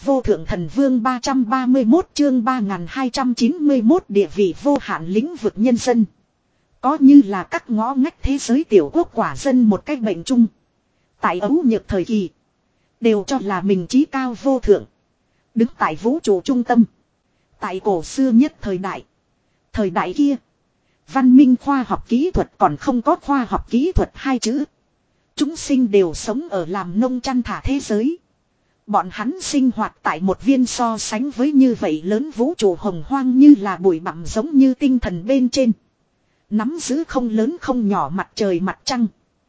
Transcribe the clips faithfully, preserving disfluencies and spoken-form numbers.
vô thượng thần vương ba trăm ba mươi mốt chương ba nghìn hai trăm chín mươi mốt địa vị vô hạn lĩnh vực nhân dân. Có như là các ngõ ngách thế giới tiểu quốc quả dân một cách bệnh chung. Tại ấu nhược thời kỳ. Đều cho là mình trí cao vô thượng. Đứng tại vũ trụ trung tâm. Tại cổ xưa nhất thời đại. Thời đại kia. Văn minh khoa học kỹ thuật còn không có khoa học kỹ thuật hai chữ. Chúng sinh đều sống ở làm nông chăn thả thế giới. Bọn hắn sinh hoạt tại một viên so sánh với như vậy lớn vũ trụ hồng hoang như là bụi bặm giống như tinh thần bên trên. Nắm giữ không lớn không nhỏ mặt trời mặt trăng.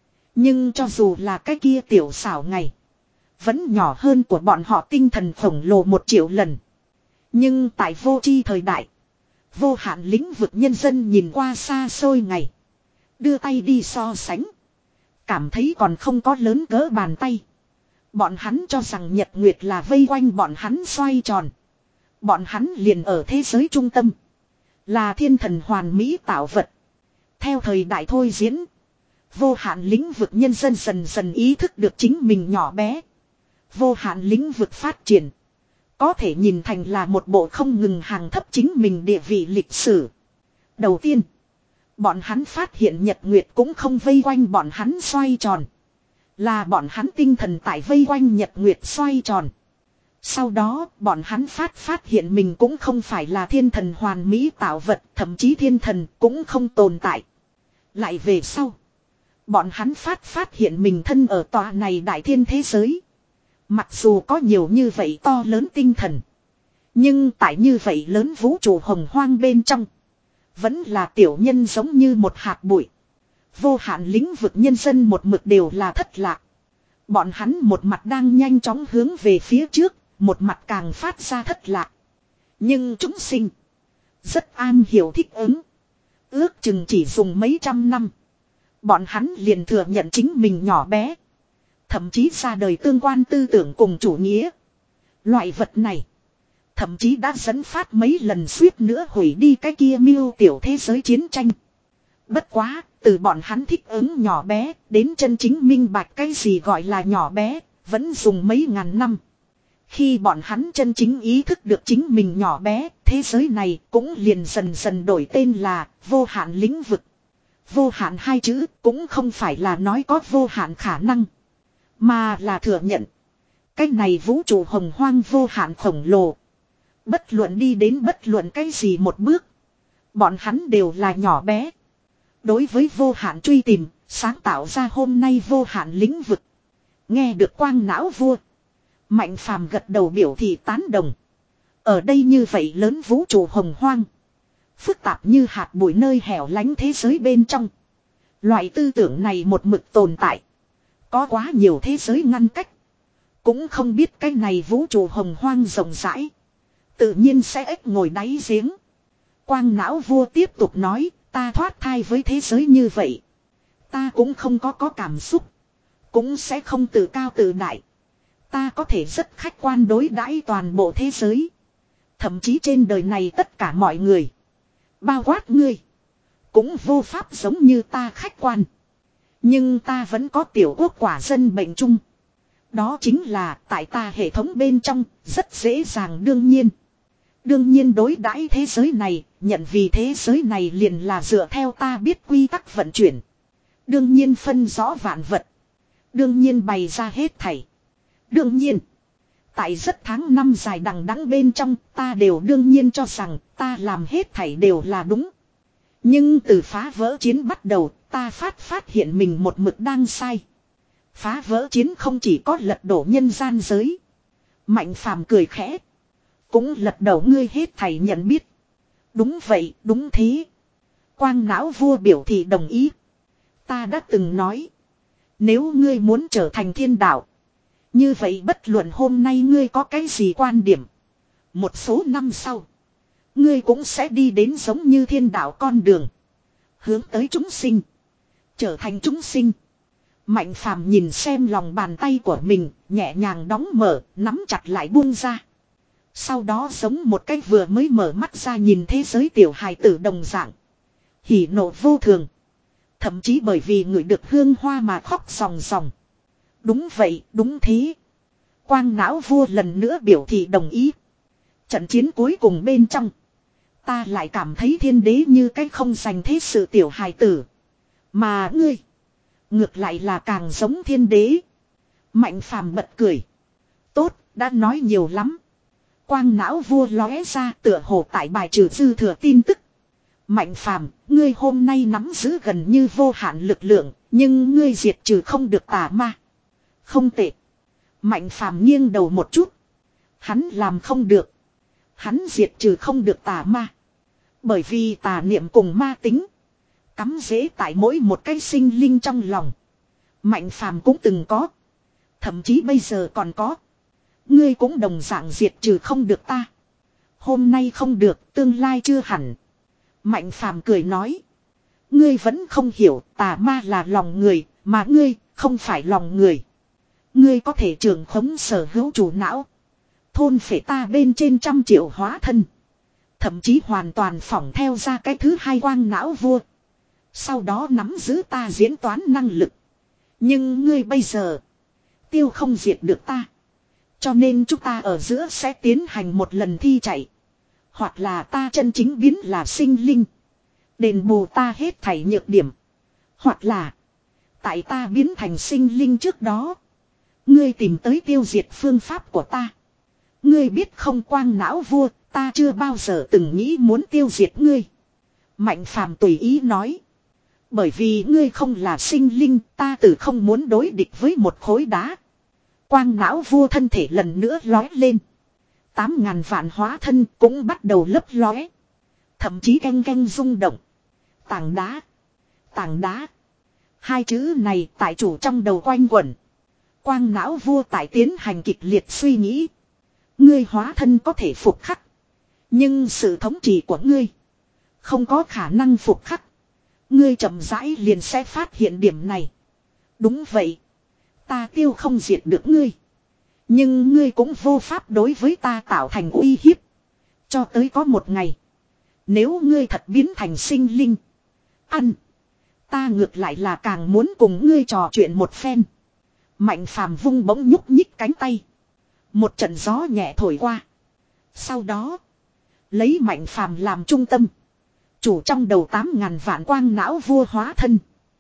Nhưng cho dù là cái kia tiểu xảo ngày. Vẫn nhỏ hơn của bọn họ tinh thần khổng lồ một triệu lần. Nhưng tại vô tri thời đại. Vô hạn lĩnh vực nhân dân nhìn qua xa xôi ngày. Đưa tay đi so sánh. Cảm thấy còn không có lớn cỡ bàn tay. Bọn hắn cho rằng nhật nguyệt là vây quanh bọn hắn xoay tròn. Bọn hắn liền ở thế giới trung tâm. Là thiên thần hoàn mỹ tạo vật. Theo thời đại thôi diễn. Vô hạn lĩnh vực nhân dân dần dần ý thức được chính mình nhỏ bé. Vô hạn lĩnh vực phát triển. Có thể nhìn thành là một bộ không ngừng hàng thấp chính mình địa vị lịch sử. Đầu tiên. Bọn hắn phát hiện nhật nguyệt cũng không vây quanh bọn hắn xoay tròn. Là bọn hắn tinh thần tại vây quanh nhật nguyệt xoay tròn. Sau đó bọn hắn phát phát hiện mình cũng không phải là thiên thần hoàn mỹ tạo vật. Thậm chí thiên thần cũng không tồn tại. Lại về sau. Bọn hắn phát phát hiện mình thân ở tòa này đại thiên thế giới. Mặc dù có nhiều như vậy to lớn tinh thần. Nhưng tại như vậy lớn vũ trụ hồng hoang bên trong. Vẫn là tiểu nhân giống như một hạt bụi. Vô hạn lĩnh vực nhân dân một mực đều là thất lạc. Bọn hắn một mặt đang nhanh chóng hướng về phía trước. Một mặt càng phát ra thất lạc. Nhưng chúng sinh. Rất an hiểu thích ứng. Ước chừng chỉ dùng mấy trăm năm. Bọn hắn liền thừa nhận chính mình nhỏ bé. Thậm chí ra đời tương quan tư tưởng cùng chủ nghĩa. Loại vật này. Thậm chí đã dẫn phát mấy lần suýt nữa hủy đi cái kia miêu tiểu thế giới chiến tranh. Bất quá, từ bọn hắn thích ứng nhỏ bé, đến chân chính minh bạch cái gì gọi là nhỏ bé, vẫn dùng mấy ngàn năm. Khi bọn hắn chân chính ý thức được chính mình nhỏ bé, thế giới này cũng liền dần dần đổi tên là vô hạn lĩnh vực. Vô hạn hai chữ cũng không phải là nói có vô hạn khả năng. Mà là thừa nhận. Cái này vũ trụ hồng hoang vô hạn khổng lồ. Bất luận đi đến bất luận cái gì một bước. Bọn hắn đều là nhỏ bé. Đối với vô hạn truy tìm, sáng tạo ra hôm nay vô hạn lĩnh vực. Nghe được quang não vua. Mạnh phàm gật đầu biểu thị tán đồng. Ở đây như vậy lớn vũ trụ hồng hoang. Phức tạp như hạt bụi nơi hẻo lánh thế giới bên trong. Loại tư tưởng này một mực tồn tại. Có quá nhiều thế giới ngăn cách. Cũng không biết cái này vũ trụ hồng hoang rộng rãi. Tự nhiên sẽ ếch ngồi đáy giếng. Quang não vua tiếp tục nói. Ta thoát thai với thế giới như vậy. Ta cũng không có có cảm xúc. Cũng sẽ không tự cao tự đại. Ta có thể rất khách quan đối đãi toàn bộ thế giới. Thậm chí trên đời này tất cả mọi người. Bao quát ngươi. Cũng vô pháp giống như ta khách quan. Nhưng ta vẫn có tiểu quốc quả dân bệnh chung. Đó chính là tại ta hệ thống bên trong rất dễ dàng đương nhiên. Đương nhiên đối đãi thế giới này, nhận vì thế giới này liền là dựa theo ta biết quy tắc vận chuyển. Đương nhiên phân rõ vạn vật. Đương nhiên bày ra hết thảy. Đương nhiên, tại rất tháng năm dài đằng đẵng bên trong ta đều đương nhiên cho rằng ta làm hết thảy đều là đúng. Nhưng từ phá vỡ chiến bắt đầu, ta phát phát hiện mình một mực đang sai. Phá vỡ chiến không chỉ có lật đổ nhân gian giới. Mạnh phàm cười khẽ. Cũng lật đổ ngươi hết thảy nhận biết. Đúng vậy, đúng thế. Quang não vua biểu thị đồng ý. Ta đã từng nói. Nếu ngươi muốn trở thành thiên đạo. Như vậy bất luận hôm nay ngươi có cái gì quan điểm. Một số năm sau. Ngươi cũng sẽ đi đến giống như thiên đạo con đường. Hướng tới chúng sinh. Trở thành chúng sinh. Mạnh phàm nhìn xem lòng bàn tay của mình. Nhẹ nhàng đóng mở. Nắm chặt lại buông ra. Sau đó giống một cái vừa mới mở mắt ra nhìn thế giới tiểu hài tử đồng dạng. Hỉ nộ vô thường. Thậm chí bởi vì người được hương hoa mà khóc ròng ròng. Đúng vậy, đúng thế. Quang não vua lần nữa biểu thị đồng ý. Trận chiến cuối cùng bên trong. Ta lại cảm thấy thiên đế như cái không dành thế sự tiểu hài tử. Mà ngươi. Ngược lại là càng giống thiên đế. Mạnh phàm bật cười. Tốt, đã nói nhiều lắm. Quang não vua lóe ra tựa hồ tại bài trừ dư thừa tin tức. Mạnh phàm, ngươi hôm nay nắm giữ gần như vô hạn lực lượng, nhưng ngươi diệt trừ không được tà ma. Không tệ. Mạnh phàm nghiêng đầu một chút. Hắn làm không được. Hắn diệt trừ không được tà ma. Bởi vì tà niệm cùng ma tính. Cắm rễ tại mỗi một cái sinh linh trong lòng. Mạnh phàm cũng từng có. Thậm chí bây giờ còn có. Ngươi cũng đồng dạng diệt trừ không được ta. Hôm nay không được, tương lai chưa hẳn. Mạnh phàm cười nói. Ngươi vẫn không hiểu tà ma là lòng người, mà ngươi không phải lòng người. Ngươi có thể trường khống sở hữu chủ não. Thôn phệ ta bên trên trăm triệu hóa thân. Thậm chí hoàn toàn phỏng theo ra cái thứ hai quang não vua. Sau đó nắm giữ ta diễn toán năng lực. Nhưng ngươi bây giờ. Tiêu không diệt được ta. Cho nên chúng ta ở giữa sẽ tiến hành một lần thi chạy. Hoặc là ta chân chính biến là sinh linh. Đền bù ta hết thảy nhược điểm. Hoặc là. Tại ta biến thành sinh linh trước đó. Ngươi tìm tới tiêu diệt phương pháp của ta. Ngươi biết không quang não vua. Ta chưa bao giờ từng nghĩ muốn tiêu diệt ngươi. Mạnh phàm tùy ý nói. Bởi vì ngươi không là sinh linh. Ta tự không muốn đối địch với một khối đá. Quang não vua thân thể lần nữa lói lên. Tám ngàn vạn hóa thân cũng bắt đầu lấp lóe. Thậm chí canh canh rung động. Tảng đá. Tảng đá. Hai chữ này tại chủ trong đầu quanh quẩn. Quang não vua tại tiến hành kịch liệt suy nghĩ. Ngươi hóa thân có thể phục khắc. Nhưng sự thống trị của ngươi. Không có khả năng phục khắc. Ngươi chậm rãi liền sẽ phát hiện điểm này. Đúng vậy. Ta tiêu không diệt được ngươi. Nhưng ngươi cũng vô pháp đối với ta tạo thành uy hiếp. Cho tới có một ngày. Nếu ngươi thật biến thành sinh linh. Ăn. Ta ngược lại là càng muốn cùng ngươi trò chuyện một phen. Mạnh phàm vung bỗng nhúc nhích cánh tay. Một trận gió nhẹ thổi qua. Sau đó. Lấy mạnh phàm làm trung tâm. Chủ trong đầu tám ngàn vạn quang não vua hóa thân.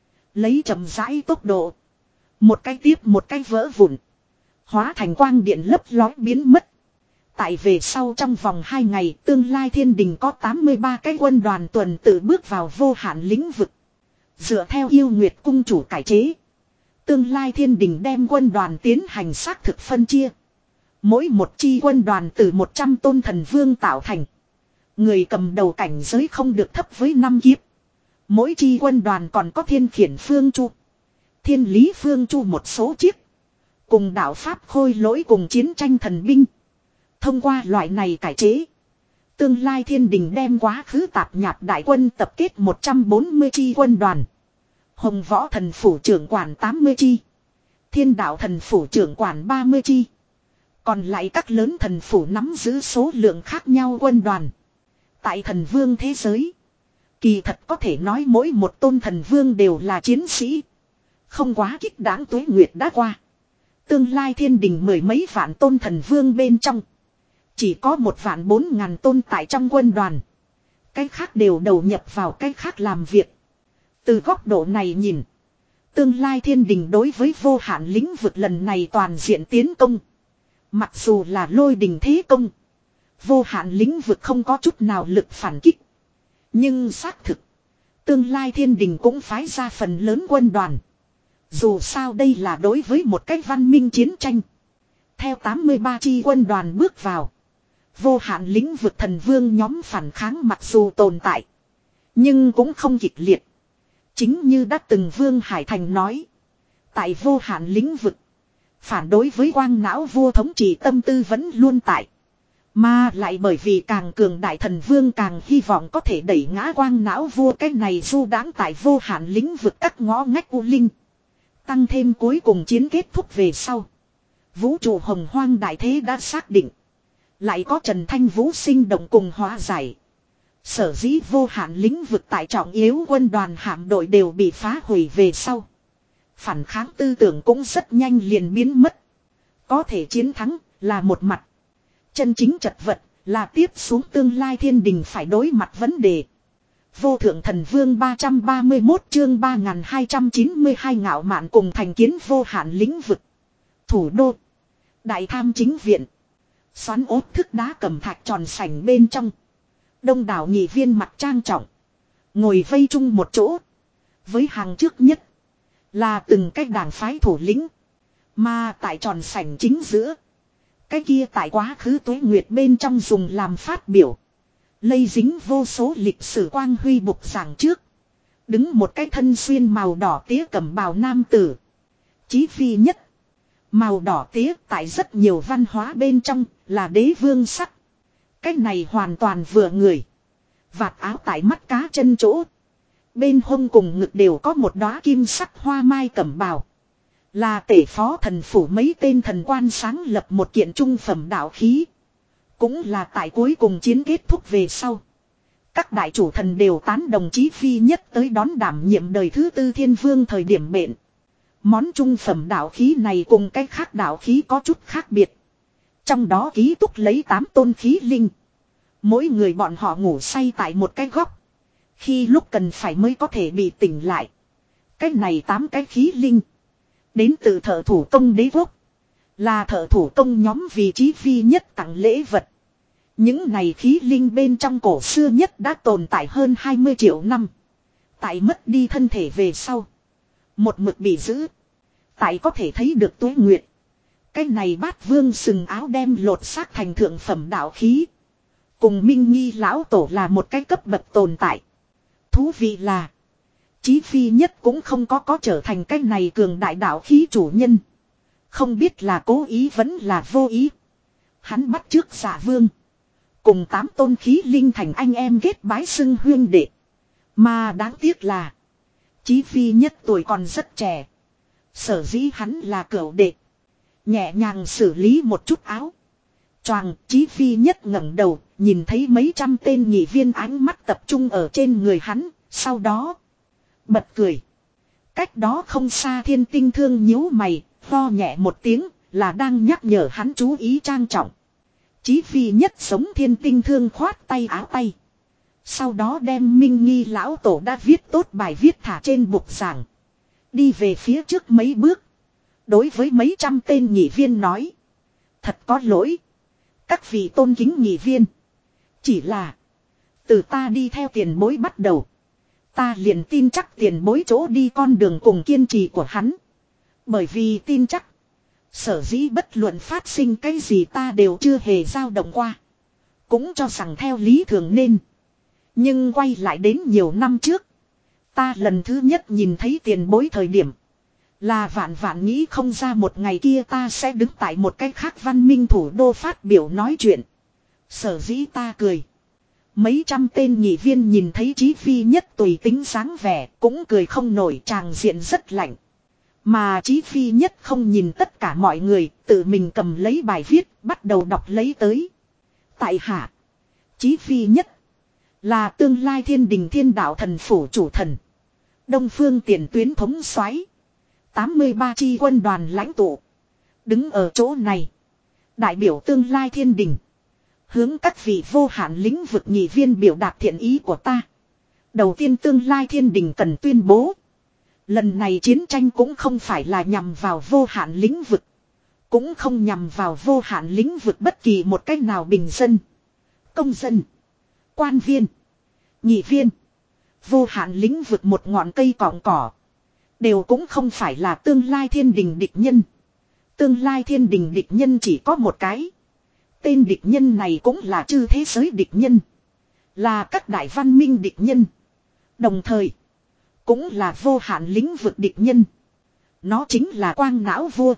Lấy chậm rãi tốc độ. Một cái tiếp một cái vỡ vụn. Hóa thành quang điện lấp lói biến mất. Tại về sau trong vòng hai ngày tương lai thiên đình có tám mươi ba cái quân đoàn tuần tự bước vào vô hạn lĩnh vực. Dựa theo yêu nguyệt cung chủ cải chế. Tương lai thiên đình đem quân đoàn tiến hành xác thực phân chia. Mỗi một chi quân đoàn từ một trăm tôn thần vương tạo thành. Người cầm đầu cảnh giới không được thấp với năm kiếp. Mỗi chi quân đoàn còn có thiên khiển phương chu. Thiên lý phương chu một số chiếc. Cùng đạo pháp khôi lỗi cùng chiến tranh thần binh. Thông qua loại này cải chế. Tương lai thiên đình đem quá khứ tạp nhạp đại quân tập kết một trăm bốn mươi chi quân đoàn. Hồng võ thần phủ trưởng quản tám mươi chi. Thiên đạo thần phủ trưởng quản ba mươi chi. Còn lại các lớn thần phủ nắm giữ số lượng khác nhau quân đoàn. Tại thần vương thế giới. Kỳ thật có thể nói mỗi một tôn thần vương đều là chiến sĩ. Không quá kích đáng tuế nguyệt đã qua. Tương lai thiên đình mười mấy vạn tôn thần vương bên trong. Chỉ có một vạn bốn ngàn tôn tại trong quân đoàn. Cái khác đều đầu nhập vào cái khác làm việc. Từ góc độ này nhìn. Tương lai thiên đình đối với vô hạn lĩnh vực lần này toàn diện tiến công. Mặc dù là lôi đình thế công. Vô hạn lĩnh vực không có chút nào lực phản kích. Nhưng xác thực. Tương lai thiên đình cũng phái ra phần lớn quân đoàn. Dù sao đây là đối với một cách văn minh chiến tranh. Theo tám mươi ba chi quân đoàn bước vào. Vô hạn lĩnh vực thần vương nhóm phản kháng mặc dù tồn tại. Nhưng cũng không kịch liệt. Chính như đã từng Vương Hải Thành nói. Tại vô hạn lĩnh vực. Phản đối với quang não vua thống trị tâm tư vẫn luôn tại. Mà lại bởi vì càng cường đại thần vương càng hy vọng có thể đẩy ngã quang não vua cái này du đáng tại vô hạn lĩnh vực các ngõ ngách u linh. Tăng thêm cuối cùng chiến kết thúc về sau. Vũ trụ hồng hoang đại thế đã xác định. Lại có Trần Thanh Vũ sinh động cùng hóa giải. Sở dĩ vô hạn lĩnh vực tại trọng yếu quân đoàn hạm đội đều bị phá hủy về sau. Phản kháng tư tưởng cũng rất nhanh liền biến mất. Có thể chiến thắng là một mặt. Chân chính chật vật là tiếp xuống tương lai thiên đình phải đối mặt vấn đề. Vô thượng thần vương ba trăm ba mươi mốt chương ba nghìn hai trăm chín mươi hai ngạo mạn cùng thành kiến vô hạn lĩnh vực. Thủ đô. Đại tham chính viện. Xoắn ốt thức đá cẩm thạch tròn sảnh bên trong. Đông đảo nghị viên mặt trang trọng. Ngồi vây chung một chỗ. Với hàng trước nhất. Là từng cái đảng phái thủ lĩnh. Mà tại tròn sảnh chính giữa. Cái kia tại quá khứ tuế nguyệt bên trong dùng làm phát biểu. Lây dính vô số lịch sử quang huy bục giảng trước. Đứng một cái thân xuyên màu đỏ tía cẩm bào nam tử. Chí phi nhất. Màu đỏ tía tại rất nhiều văn hóa bên trong là đế vương sắc. Cái này hoàn toàn vừa người. Vạt áo tại mắt cá chân chỗ. Bên hông cùng ngực đều có một đóa kim sắc hoa mai cẩm bào. Là tể phó thần phủ mấy tên thần quan sáng lập một kiện trung phẩm đạo khí. Cũng là tại cuối cùng chiến kết thúc về sau. Các đại chủ thần đều tán đồng chí phi nhất tới đón đảm nhiệm đời thứ tư thiên vương thời điểm bệnh. Món trung phẩm đạo khí này cùng cái khác đạo khí có chút khác biệt. Trong đó ký túc lấy tám tôn khí linh. Mỗi người bọn họ ngủ say tại một cái góc. Khi lúc cần phải mới có thể bị tỉnh lại. Cái này tám cái khí linh. Đến từ thợ thủ công đế quốc. Là thợ thủ công nhóm vì chí phi nhất tặng lễ vật. Những này khí linh bên trong cổ xưa nhất đã tồn tại hơn hai mươi triệu năm. Tại mất đi thân thể về sau. Một mực bị giữ. Tại có thể thấy được tuế nguyệt. Cái này bát vương sừng áo đem lột xác thành thượng phẩm đạo khí. Cùng Minh Nghi lão tổ là một cái cấp bậc tồn tại. Thú vị là. Chí phi nhất cũng không có có trở thành cái này cường đại đạo khí chủ nhân. Không biết là cố ý vẫn là vô ý. Hắn bắt trước Dạ Vương. Cùng tám tôn khí linh thành anh em kết bái xưng huyên đệ. Mà đáng tiếc là. Chí phi nhất tuổi còn rất trẻ. Sở dĩ hắn là cửu đệ. Nhẹ nhàng xử lý một chút áo. Choàng chí phi nhất ngẩng đầu. Nhìn thấy mấy trăm tên nghị viên ánh mắt tập trung ở trên người hắn. Sau đó. Bật cười. Cách đó không xa thiên tinh thương nhíu mày. Lo nhẹ một tiếng. Là đang nhắc nhở hắn chú ý trang trọng. Chí phi nhất sống thiên tinh thương khoát tay áo tay. Sau đó đem Minh Nghi lão tổ đã viết tốt bài viết thả trên bục giảng. Đi về phía trước mấy bước. Đối với mấy trăm tên nghị viên nói. Thật có lỗi. Các vị tôn kính nghị viên. Chỉ là. Từ ta đi theo tiền bối bắt đầu. Ta liền tin chắc tiền bối chỗ đi con đường cùng kiên trì của hắn. Bởi vì tin chắc. Sở dĩ bất luận phát sinh cái gì ta đều chưa hề dao động qua. Cũng cho rằng theo lý thường nên. Nhưng quay lại đến nhiều năm trước. Ta lần thứ nhất nhìn thấy tiền bối thời điểm. Là vạn vạn nghĩ không ra một ngày kia ta sẽ đứng tại một cái khác văn minh thủ đô phát biểu nói chuyện. Sở dĩ ta cười. Mấy trăm tên nghị viên nhìn thấy Chí phi nhất tùy tính dáng vẻ cũng cười không nổi, tràng diện rất lạnh. Mà Chí phi nhất không nhìn tất cả mọi người, tự mình cầm lấy bài viết, bắt đầu đọc lấy tới. Tại hạ, Chí phi nhất, là tương lai thiên đình thiên đạo thần phủ chủ thần. Đông phương tiền tuyến thống soái tám mươi ba chi quân đoàn lãnh tụ. Đứng ở chỗ này, đại biểu tương lai thiên đình. Hướng các vị vô hạn lĩnh vực nghị viên biểu đạt thiện ý của ta. Đầu tiên tương lai thiên đình cần tuyên bố. Lần này chiến tranh cũng không phải là nhằm vào vô hạn lĩnh vực. Cũng không nhằm vào vô hạn lĩnh vực bất kỳ một cách nào bình dân. Công dân. Quan viên. Nghị viên. Vô hạn lĩnh vực một ngọn cây cọng cỏ. Đều cũng không phải là tương lai thiên đình địch nhân. Tương lai thiên đình địch nhân chỉ có một cái. Tên địch nhân này cũng là chư thế giới địch nhân. Là các đại văn minh địch nhân. Đồng thời. Cũng là vô hạn lĩnh vực địch nhân. Nó chính là quang não vua.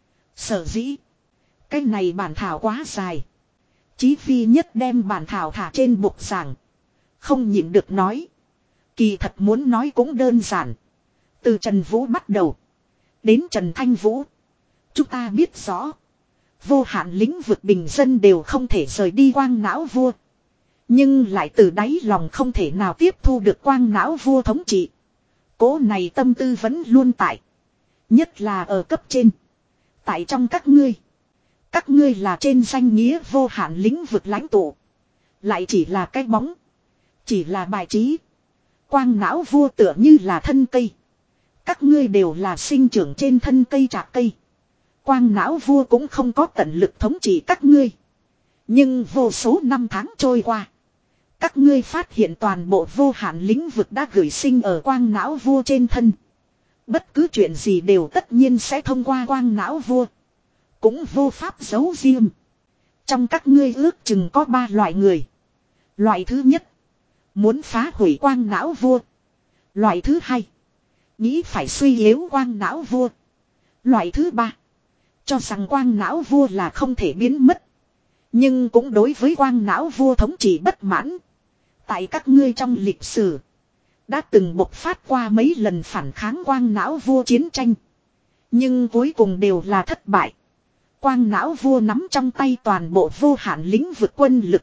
Sở dĩ. Cái này bản thảo quá dài. Chí phi nhất đem bản thảo thả trên bục giảng. Không nhịn được nói. Kỳ thật muốn nói cũng đơn giản. Từ Trần Vũ bắt đầu. Đến Trần Thanh Vũ. Chúng ta biết rõ. Vô hạn lĩnh vực bình dân đều không thể rời đi quang não vua. Nhưng lại từ đáy lòng không thể nào tiếp thu được quang não vua thống trị. Cố này tâm tư vẫn luôn tại. Nhất là ở cấp trên. Tại trong các ngươi. Các ngươi là trên danh nghĩa vô hạn lĩnh vực lãnh tụ. Lại chỉ là cái bóng. Chỉ là bài trí. Quang não vua tựa như là thân cây. Các ngươi đều là sinh trưởng trên thân cây trạc cây. Quang não vua cũng không có tận lực thống trị các ngươi. Nhưng vô số năm tháng trôi qua. Các ngươi phát hiện toàn bộ vô hạn lĩnh vực đã gửi sinh ở quang não vua trên thân. Bất cứ chuyện gì đều tất nhiên sẽ thông qua quang não vua. Cũng vô pháp giấu riêng. Trong các ngươi ước chừng có ba loại người. Loại thứ nhất. Muốn phá hủy quang não vua. Loại thứ hai. Nghĩ phải suy yếu quang não vua. Loại thứ ba. Cho rằng quang não vua là không thể biến mất. Nhưng cũng đối với quang não vua thống trị bất mãn. Tại các ngươi trong lịch sử. Đã từng bộc phát qua mấy lần phản kháng quang não vua chiến tranh. Nhưng cuối cùng đều là thất bại. Quang não vua nắm trong tay toàn bộ vô hạn lĩnh vực quân lực.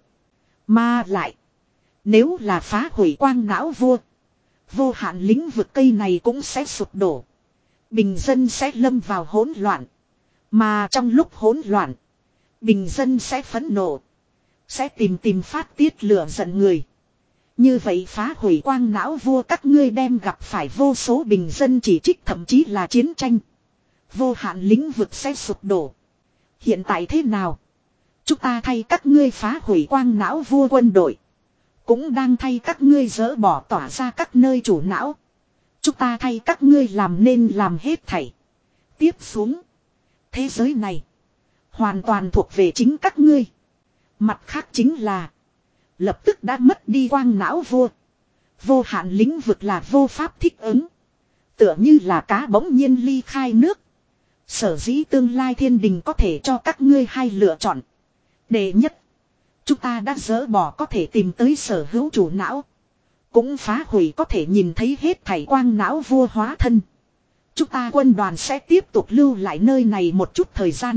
Mà lại. Nếu là phá hủy quang não vua. Vô hạn lĩnh vực cây này cũng sẽ sụp đổ. Bình dân sẽ lâm vào hỗn loạn. Mà trong lúc hỗn loạn. Bình dân sẽ phẫn nộ. Sẽ tìm tìm phát tiết lửa giận người. Như vậy phá hủy quang não vua các ngươi đem gặp phải vô số bình dân chỉ trích thậm chí là chiến tranh. Vô hạn lĩnh vực sẽ sụp đổ. Hiện tại thế nào? Chúng ta thay các ngươi phá hủy quang não vua quân đội. Cũng đang thay các ngươi dỡ bỏ tỏa ra các nơi chủ não. Chúng ta thay các ngươi làm nên làm hết thảy. Tiếp xuống. Thế giới này. Hoàn toàn thuộc về chính các ngươi. Mặt khác chính là. Lập tức đã mất đi quang não vua. Vô hạn lĩnh vực là vô pháp thích ứng. Tựa như là cá bỗng nhiên ly khai nước. Sở dĩ tương lai thiên đình có thể cho các ngươi hai lựa chọn. Đệ nhất. Chúng ta đã dỡ bỏ có thể tìm tới sở hữu chủ não. Cũng phá hủy có thể nhìn thấy hết thảy quang não vua hóa thân. Chúng ta quân đoàn sẽ tiếp tục lưu lại nơi này một chút thời gian.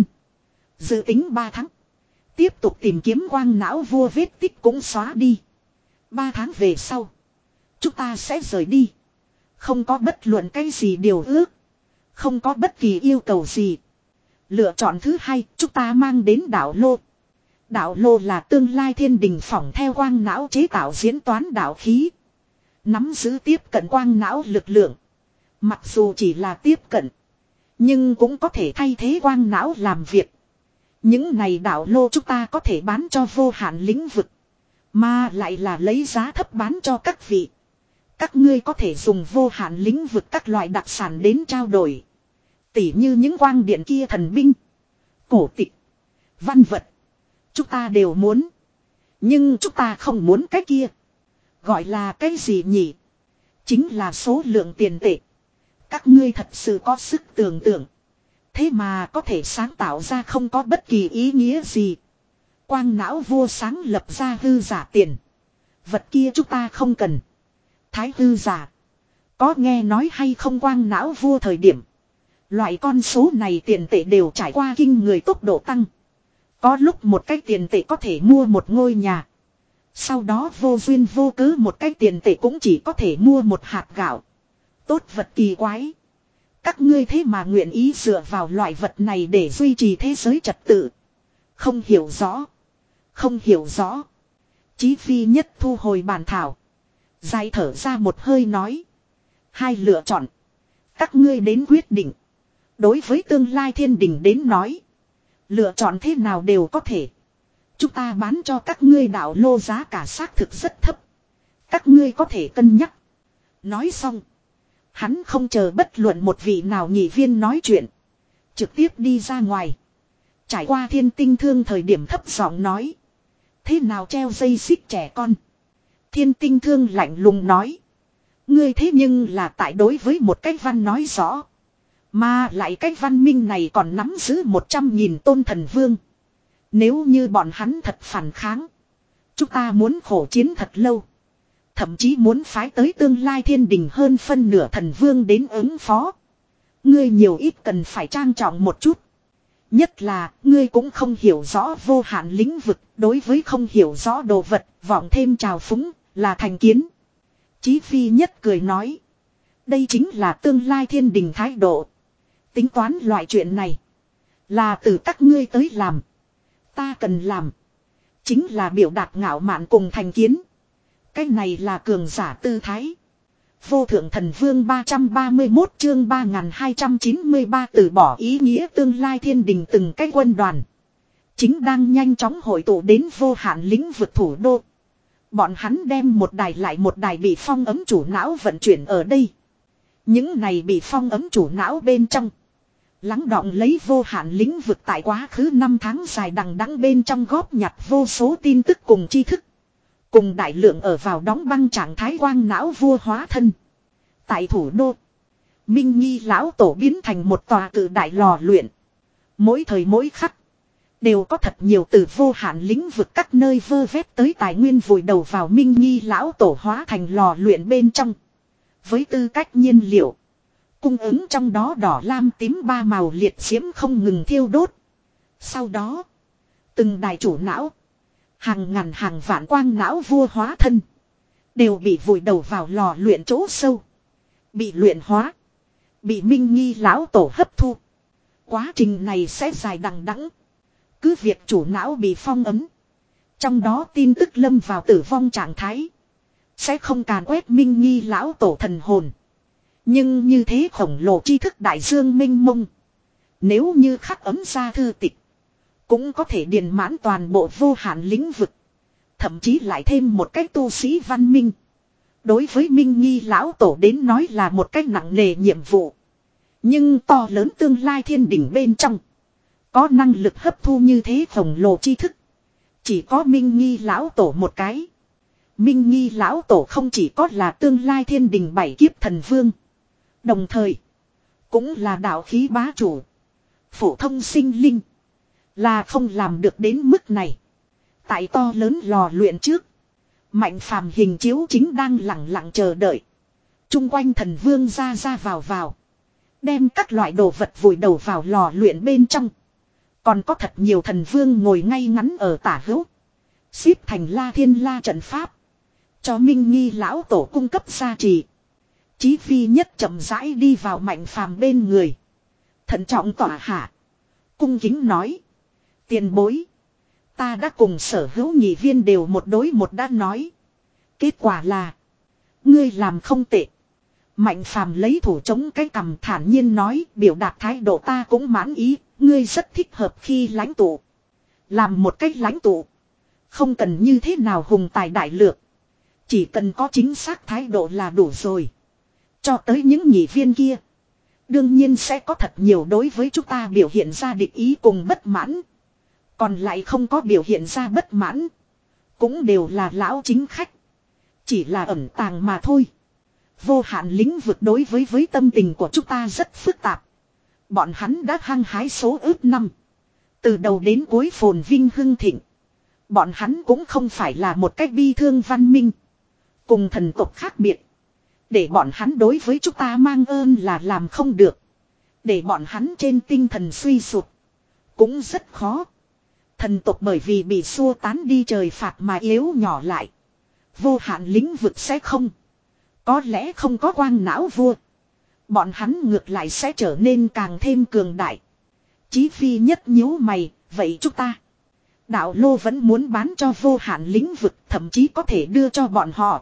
Dự tính ba tháng. Tiếp tục tìm kiếm quang não vua vết tích cũng xóa đi. ba tháng về sau. Chúng ta sẽ rời đi. Không có bất luận cái gì điều ước. Không có bất kỳ yêu cầu gì. Lựa chọn thứ hai, chúng ta mang đến đảo Lô. Đảo Lô là tương lai thiên đình phỏng theo quang não chế tạo diễn toán đạo khí. Nắm giữ tiếp cận quang não lực lượng. Mặc dù chỉ là tiếp cận. Nhưng cũng có thể thay thế quang não làm việc. Những này đảo Lô chúng ta có thể bán cho vô hạn lĩnh vực. Mà lại là lấy giá thấp bán cho các vị. Các ngươi có thể dùng vô hạn lĩnh vực các loại đặc sản đến trao đổi. Tỉ như những quang điện kia thần binh. Cổ tịch. Văn vật. Chúng ta đều muốn. Nhưng chúng ta không muốn cái kia. Gọi là cái gì nhỉ? Chính là số lượng tiền tệ. Các ngươi thật sự có sức tưởng tượng. Thế mà có thể sáng tạo ra không có bất kỳ ý nghĩa gì. Quang não vua sáng lập ra hư giả tiền. Vật kia chúng ta không cần. Thái hư giả. Có nghe nói hay không quang não vua thời điểm. Loại con số này tiền tệ đều trải qua kinh người tốc độ tăng. Có lúc một cái tiền tệ có thể mua một ngôi nhà. Sau đó vô duyên vô cớ một cái tiền tệ cũng chỉ có thể mua một hạt gạo. Tốt vật kỳ quái. Các ngươi thế mà nguyện ý dựa vào loại vật này để duy trì thế giới trật tự. Không hiểu rõ. Không hiểu rõ. Chí Phi Nhất thu hồi bàn thảo. Dài thở ra một hơi nói. Hai lựa chọn. Các ngươi đến quyết định. Đối với tương lai thiên đình đến nói. Lựa chọn thế nào đều có thể. Chúng ta bán cho các ngươi đảo Lô giá cả xác thực rất thấp. Các ngươi có thể cân nhắc. Nói xong. Hắn không chờ bất luận một vị nào nghị viên nói chuyện. Trực tiếp đi ra ngoài. Trải qua thiên tinh thương thời điểm thấp giọng nói. Thế nào treo dây xích trẻ con. Thiên tinh thương lạnh lùng nói. Ngươi thế nhưng là tại đối với một cái văn nói rõ. Mà lại cái văn minh này còn nắm giữ một trăm nghìn tôn thần vương. Nếu như bọn hắn thật phản kháng. Chúng ta muốn khổ chiến thật lâu. Thậm chí muốn phái tới tương lai thiên đình hơn phân nửa thần vương đến ứng phó. Ngươi nhiều ít cần phải trang trọng một chút. Nhất là, ngươi cũng không hiểu rõ vô hạn lĩnh vực, đối với không hiểu rõ đồ vật, vọng thêm trào phúng, là thành kiến. Chí Phi Nhất cười nói. Đây chính là tương lai thiên đình thái độ. Tính toán loại chuyện này. Là từ các ngươi tới làm. Ta cần làm. Chính là biểu đạt ngạo mạn cùng thành kiến. Cái này là cường giả tư thái. Vô thượng thần vương ba trăm ba mươi mốt chương ba nghìn hai trăm chín mươi ba từ bỏ ý nghĩa tương lai thiên đình từng cái quân đoàn. Chính đang nhanh chóng hội tụ đến vô hạn lĩnh vực thủ đô. Bọn hắn đem một đài lại một đài bị phong ấm chủ não vận chuyển ở đây. Những này bị phong ấm chủ não bên trong. Lắng đọng lấy vô hạn lĩnh vực tại quá khứ năm tháng dài đằng đẵng bên trong góp nhặt vô số tin tức cùng tri thức. Cùng đại lượng ở vào đóng băng trạng thái quang não vua hóa thân. Tại thủ đô, Minh Nghi lão tổ biến thành một tòa cự đại lò luyện. Mỗi thời mỗi khắc, đều có thật nhiều từ vô hạn lĩnh vực các nơi vơ vét tới tài nguyên vùi đầu vào Minh Nghi lão tổ hóa thành lò luyện bên trong. Với tư cách nhiên liệu, cung ứng trong đó đỏ lam tím ba màu liệt diễm không ngừng thiêu đốt. Sau đó, từng đài chủ não, hàng ngàn hàng vạn quang não vua hóa thân, đều bị vùi đầu vào lò luyện chỗ sâu. Bị luyện hóa, bị Minh Nghi lão tổ hấp thu. Quá trình này sẽ dài đằng đẵng. Cứ việc chủ não bị phong ấn, trong đó tin tức lâm vào tử vong trạng thái, sẽ không càn quét Minh Nghi lão tổ thần hồn. Nhưng như thế khổng lồ tri thức đại dương mênh mông, nếu như khắc ấm ra thư tịch, cũng có thể điền mãn toàn bộ vô hạn lĩnh vực. Thậm chí lại thêm một cách tu sĩ văn minh. Đối với Minh Nghi lão tổ đến nói là một cách nặng nề nhiệm vụ. Nhưng to lớn tương lai thiên đỉnh bên trong, có năng lực hấp thu như thế khổng lồ tri thức, chỉ có Minh Nghi lão tổ một cái. Minh Nghi lão tổ không chỉ có là tương lai thiên đình bảy kiếp thần vương, đồng thời cũng là đạo khí bá chủ. Phổ thông sinh linh là không làm được đến mức này. Tại to lớn lò luyện trước, Mạnh Phàm hình chiếu chính đang lặng lặng chờ đợi. Trung quanh thần vương ra ra vào vào, đem các loại đồ vật vùi đầu vào lò luyện bên trong. Còn có thật nhiều thần vương ngồi ngay ngắn ở tả hữu, xếp thành La Thiên La trận pháp, cho Minh Nghi lão tổ cung cấp gia trì. Chí Phi nhất chậm rãi đi vào Mạnh Phàm bên người, thận trọng tỏa hạ, cung kính nói: tiền bối, ta đã cùng sở hữu nhị viên đều một đối một đã nói. Kết quả là, ngươi làm không tệ. Mạnh Phàm lấy thủ chống cái cằm thản nhiên nói: biểu đạt thái độ ta cũng mãn ý, ngươi rất thích hợp khi lãnh tụ. Làm một cách lãnh tụ, không cần như thế nào hùng tài đại lược, chỉ cần có chính xác thái độ là đủ rồi. Cho tới những nhị viên kia, đương nhiên sẽ có thật nhiều đối với chúng ta biểu hiện ra địch ý cùng bất mãn. Còn lại không có biểu hiện ra bất mãn, cũng đều là lão chính khách, chỉ là ẩn tàng mà thôi. Vô hạn lĩnh vực đối với với tâm tình của chúng ta rất phức tạp. Bọn hắn đã hăng hái số ước năm, từ đầu đến cuối phồn vinh hưng thịnh. Bọn hắn cũng không phải là một cách bi thương văn minh, cùng thần tộc khác biệt. Để bọn hắn đối với chúng ta mang ơn là làm không được. Để bọn hắn trên tinh thần suy sụp cũng rất khó. Thần tộc bởi vì bị xua tán đi trời phạt mà yếu nhỏ lại. Vô hạn lĩnh vực sẽ không. Có lẽ không có quang não vua, bọn hắn ngược lại sẽ trở nên càng thêm cường đại. Chí Phi nhất nhíu mày: vậy chúng ta, đạo lô vẫn muốn bán cho vô hạn lĩnh vực, thậm chí có thể đưa cho bọn họ.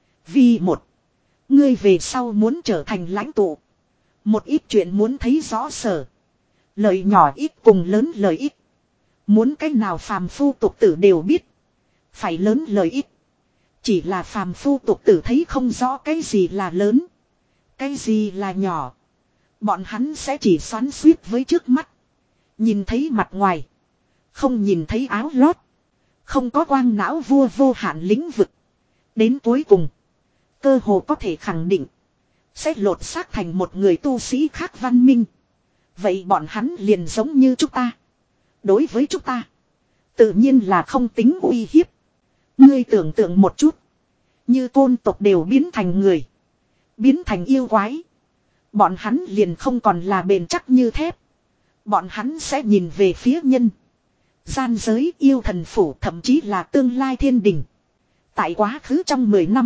Vì một, ngươi về sau muốn trở thành lãnh tụ, một ít chuyện muốn thấy rõ sở. Lợi nhỏ ít cùng lớn lợi ích, muốn cái nào phàm phu tục tử đều biết. Phải lớn lợi ích, chỉ là phàm phu tục tử thấy không rõ cái gì là lớn, cái gì là nhỏ. Bọn hắn sẽ chỉ xoắn xuýt với trước mắt, nhìn thấy mặt ngoài, không nhìn thấy áo lót. Không có quang não vua vô hạn lĩnh vực, đến cuối cùng cơ hồ có thể khẳng định sẽ lột xác thành một người tu sĩ khác văn minh. Vậy bọn hắn liền giống như chúng ta, đối với chúng ta tự nhiên là không tính uy hiếp. Ngươi tưởng tượng một chút, như côn tộc đều biến thành người, biến thành yêu quái, bọn hắn liền không còn là bền chắc như thép. Bọn hắn sẽ nhìn về phía nhân gian giới, yêu thần phủ, thậm chí là tương lai thiên đình. Tại quá khứ trong mười năm,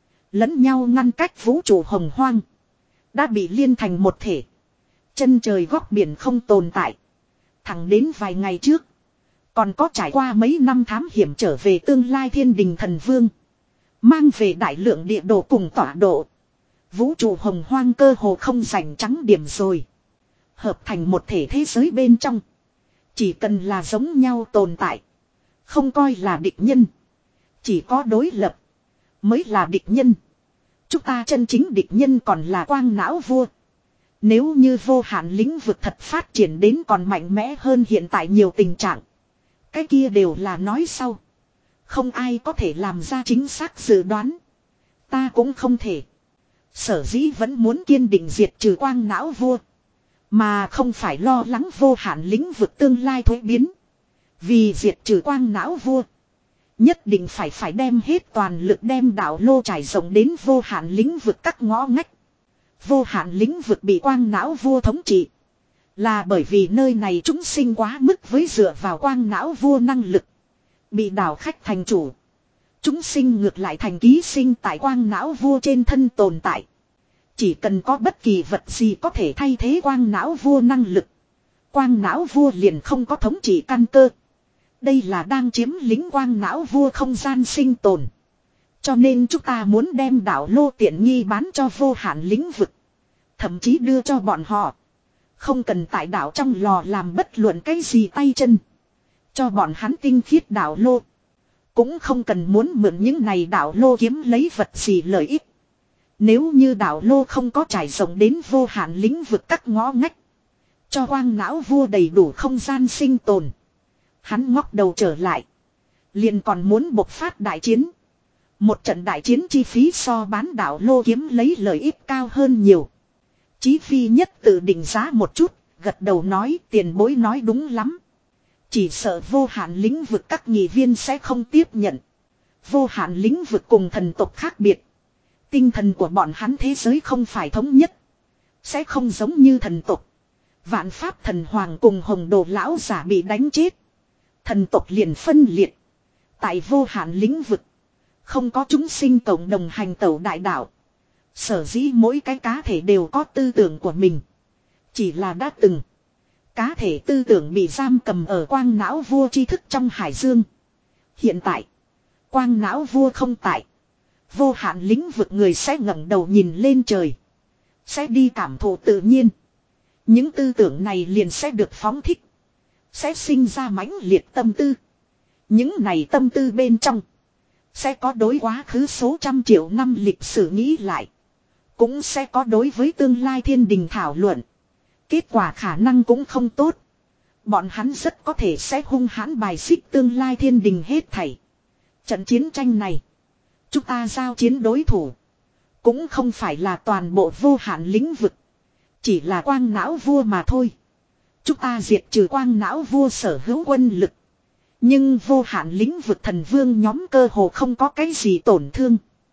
lẫn nhau ngăn cách vũ trụ hồng hoang đã bị liên thành một thể. Chân trời góc biển không tồn tại, Thẳng đến vài ngày trước. Còn có trải qua mấy năm thám hiểm trở về tương lai thiên đình thần vương. Mang về đại lượng địa đồ cùng tọa độ. Vũ trụ hồng hoang cơ hồ không rảnh trắng điểm rồi. Hợp thành một thể thế giới bên trong. Chỉ cần là giống nhau tồn tại. Không coi là địch nhân. Chỉ có đối lập. Mới là địch nhân. Chúng ta chân chính địch nhân còn là quang não vua. Nếu như vô hạn lĩnh vực thật phát triển đến còn mạnh mẽ hơn hiện tại nhiều tình trạng. Cái kia đều là nói sau. Không ai có thể làm ra chính xác dự đoán. Ta cũng không thể. Sở dĩ vẫn muốn kiên định diệt trừ quang não vua. Mà không phải lo lắng vô hạn lĩnh vực tương lai thối biến. Vì diệt trừ quang não vua. Nhất định phải phải đem hết toàn lực đem đạo lô trải rộng đến vô hạn lĩnh vực các ngõ ngách. Vô hạn lĩnh vực bị quang não vua thống trị. Là bởi vì nơi này chúng sinh quá mức với dựa vào quang não vua năng lực. Bị đảo khách thành chủ. Chúng sinh ngược lại thành ký sinh tại quang não vua trên thân tồn tại. Chỉ cần có bất kỳ vật gì có thể thay thế quang não vua năng lực. Quang não vua liền không có thống trị căn cơ. Đây là đang chiếm lĩnh quang não vua không gian sinh tồn. Cho nên chúng ta muốn đem đảo lô tiện nghi bán cho vô hạn lĩnh vực. Thậm chí đưa cho bọn họ. Không cần tại đảo trong lò làm bất luận cái gì tay chân. Cho bọn hắn tinh khiết đảo lô. Cũng không cần muốn mượn những này đảo lô kiếm lấy vật gì lợi ích. Nếu như đảo lô không có trải rộng đến vô hạn lĩnh vực các ngõ ngách. Cho quang não vua đầy đủ không gian sinh tồn. Hắn ngóc đầu trở lại. Liền còn muốn bộc phát đại chiến. Một trận đại chiến chi phí so bán đảo lô kiếm lấy lợi ích cao hơn nhiều. Chí Phi Nhất tự định giá một chút, gật đầu nói tiền bối nói đúng lắm. Chỉ sợ vô hạn lĩnh vực các nghị viên sẽ không tiếp nhận. Vô hạn lĩnh vực cùng thần tộc khác biệt. Tinh thần của bọn hắn thế giới không phải thống nhất. Sẽ không giống như thần tộc. Vạn pháp thần hoàng cùng hồng đồ lão giả bị đánh chết. Thần tộc liền phân liệt. Tại vô hạn lĩnh vực. Không có chúng sinh cộng đồng hành tẩu đại đạo. Sở dĩ mỗi cái cá thể đều có tư tưởng của mình. Chỉ là đã từng. Cá thể tư tưởng bị giam cầm ở quang não vua tri thức trong hải dương. Hiện tại. Quang não vua không tại. Vô hạn lĩnh vực người sẽ ngẩng đầu nhìn lên trời. Sẽ đi cảm thụ tự nhiên. Những tư tưởng này liền sẽ được phóng thích. Sẽ sinh ra mãnh liệt tâm tư. Những này tâm tư bên trong. Sẽ có đối quá khứ số trăm triệu năm lịch sử nghĩ lại. Cũng sẽ có đối với tương lai thiên đình thảo luận. Kết quả khả năng cũng không tốt. Bọn hắn rất có thể sẽ hung hãn bài xích tương lai thiên đình hết thảy. Trận chiến tranh này. Chúng ta giao chiến đối thủ. Cũng không phải là toàn bộ vô hạn lĩnh vực. Chỉ là quang não vua mà thôi. Chúng ta diệt trừ quang não vua sở hữu quân lực. Nhưng vô hạn lĩnh vực thần vương nhóm cơ hồ không có cái gì tổn thương.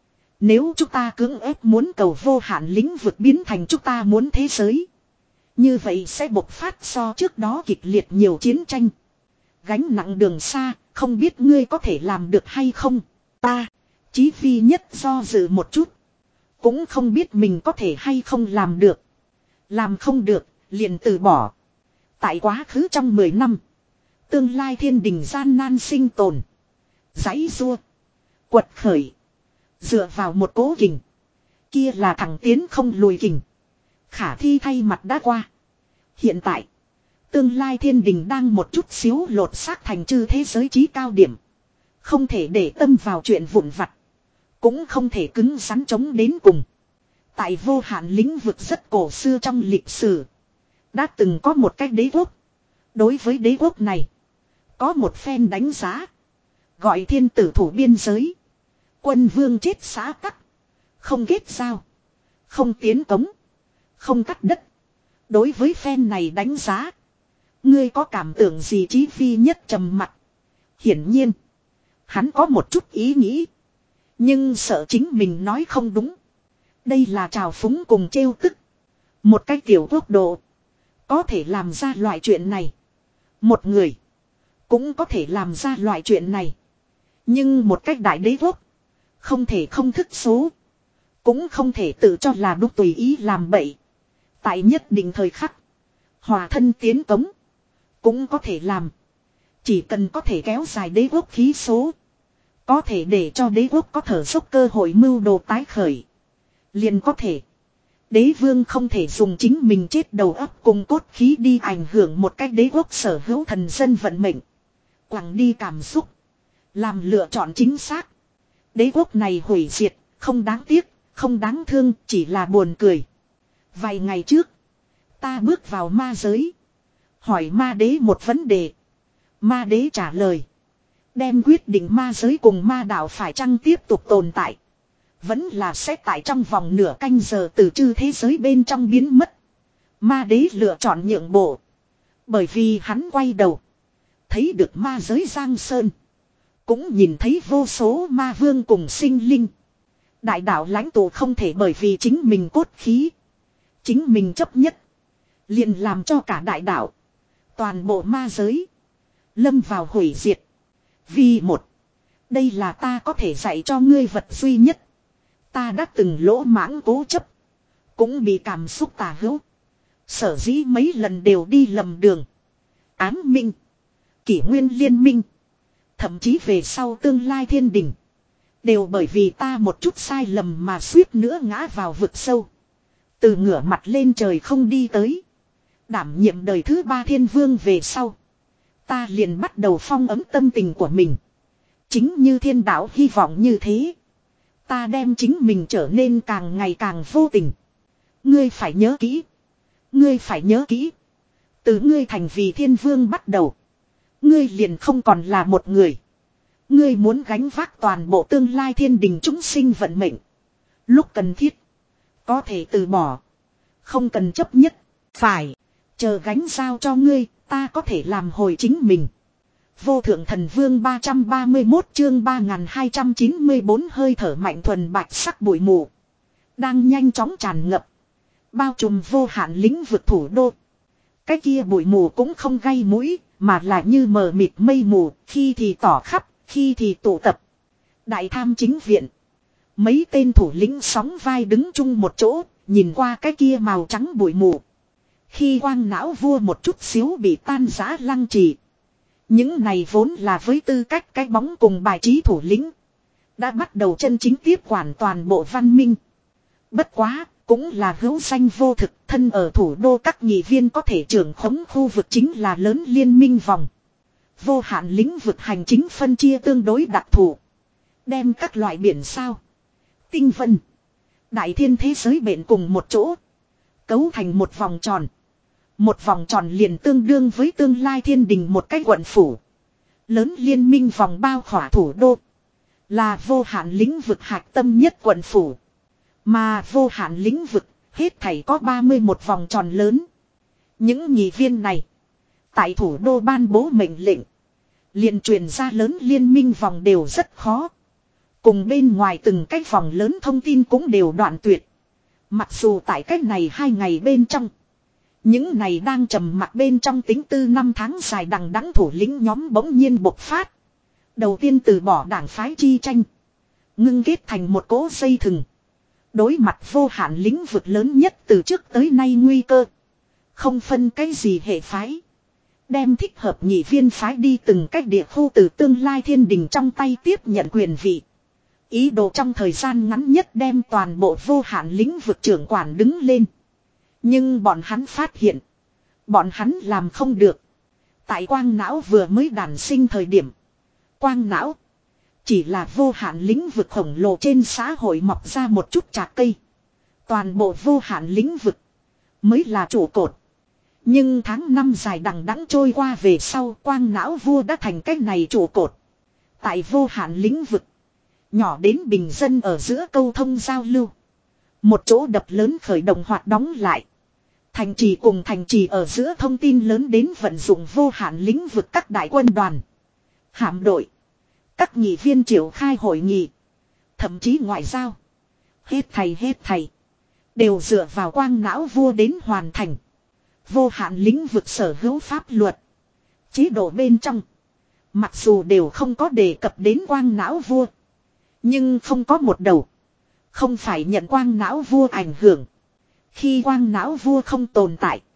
Nếu chúng ta cưỡng ép muốn cầu vô hạn lĩnh vực biến thành chúng ta muốn thế giới. Như vậy sẽ bộc phát so trước đó kịch liệt nhiều chiến tranh. Gánh nặng đường xa, không biết ngươi có thể làm được hay không. Ta, Chí Phi Nhất do dự một chút. Cũng không biết mình có thể hay không làm được. Làm không được, liền từ bỏ. Tại quá khứ trong mười năm. Tương lai thiên đình gian nan sinh tồn. Giãy giụa. Quật khởi. Dựa vào một cố kình. Kia là thẳng tiến không lùi kình. Khả thi thay mặt đã qua. Hiện tại. Tương lai thiên đình đang một chút xíu lột xác thành chư thế giới trí cao điểm. Không thể để tâm vào chuyện vụn vặt. Cũng không thể cứng rắn chống đến cùng. Tại vô hạn lĩnh vực rất cổ xưa trong lịch sử. Đã từng có một cái đế quốc. Đối với đế quốc này. Có một phen đánh giá. Gọi thiên tử thủ biên giới. Quân vương chết xã tắc. Không kết giao. Không tiến cống. Không cắt đất. Đối với phen này đánh giá. Ngươi có cảm tưởng gì? Chí Phi Nhất trầm mặt. Hiển nhiên. Hắn có một chút ý nghĩ. Nhưng sợ chính mình nói không đúng. Đây là trào phúng cùng trêu tức. Một cái tiểu quốc độ. Có thể làm ra loại chuyện này. Một người. Cũng có thể làm ra loại chuyện này. Nhưng một cách đại đế quốc. Không thể không thức số. Cũng không thể tự cho là đúng tùy ý làm bậy. Tại nhất định thời khắc. Hòa thân tiến cống. cũng có thể làm. Chỉ cần có thể kéo dài đế quốc khí số. Có thể để cho đế quốc có thở dốc cơ hội mưu đồ tái khởi. Liền có thể. Đế vương không thể dùng chính mình chết đầu óc cùng cốt khí đi ảnh hưởng một cách đế quốc sở hữu thần dân vận mệnh. Quẳng đi cảm xúc. Làm lựa chọn chính xác. Đế quốc này hủy diệt, không đáng tiếc, không đáng thương, chỉ là buồn cười. Vài ngày trước, ta bước vào ma giới. Hỏi ma đế một vấn đề. Ma đế trả lời. Đem quyết định ma giới cùng ma đạo phải chăng tiếp tục tồn tại. Vẫn là sẽ tại trong vòng nửa canh giờ từ chư thế giới bên trong biến mất. Ma đế lựa chọn nhượng bộ. Bởi vì hắn quay đầu. Thấy được ma giới Giang Sơn. Cũng nhìn thấy vô số ma vương cùng sinh linh. Đại đạo lãnh tụ không thể bởi vì chính mình cốt khí. Chính mình chấp nhất. Liền làm cho cả đại đạo. Toàn bộ ma giới. Lâm vào hủy diệt. Vì một. Đây là ta có thể dạy cho ngươi vật duy nhất. Ta đã từng lỗ mãng cố chấp. Cũng bị cảm xúc tà hữu. Sở dĩ mấy lần đều đi lầm đường. Ám minh. Kỷ nguyên liên minh. Thậm chí về sau tương lai thiên đình. Đều bởi vì ta một chút sai lầm mà suýt nữa ngã vào vực sâu. Từ ngửa mặt lên trời không đi tới. Đảm nhiệm đời thứ ba thiên vương về sau. Ta liền bắt đầu phong ấm tâm tình của mình. Chính như thiên đạo hy vọng như thế. Ta đem chính mình trở nên càng ngày càng vô tình. Ngươi phải nhớ kỹ. Ngươi phải nhớ kỹ. Từ ngươi thành vì thiên vương bắt đầu. Ngươi liền không còn là một người. Ngươi muốn gánh vác toàn bộ tương lai thiên đình chúng sinh vận mệnh. Lúc cần thiết. Có thể từ bỏ. Không cần chấp nhất. Phải. Chờ gánh giao cho ngươi. Ta có thể làm hồi chính mình. Vô thượng thần vương ba trăm ba mươi mốt chương ba nghìn hai trăm chín mươi bốn hơi thở mạnh thuần bạch sắc bụi mù. Đang nhanh chóng tràn ngập. Bao trùm vô hạn lĩnh vực thủ đô. Cái kia bụi mù cũng không gây mũi. Mà là như mờ mịt mây mù. Khi thì tỏ khắp. Khi thì tụ tập. Đại tham chính viện. Mấy tên thủ lĩnh sóng vai đứng chung một chỗ. Nhìn qua cái kia màu trắng bụi mù. Khi quang não vua một chút xíu bị tan rã lăng trì. Những này vốn là với tư cách cái bóng cùng bài trí thủ lĩnh. Đã bắt đầu chân chính tiếp quản toàn bộ văn minh. Bất quá, cũng là hữu danh vô thực. Thân ở thủ đô các nghị viên có thể trưởng khống khu vực chính là lớn liên minh vòng. Vô hạn lĩnh vực hành chính phân chia tương đối đặc thù. Đem các loại biển sao, tinh vân, đại thiên thế giới bện cùng một chỗ. Cấu thành một vòng tròn. Một vòng tròn liền tương đương với tương lai thiên đình một cái quận phủ. Lớn liên minh vòng bao khỏa thủ đô. Là vô hạn lĩnh vực hạch tâm nhất quận phủ. Mà vô hạn lĩnh vực hết thảy có ba mươi mốt vòng tròn lớn. Những nghị viên này. Tại thủ đô ban bố mệnh lệnh. Liền truyền ra lớn liên minh vòng đều rất khó. Cùng bên ngoài từng cái vòng lớn thông tin cũng đều đoạn tuyệt. Mặc dù tại cách này hai ngày bên trong. Những này đang trầm mặc bên trong tính tư năm tháng dài đằng đẵng thủ lĩnh nhóm bỗng nhiên bộc phát. Đầu tiên từ bỏ đảng phái chi tranh. Ngưng kết thành một cỗ dây thừng. Đối mặt vô hạn lĩnh vực lớn nhất từ trước tới nay nguy cơ. Không phân cái gì hệ phái. Đem thích hợp nhị viên phái đi từng cách địa khu từ tương lai thiên đình trong tay tiếp nhận quyền vị. Ý đồ trong thời gian ngắn nhất đem toàn bộ vô hạn lĩnh vực trưởng quản đứng lên. Nhưng bọn hắn phát hiện. Bọn hắn làm không được. Tại quang não vừa mới đản sinh thời điểm. Quang não. Chỉ là vô hạn lĩnh vực khổng lồ trên xã hội mọc ra một chút trà cây. Toàn bộ vô hạn lĩnh vực. Mới là trụ cột. Nhưng tháng năm dài đằng đẵng trôi qua về sau quang não vua đã thành cái này trụ cột. Tại vô hạn lĩnh vực. Nhỏ đến bình dân ở giữa câu thông giao lưu. Một chỗ đập lớn khởi động hoạt đóng lại. Thành trì cùng thành trì ở giữa thông tin lớn đến vận dụng vô hạn lĩnh vực các đại quân đoàn. Hạm đội. Các nghị viên triệu khai hội nghị. Thậm chí ngoại giao. Hết thầy hết thầy. Đều dựa vào quang não vua đến hoàn thành. Vô hạn lĩnh vực sở hữu pháp luật. Chế độ bên trong. Mặc dù đều không có đề cập đến quang não vua. Nhưng không có một đầu. Không phải nhận quang não vua ảnh hưởng. Khi quang não vua không tồn tại.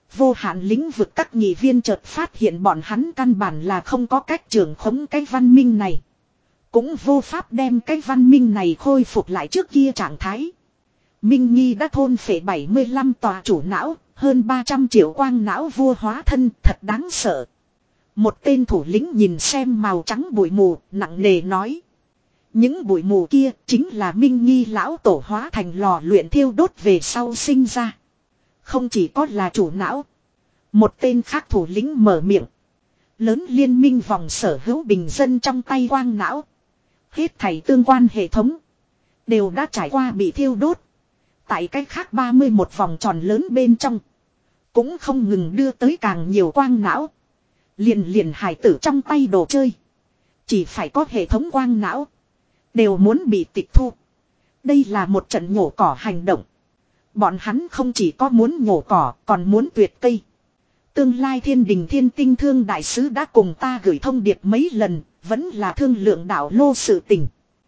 Vô hạn lĩnh vực các nghị viên chợt phát hiện bọn hắn căn bản là không có cách trưởng khống cái văn minh này. Cũng vô pháp đem cái văn minh này khôi phục lại trước kia trạng thái. Minh Nghi đã thôn phệ bảy mươi lăm tòa chủ não, hơn ba trăm triệu quang não vua hóa thân, thật đáng sợ. Một tên thủ lĩnh nhìn xem màu trắng bụi mù, nặng nề nói. Những bụi mù kia chính là Minh Nghi lão tổ hóa thành lò luyện thiêu đốt về sau sinh ra. Không chỉ có là chủ não. Một tên khác thủ lĩnh mở miệng. Lớn liên minh vòng sở hữu bình dân trong tay quang não. Hết thảy tương quan hệ thống. Đều đã trải qua bị thiêu đốt. Tại cách khác ba mươi mốt vòng tròn lớn bên trong. Cũng không ngừng đưa tới càng nhiều quang não. Liền liền hải tử trong tay đồ chơi. Chỉ phải có hệ thống quang não. Đều muốn bị tịch thu. Đây là một trận nhổ cỏ hành động. Bọn hắn không chỉ có muốn nhổ cỏ còn muốn tuyệt cây. Tương lai thiên đình thiên tinh thương đại sứ đã cùng ta gửi thông điệp mấy lần. Vẫn là thương lượng đạo lô sự tình.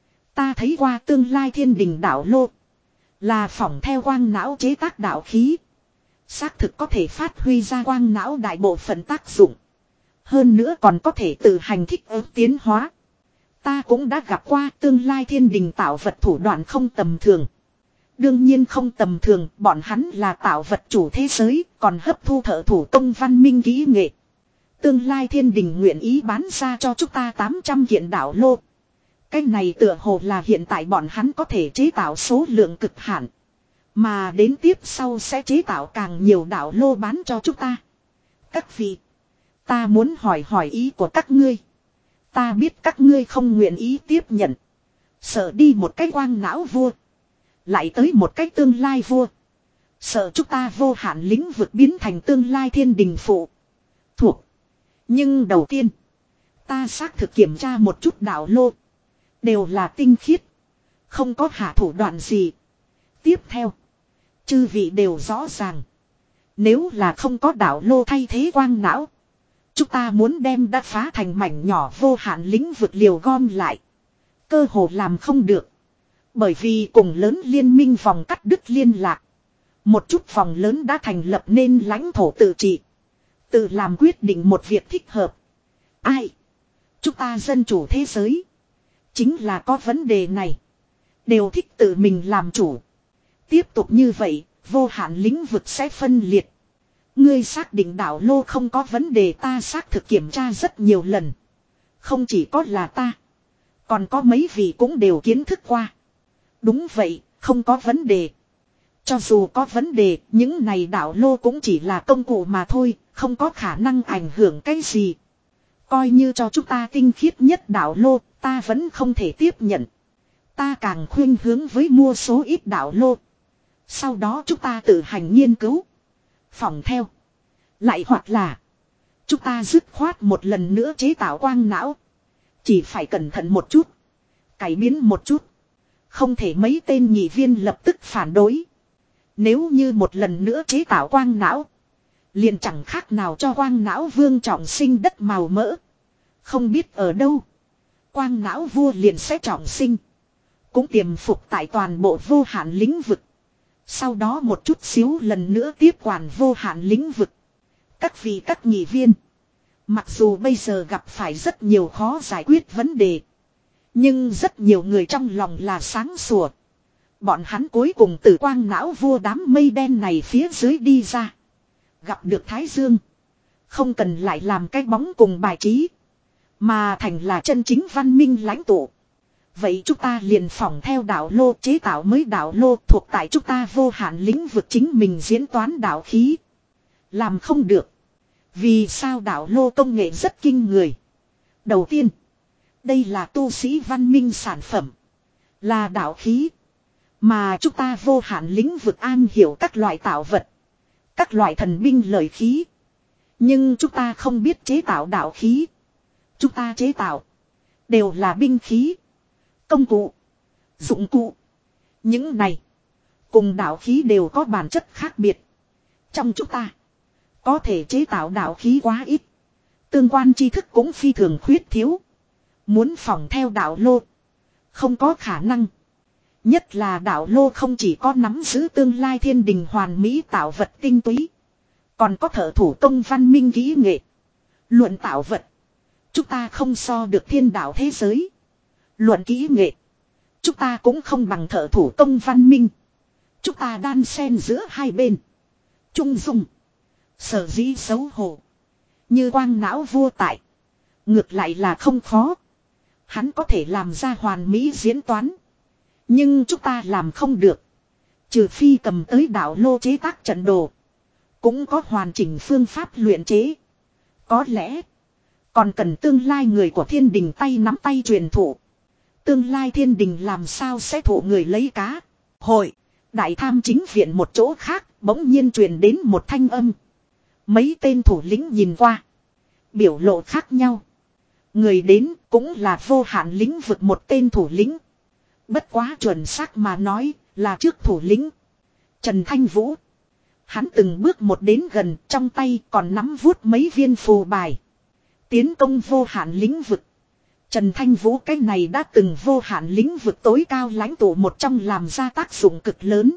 Ta thấy qua tương lai thiên đình đạo lô. Là phỏng theo quang não chế tác đạo khí. Xác thực có thể phát huy ra quang não đại bộ phận tác dụng. Hơn nữa còn có thể tự hành thích ứng tiến hóa. Ta cũng đã gặp qua tương lai thiên đình tạo vật thủ đoạn không tầm thường. Đương nhiên không tầm thường, bọn hắn là tạo vật chủ thế giới, còn hấp thu thợ thủ công văn minh kỹ nghệ. Tương lai thiên đình nguyện ý bán ra cho chúng ta tám trăm kiện đạo lô. Cái này tựa hồ là hiện tại bọn hắn có thể chế tạo số lượng cực hạn. Mà đến tiếp sau sẽ chế tạo càng nhiều đạo lô bán cho chúng ta. Các vị, ta muốn hỏi hỏi ý của các ngươi. Ta biết các ngươi không nguyện ý tiếp nhận. Sợ đi một cái quang não vua. Lại tới một cái tương lai vua. Sợ chúng ta vô hạn lĩnh vực biến thành tương lai thiên đình phụ. Thuộc. Nhưng đầu tiên. Ta xác thực kiểm tra một chút đạo lô. Đều là tinh khiết. Không có hạ thủ đoạn gì. Tiếp theo. Chư vị đều rõ ràng. Nếu là không có đạo lô thay thế quang não. Chúng ta muốn đem đã phá thành mảnh nhỏ vô hạn lĩnh vực liều gom lại. Cơ hồ làm không được. Bởi vì cùng lớn liên minh vòng cắt đứt liên lạc. Một chút vòng lớn đã thành lập nên lãnh thổ tự trị. Tự làm quyết định một việc thích hợp. Ai? Chúng ta dân chủ thế giới. Chính là có vấn đề này. Đều thích tự mình làm chủ. Tiếp tục như vậy, vô hạn lĩnh vực sẽ phân liệt. Ngươi xác định đạo lô không có vấn đề, ta xác thực kiểm tra rất nhiều lần. Không chỉ có là ta. Còn có mấy vị cũng đều kiến thức qua. Đúng vậy, không có vấn đề. Cho dù có vấn đề, những này đạo lô cũng chỉ là công cụ mà thôi, không có khả năng ảnh hưởng cái gì. Coi như cho chúng ta tinh khiết nhất đạo lô, ta vẫn không thể tiếp nhận. Ta càng khuyên hướng với mua số ít đạo lô. Sau đó chúng ta tự hành nghiên cứu. Phỏng theo. Lại hoặc là chúng ta dứt khoát một lần nữa chế tạo quang não. Chỉ phải cẩn thận một chút. Cải biến một chút. Không thể mấy tên nghị viên lập tức phản đối. Nếu như một lần nữa chế tạo quang não. Liền chẳng khác nào cho quang não vương trọng sinh đất màu mỡ. Không biết ở đâu. Quang não vua liền sẽ trọng sinh. Cũng tiềm phục tại toàn bộ vô hạn lĩnh vực. Sau đó một chút xíu lần nữa tiếp quản vô hạn lĩnh vực. Các vị các nghị viên. Mặc dù bây giờ gặp phải rất nhiều khó giải quyết vấn đề. Nhưng rất nhiều người trong lòng là sáng sủa. Bọn hắn cuối cùng từ quang não vua đám mây đen này phía dưới đi ra. Gặp được Thái Dương. Không cần lại làm cái bóng cùng bài trí. Mà thành là chân chính văn minh lãnh tụ. Vậy chúng ta liền phỏng theo đạo lô chế tạo mới đạo lô thuộc tại chúng ta vô hạn lĩnh vực chính mình diễn toán đạo khí. Làm không được. Vì sao đạo lô công nghệ rất kinh người. Đầu tiên. Đây là tu sĩ văn minh sản phẩm. Là đạo khí. Mà chúng ta vô hạn lĩnh vực an hiểu các loại tạo vật. Các loại thần binh lợi khí. Nhưng chúng ta không biết chế tạo đạo khí. Chúng ta chế tạo. Đều là binh khí. Công cụ. Dụng cụ. Những này. Cùng đạo khí đều có bản chất khác biệt. Trong chúng ta. Có thể chế tạo đạo khí quá ít. Tương quan tri thức cũng phi thường khuyết thiếu. Muốn phỏng theo đạo lô. Không có khả năng. Nhất là đạo lô không chỉ có nắm giữ tương lai thiên đình hoàn mỹ tạo vật tinh túy. Còn có thợ thủ công văn minh kỹ nghệ. Luận tạo vật. Chúng ta không so được thiên đạo thế giới. Luận kỹ nghệ. Chúng ta cũng không bằng thợ thủ công văn minh. Chúng ta đan xen giữa hai bên. Trung dung. Sở dĩ xấu hổ. Như quang não vua tại. Ngược lại là không khó. Hắn có thể làm ra hoàn mỹ diễn toán. Nhưng chúng ta làm không được. Trừ phi cầm tới đạo lô chế tác trận đồ. Cũng có hoàn chỉnh phương pháp luyện chế. Có lẽ. Còn cần tương lai người của thiên đình tay nắm tay truyền thụ. Tương lai thiên đình làm sao sẽ thụ người lấy cá. Hội. Đại tham chính viện một chỗ khác. Bỗng nhiên truyền đến một thanh âm. Mấy tên thủ lĩnh nhìn qua. Biểu lộ khác nhau. Người đến cũng là vô hạn lĩnh vực một tên thủ lĩnh. Bất quá chuẩn xác mà nói là trước thủ lĩnh. Trần Thanh Vũ. Hắn từng bước một đến gần, trong tay còn nắm vuốt mấy viên phù bài. Tiến công vô hạn lĩnh vực. Trần Thanh Vũ cái này đã từng vô hạn lĩnh vực tối cao lãnh tụ một trong làm ra tác dụng cực lớn.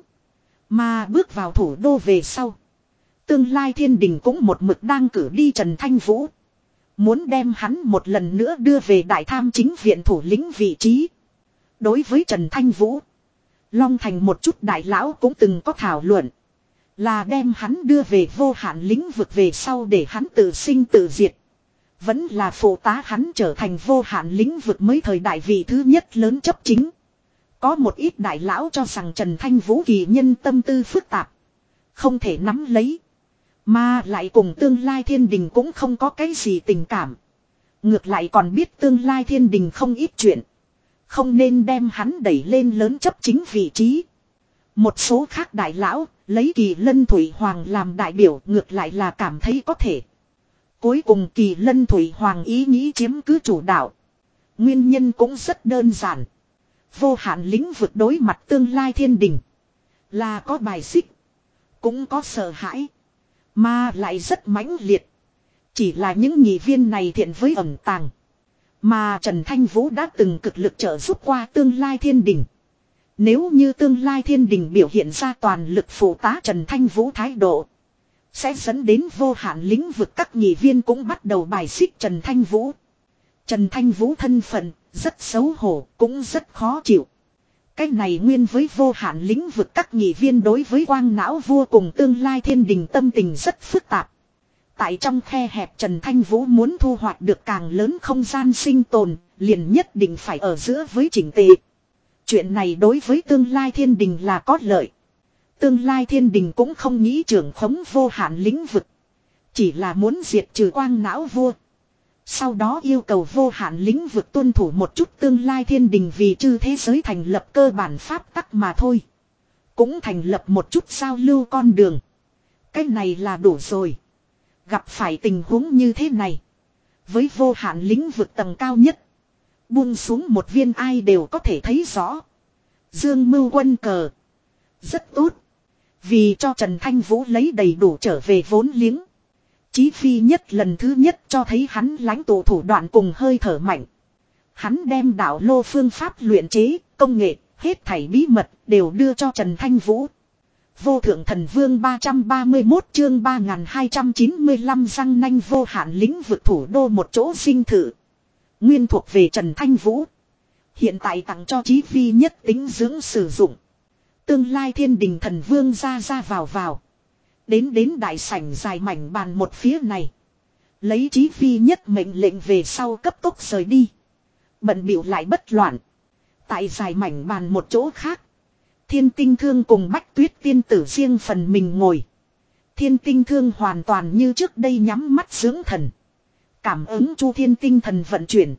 Mà bước vào thủ đô về sau. Tương lai thiên đình cũng một mực đang cử đi Trần Thanh Vũ. Muốn đem hắn một lần nữa đưa về đại tham chính viện thủ lĩnh vị trí. Đối với Trần Thanh Vũ. Long Thành một chút đại lão cũng từng có thảo luận. Là đem hắn đưa về vô hạn lĩnh vực về sau để hắn tự sinh tự diệt. Vẫn là phụ tá hắn trở thành vô hạn lĩnh vực mới thời đại vị thứ nhất lớn chấp chính. Có một ít đại lão cho rằng Trần Thanh Vũ kỳ nhân tâm tư phức tạp. Không thể nắm lấy. Mà lại cùng tương lai thiên đình cũng không có cái gì tình cảm. Ngược lại còn biết tương lai thiên đình không ít chuyện. Không nên đem hắn đẩy lên lớn chấp chính vị trí. Một số khác đại lão lấy Kỳ Lân Thủy Hoàng làm đại biểu ngược lại là cảm thấy có thể. Cuối cùng Kỳ Lân Thủy Hoàng ý nghĩ chiếm cứ chủ đạo. Nguyên nhân cũng rất đơn giản. Vô hạn lĩnh vực đối mặt tương lai thiên đình. Là có bài xích. Cũng có sợ hãi. Mà lại rất mãnh liệt. Chỉ là những nghị viên này thiện với ẩn tàng. Mà Trần Thanh Vũ đã từng cực lực trợ giúp qua tương lai thiên đình. Nếu như tương lai thiên đình biểu hiện ra toàn lực phụ tá Trần Thanh Vũ thái độ. Sẽ dẫn đến vô hạn lĩnh vực các nghị viên cũng bắt đầu bài xích Trần Thanh Vũ. Trần Thanh Vũ thân phận rất xấu hổ cũng rất khó chịu. Cái này nguyên với vô hạn lĩnh vực các nghị viên đối với quang não vua cùng tương lai thiên đình tâm tình rất phức tạp. Tại trong khe hẹp Trần Thanh Vũ muốn thu hoạch được càng lớn không gian sinh tồn, liền nhất định phải ở giữa với chỉnh tề. Chuyện này đối với tương lai thiên đình là có lợi. Tương lai thiên đình cũng không nghĩ trưởng khống vô hạn lĩnh vực. Chỉ là muốn diệt trừ quang não vua. Sau đó yêu cầu vô hạn lĩnh vực tuân thủ một chút tương lai thiên đình vì chư thế giới thành lập cơ bản pháp tắc mà thôi. Cũng thành lập một chút giao lưu con đường. Cái này là đủ rồi. Gặp phải tình huống như thế này. Với vô hạn lĩnh vực tầng cao nhất. Buông xuống một viên ai đều có thể thấy rõ. Dương mưu quân cờ. Rất tốt. Vì cho Trần Thanh Vũ lấy đầy đủ trở về vốn liếng. Chí Phi nhất lần thứ nhất cho thấy hắn lãnh tụ thủ đoạn cùng hơi thở mạnh. Hắn đem đạo lô phương pháp luyện chế, công nghệ, hết thảy bí mật đều đưa cho Trần Thanh Vũ. Vô thượng thần vương ba trăm ba mươi mốt chương ba nghìn hai trăm chín mươi lăm răng nanh vô hạn lĩnh vực thủ đô một chỗ sinh thử. Nguyên thuộc về Trần Thanh Vũ. Hiện tại tặng cho Chí Phi nhất tính dưỡng sử dụng. Tương lai thiên đình thần vương ra ra vào vào. Đến đến đại sảnh dài mảnh bàn một phía này. Lấy Chí Phi nhất mệnh lệnh về sau cấp tốc rời đi. Bận bịu lại bất loạn. Tại dài mảnh bàn một chỗ khác. Thiên Tinh Thương cùng Bách Tuyết tiên tử riêng phần mình ngồi. Thiên Tinh Thương hoàn toàn như trước đây nhắm mắt dưỡng thần. Cảm ứng chu thiên tinh thần vận chuyển.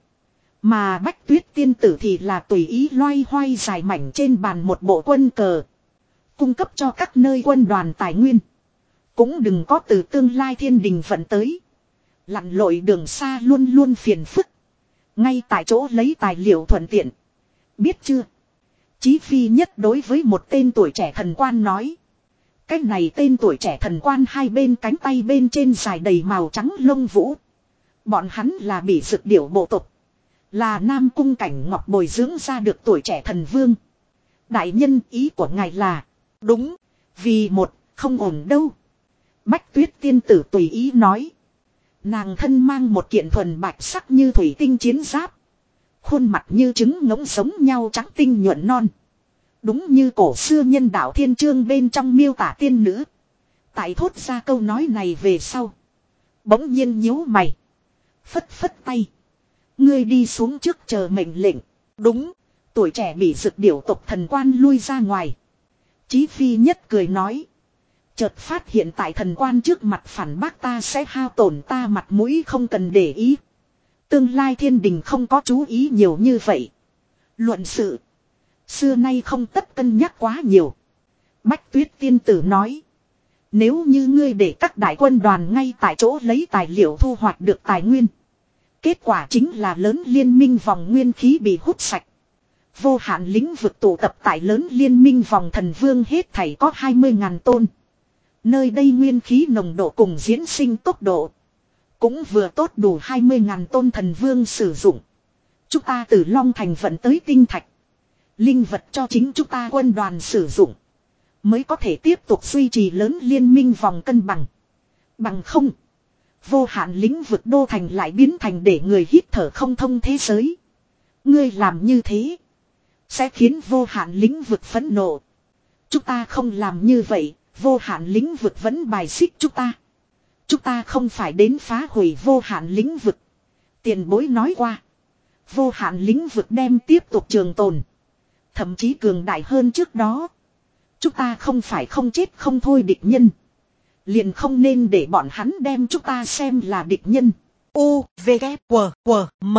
Mà Bách Tuyết tiên tử thì là tùy ý loay hoay dài mảnh trên bàn một bộ quân cờ. Cung cấp cho các nơi quân đoàn tài nguyên. Cũng đừng có từ tương lai thiên đình vận tới. Lặn lội đường xa luôn luôn phiền phức. Ngay tại chỗ lấy tài liệu thuận tiện. Biết chưa? Chí Phi nhất đối với một tên tuổi trẻ thần quan nói. Cái này tên tuổi trẻ thần quan hai bên cánh tay bên trên dài đầy màu trắng lông vũ. Bọn hắn là bị dực điểu bộ tộc. Là Nam Cung Cảnh Ngọc bồi dưỡng ra được tuổi trẻ thần vương. Đại nhân ý của ngài là. Đúng. Vì một không ổn đâu. Bách Tuyết tiên tử tùy ý nói. Nàng thân mang một kiện thuần bạch sắc như thủy tinh chiến giáp. Khuôn mặt như trứng ngỗng giống nhau trắng tinh nhuận non. Đúng như cổ xưa nhân đạo thiên chương bên trong miêu tả tiên nữ. Tại thốt ra câu nói này về sau. Bỗng nhiên nhíu mày. Phất phất tay. Ngươi đi xuống trước chờ mệnh lệnh. Đúng. Tuổi trẻ bị dực điểu tộc thần quan lui ra ngoài. Chí Phi Nhất cười nói. Chợt phát hiện tại thần quan trước mặt phản bác ta sẽ hao tổn ta mặt mũi không cần để ý. Tương lai thiên đình không có chú ý nhiều như vậy. Luận sự. Xưa nay không tất cân nhắc quá nhiều. Bách Tuyết tiên tử nói. Nếu như ngươi để các đại quân đoàn ngay tại chỗ lấy tài liệu thu hoạch được tài nguyên. Kết quả chính là lớn liên minh vòng nguyên khí bị hút sạch. Vô hạn lĩnh vực tụ tập tại lớn liên minh vòng thần vương hết thảy có hai mươi ngàn tôn. Nơi đây nguyên khí nồng độ cùng diễn sinh tốc độ. Cũng vừa tốt đủ hai mươi ngàn tôn thần vương sử dụng. Chúng ta từ Long Thành vận tới tinh thạch. Linh vật cho chính chúng ta quân đoàn sử dụng. Mới có thể tiếp tục duy trì lớn liên minh vòng cân bằng. Bằng không. Vô hạn lĩnh vực đô thành lại biến thành để người hít thở không thông thế giới. Ngươi làm như thế. Sẽ khiến vô hạn lĩnh vực phẫn nộ. Chúng ta không làm như vậy. Vô hạn lĩnh vực vẫn bài xích chúng ta. Chúng ta không phải đến phá hủy vô hạn lĩnh vực. Tiền bối nói qua. Vô hạn lĩnh vực đem tiếp tục trường tồn. Thậm chí cường đại hơn trước đó. Chúng ta không phải không chết không thôi địch nhân. Liền không nên để bọn hắn đem chúng ta xem là địch nhân. U, V, K, W, W, M.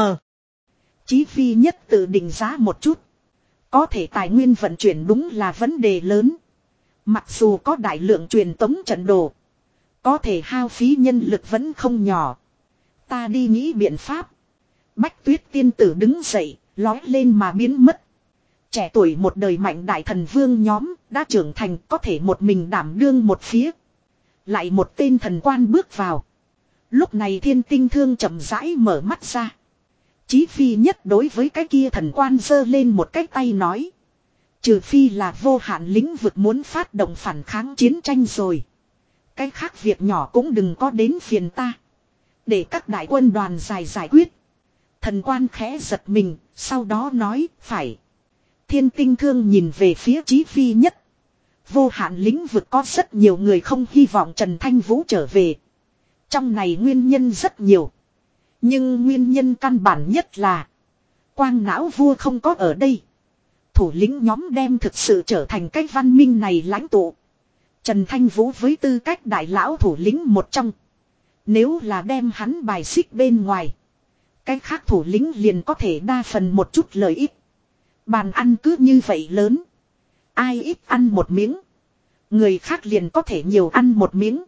Chí Phi Nhất tự định giá một chút. Có thể tài nguyên vận chuyển đúng là vấn đề lớn. Mặc dù có đại lượng truyền tống trận đồ. Có thể hao phí nhân lực vẫn không nhỏ. Ta đi nghĩ biện pháp. Bách Tuyết tiên tử đứng dậy, lói lên mà biến mất. Trẻ tuổi một đời mạnh đại thần vương nhóm đã trưởng thành có thể một mình đảm đương một phía. Lại một tên thần quan bước vào. Lúc này Thiên Tinh Thương chậm rãi mở mắt ra. Chí Phi Nhất đối với cái kia thần quan giơ lên một cái tay nói. Trừ phi là vô hạn lĩnh vực muốn phát động phản kháng chiến tranh rồi. Cái khác việc nhỏ cũng đừng có đến phiền ta. Để các đại quân đoàn giải giải quyết. Thần quan khẽ giật mình, sau đó nói, phải. Thiên Tinh Thương nhìn về phía Chí Phi Nhất. Vô hạn lĩnh vực có rất nhiều người không hy vọng Trần Thanh Vũ trở về. Trong này nguyên nhân rất nhiều. Nhưng nguyên nhân căn bản nhất là Quang Não Vua không có ở đây. Thủ lĩnh nhóm đem thực sự trở thành cái văn minh này lãnh tụ. Trần Thanh Vũ với tư cách đại lão thủ lĩnh một trong. Nếu là đem hắn bài xích bên ngoài. Cái khác thủ lĩnh liền có thể đa phần một chút lợi ích. Bàn ăn cứ như vậy lớn. Ai ít ăn một miếng. Người khác liền có thể nhiều ăn một miếng.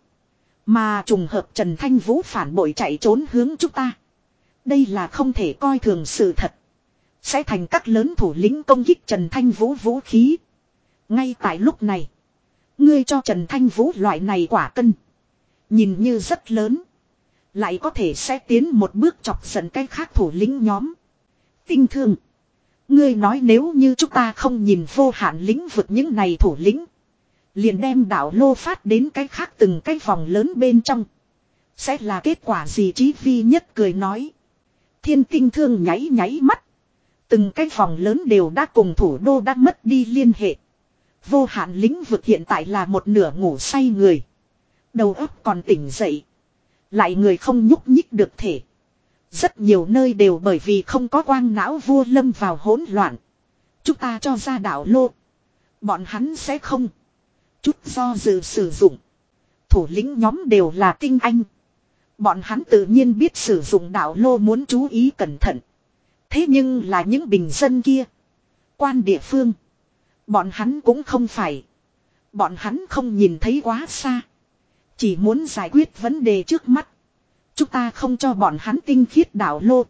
Mà trùng hợp Trần Thanh Vũ phản bội chạy trốn hướng chúng ta. Đây là không thể coi thường sự thật. Sẽ thành các lớn thủ lĩnh công kích Trần Thanh Vũ vũ khí. Ngay tại lúc này. Ngươi cho Trần Thanh Vũ loại này quả cân. Nhìn như rất lớn. Lại có thể sẽ tiến một bước chọc giận cái khác thủ lĩnh nhóm. Tinh Thương. Ngươi nói nếu như chúng ta không nhìn vô hạn lĩnh vực những này thủ lĩnh. Liền đem đảo lô phát đến cái khác từng cái vòng lớn bên trong. Sẽ là kết quả gì? Chí Phi Nhất cười nói. Thiên Tinh Thương nháy nháy mắt. Từng cái vòng lớn đều đã cùng thủ đô đã mất đi liên hệ. Vô hạn lĩnh vực hiện tại là một nửa ngủ say người. Đầu óc còn tỉnh dậy. Lại người không nhúc nhích được thể. Rất nhiều nơi đều bởi vì không có Quang Não Vua lâm vào hỗn loạn. Chúng ta cho ra đảo lô. Bọn hắn sẽ không chút do dự sử dụng. Thủ lĩnh nhóm đều là tinh anh. Bọn hắn tự nhiên biết sử dụng đảo lô muốn chú ý cẩn thận. Thế nhưng là những bình dân kia. Quan địa phương. Bọn hắn cũng không phải. Bọn hắn không nhìn thấy quá xa. Chỉ muốn giải quyết vấn đề trước mắt. Chúng ta không cho bọn hắn tinh khiết đảo lô.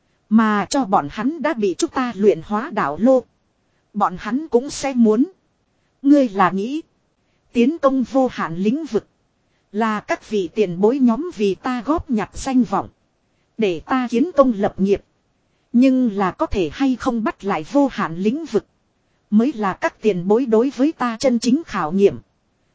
Mà cho bọn hắn đã bị chúng ta luyện hóa đảo lô. Bọn hắn cũng sẽ muốn. Ngươi là nghĩ. Tiến công vô hạn lĩnh vực. Là các vị tiền bối nhóm vì ta góp nhặt danh vọng. Để ta kiến công lập nghiệp. Nhưng là có thể hay không bắt lại vô hạn lĩnh vực. Mới là các tiền bối đối với ta chân chính khảo nghiệm.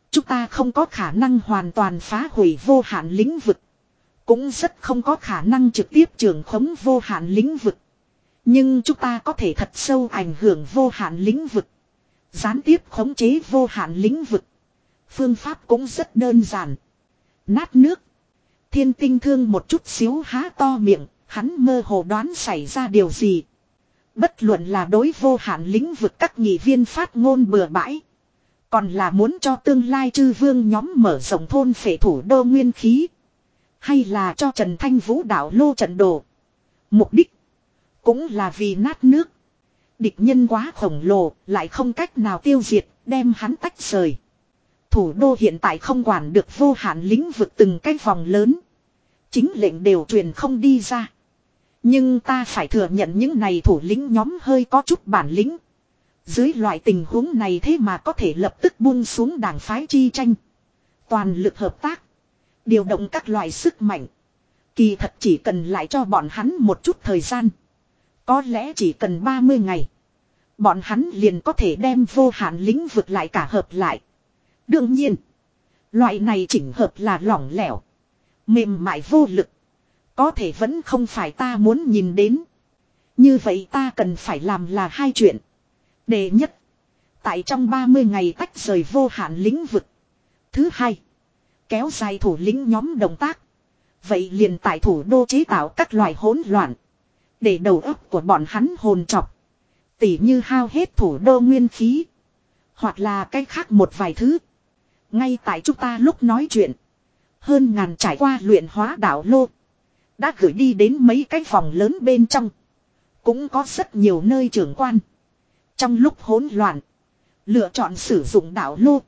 Chúng ta không có khả năng hoàn toàn phá hủy vô hạn lĩnh vực. Cũng rất không có khả năng trực tiếp trưởng khống vô hạn lĩnh vực. Nhưng chúng ta có thể thật sâu ảnh hưởng vô hạn lĩnh vực. Gián tiếp khống chế vô hạn lĩnh vực. Phương pháp cũng rất đơn giản. Nát nước. Thiên Tinh Thương một chút xíu há to miệng, hắn mơ hồ đoán xảy ra điều gì. Bất luận là đối vô hạn lĩnh vực các nghị viên phát ngôn bừa bãi. Còn là muốn cho tương lai chư vương nhóm mở rộng thôn phệ thủ đô nguyên khí. Hay là cho Trần Thanh Vũ đảo lô trận đồ. Mục đích cũng là vì nát nước. Địch nhân quá khổng lồ, lại không cách nào tiêu diệt, đem hắn tách rời. Thủ đô hiện tại không quản được vô hạn lĩnh vực từng cái vòng lớn. Chính lệnh đều truyền không đi ra. Nhưng ta phải thừa nhận những này thủ lĩnh nhóm hơi có chút bản lĩnh. Dưới loại tình huống này thế mà có thể lập tức buông xuống đảng phái chi tranh. Toàn lực hợp tác. Điều động các loại sức mạnh. Kỳ thật chỉ cần lại cho bọn hắn một chút thời gian. Có lẽ chỉ cần ba mươi ngày. Bọn hắn liền có thể đem vô hạn lĩnh vực lại cả hợp lại. Đương nhiên. Loại này chỉnh hợp là lỏng lẻo. Mềm mại vô lực. Có thể vẫn không phải ta muốn nhìn đến. Như vậy ta cần phải làm là hai chuyện. Đệ nhất. Tại trong ba mươi ngày tách rời vô hạn lĩnh vực. Thứ hai. Kéo dài thủ lĩnh nhóm động tác. Vậy liền tại thủ đô chế tạo các loại hỗn loạn. Để đầu óc của bọn hắn hồn trọc. Tỉ như hao hết thủ đô nguyên khí. Hoặc là cái khác một vài thứ. Ngay tại chúng ta lúc nói chuyện. Hơn ngàn trải qua luyện hóa đảo lô. Đã gửi đi đến mấy cái phòng lớn bên trong. Cũng có rất nhiều nơi trưởng quan. Trong lúc hỗn loạn. Lựa chọn sử dụng đảo lô.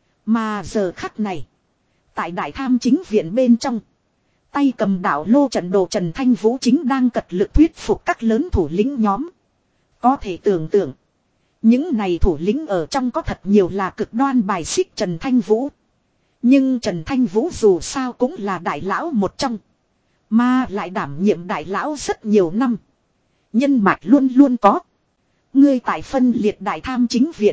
Mà giờ khắc này. Tại đại tham chính viện bên trong. Tay cầm đảo lô trận đồ Trần Thanh Vũ chính đang cật lực thuyết phục các lớn thủ lĩnh nhóm. Có thể tưởng tượng. Những này thủ lĩnh ở trong có thật nhiều là cực đoan bài xích Trần Thanh Vũ. Nhưng Trần Thanh Vũ dù sao cũng là đại lão một trong. Mà lại đảm nhiệm đại lão rất nhiều năm. Nhân mạch luôn luôn có. Ngươi tại phân liệt đại tham chính viện.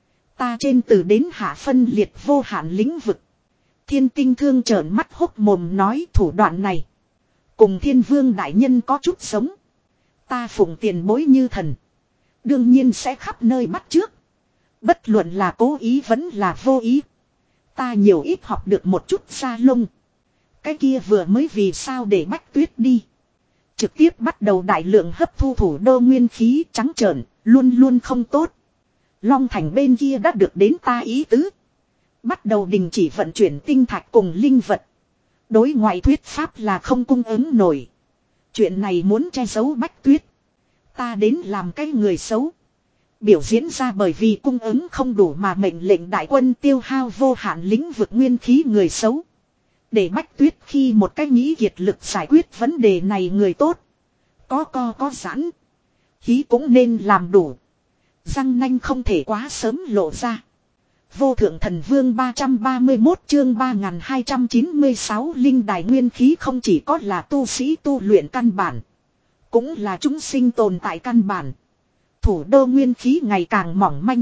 Ta trên từ đến hạ phân liệt vô hạn lĩnh vực. Thiên Tinh Thương trợn mắt hốc mồm nói thủ đoạn này. Cùng Thiên Vương đại nhân có chút giống. Ta phụng tiền bối như thần. Đương nhiên sẽ khắp nơi bắt trước. Bất luận là cố ý vẫn là vô ý. Ta nhiều ít học được một chút xa lông. Cái kia vừa mới vì sao để Bách Tuyết đi. Trực tiếp bắt đầu đại lượng hấp thu thủ đô nguyên khí trắng trợn, luôn luôn không tốt. Long Thành bên kia đã được đến ta ý tứ. Bắt đầu đình chỉ vận chuyển tinh thạch cùng linh vật. Đối ngoại thuyết pháp là không cung ứng nổi. Chuyện này muốn che giấu Bách Tuyết. Ta đến làm cái người xấu. Biểu diễn ra bởi vì cung ứng không đủ mà mệnh lệnh đại quân tiêu hao vô hạn lĩnh vực nguyên khí người xấu. Để Bách Tuyết khi một cái nghĩ kiệt lực giải quyết vấn đề này người tốt. Có co có giãn. Hí cũng nên làm đủ. Răng nanh không thể quá sớm lộ ra. Vô thượng thần vương ba trăm ba mươi mốt chương ba nghìn hai trăm chín mươi sáu linh đài nguyên khí không chỉ có là tu sĩ tu luyện căn bản. Cũng là chúng sinh tồn tại căn bản. Thủ đô nguyên khí ngày càng mỏng manh.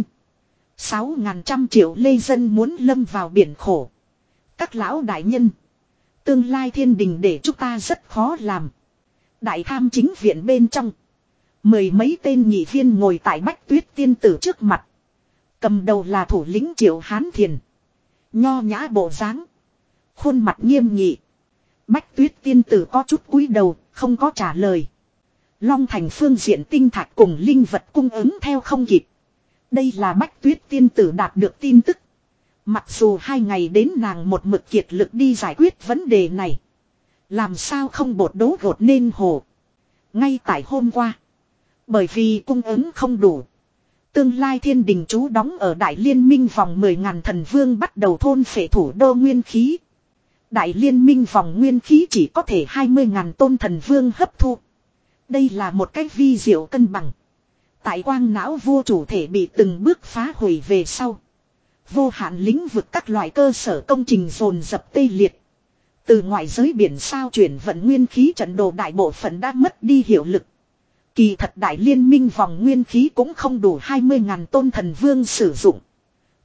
Sáu ngàn trăm triệu lê dân muốn lâm vào biển khổ. Các lão đại nhân. Tương lai thiên đình để chúng ta rất khó làm. Đại tham chính viện bên trong. Mười mấy tên nhị viên ngồi tại Bách Tuyết tiên tử trước mặt. Cầm đầu là thủ lĩnh Triệu Hán Thiền. Nho nhã bộ dáng, khuôn mặt nghiêm nghị. Bách Tuyết tiên tử có chút cúi đầu, không có trả lời. Long Thành phương diện tinh thạch cùng linh vật cung ứng theo không kịp. Đây là Bách Tuyết tiên tử đạt được tin tức. Mặc dù hai ngày đến nàng một mực kiệt lực đi giải quyết vấn đề này. Làm sao không bột đố gột nên hồ. Ngay tại hôm qua. Bởi vì cung ứng không đủ. Tương lai thiên đình chú đóng ở Đại Liên Minh vòng mười ngàn thần vương bắt đầu thôn phệ thủ đô nguyên khí. Đại Liên Minh vòng nguyên khí chỉ có thể hai mươi ngàn tôn thần vương hấp thu. Đây là một cách vi diệu cân bằng. Tại quang não vua chủ thể bị từng bước phá hủy về sau. Vô hạn lĩnh vực các loại cơ sở công trình dồn dập tê liệt. Từ ngoại giới biển sao chuyển vận nguyên khí trận đồ đại bộ phận đã mất đi hiệu lực. Kỳ thật Đại Liên Minh vòng nguyên khí cũng không đủ hai mươi ngàn tôn thần vương sử dụng.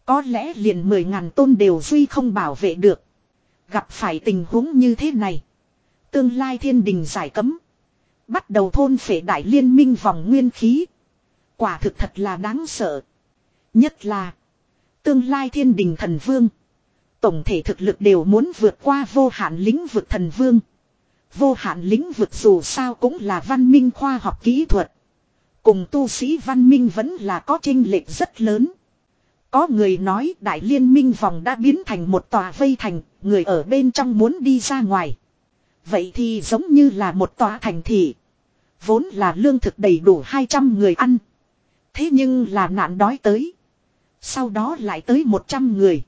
Có lẽ liền mười ngàn tôn đều duy không bảo vệ được. Gặp phải tình huống như thế này. Tương lai thiên đình giải cấm. Bắt đầu thôn phệ đại liên minh vòng nguyên khí. Quả thực thật là đáng sợ. Nhất là. Tương lai thiên đình thần vương. Tổng thể thực lực đều muốn vượt qua vô hạn lĩnh vực thần vương. Vô hạn lĩnh vực dù sao cũng là văn minh khoa học kỹ thuật. Cùng tu sĩ văn minh vẫn là có chênh lệch rất lớn. Có người nói đại liên minh vòng đã biến thành một tòa vây thành, người ở bên trong muốn đi ra ngoài. Vậy thì giống như là một tòa thành thị. Vốn là lương thực đầy đủ hai trăm người ăn. Thế nhưng là nạn đói tới. Sau đó lại tới một trăm người.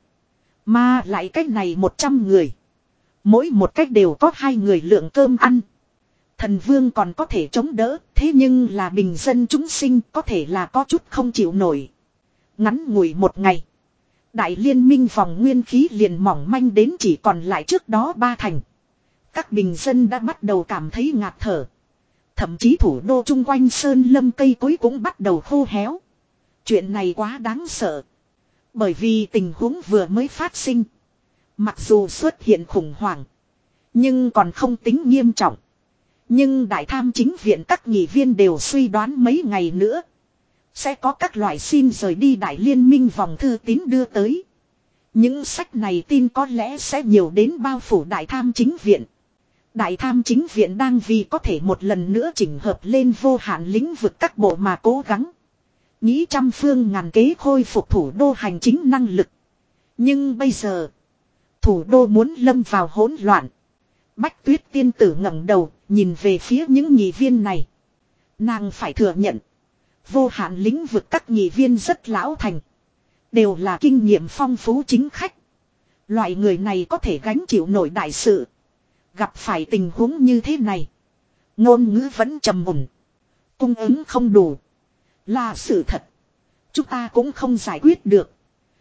Mà lại cách này một trăm người. Mỗi một cách đều có hai người lượng cơm ăn. Thần vương còn có thể chống đỡ. Thế nhưng là bình dân chúng sinh có thể là có chút không chịu nổi. Ngắn ngủi một ngày. Đại liên minh vòng nguyên khí liền mỏng manh đến chỉ còn lại trước đó ba thành. Các bình dân đã bắt đầu cảm thấy ngạt thở. Thậm chí thủ đô chung quanh sơn lâm cây cối cũng bắt đầu khô héo. Chuyện này quá đáng sợ. Bởi vì tình huống vừa mới phát sinh. Mặc dù xuất hiện khủng hoảng. Nhưng còn không tính nghiêm trọng. Nhưng đại tham chính viện các nghị viên đều suy đoán mấy ngày nữa. Sẽ có các loại xin rời đi đại liên minh vòng thư tín đưa tới. Những sách này tin có lẽ sẽ nhiều đến bao phủ đại tham chính viện. Đại tham chính viện đang vì có thể một lần nữa chỉnh hợp lên vô hạn lĩnh vực các bộ mà cố gắng. Nghĩ trăm phương ngàn kế khôi phục thủ đô hành chính năng lực. Nhưng bây giờ, thủ đô muốn lâm vào hỗn loạn. Bách Tuyết tiên tử ngẩng đầu, nhìn về phía những nghị viên này. Nàng phải thừa nhận, vô hạn lĩnh vực các nghị viên rất lão thành. Đều là kinh nghiệm phong phú chính khách. Loại người này có thể gánh chịu nổi đại sự. Gặp phải tình huống như thế này, ngôn ngữ vẫn trầm mùn. Cung ứng không đủ. Là sự thật. Chúng ta cũng không giải quyết được.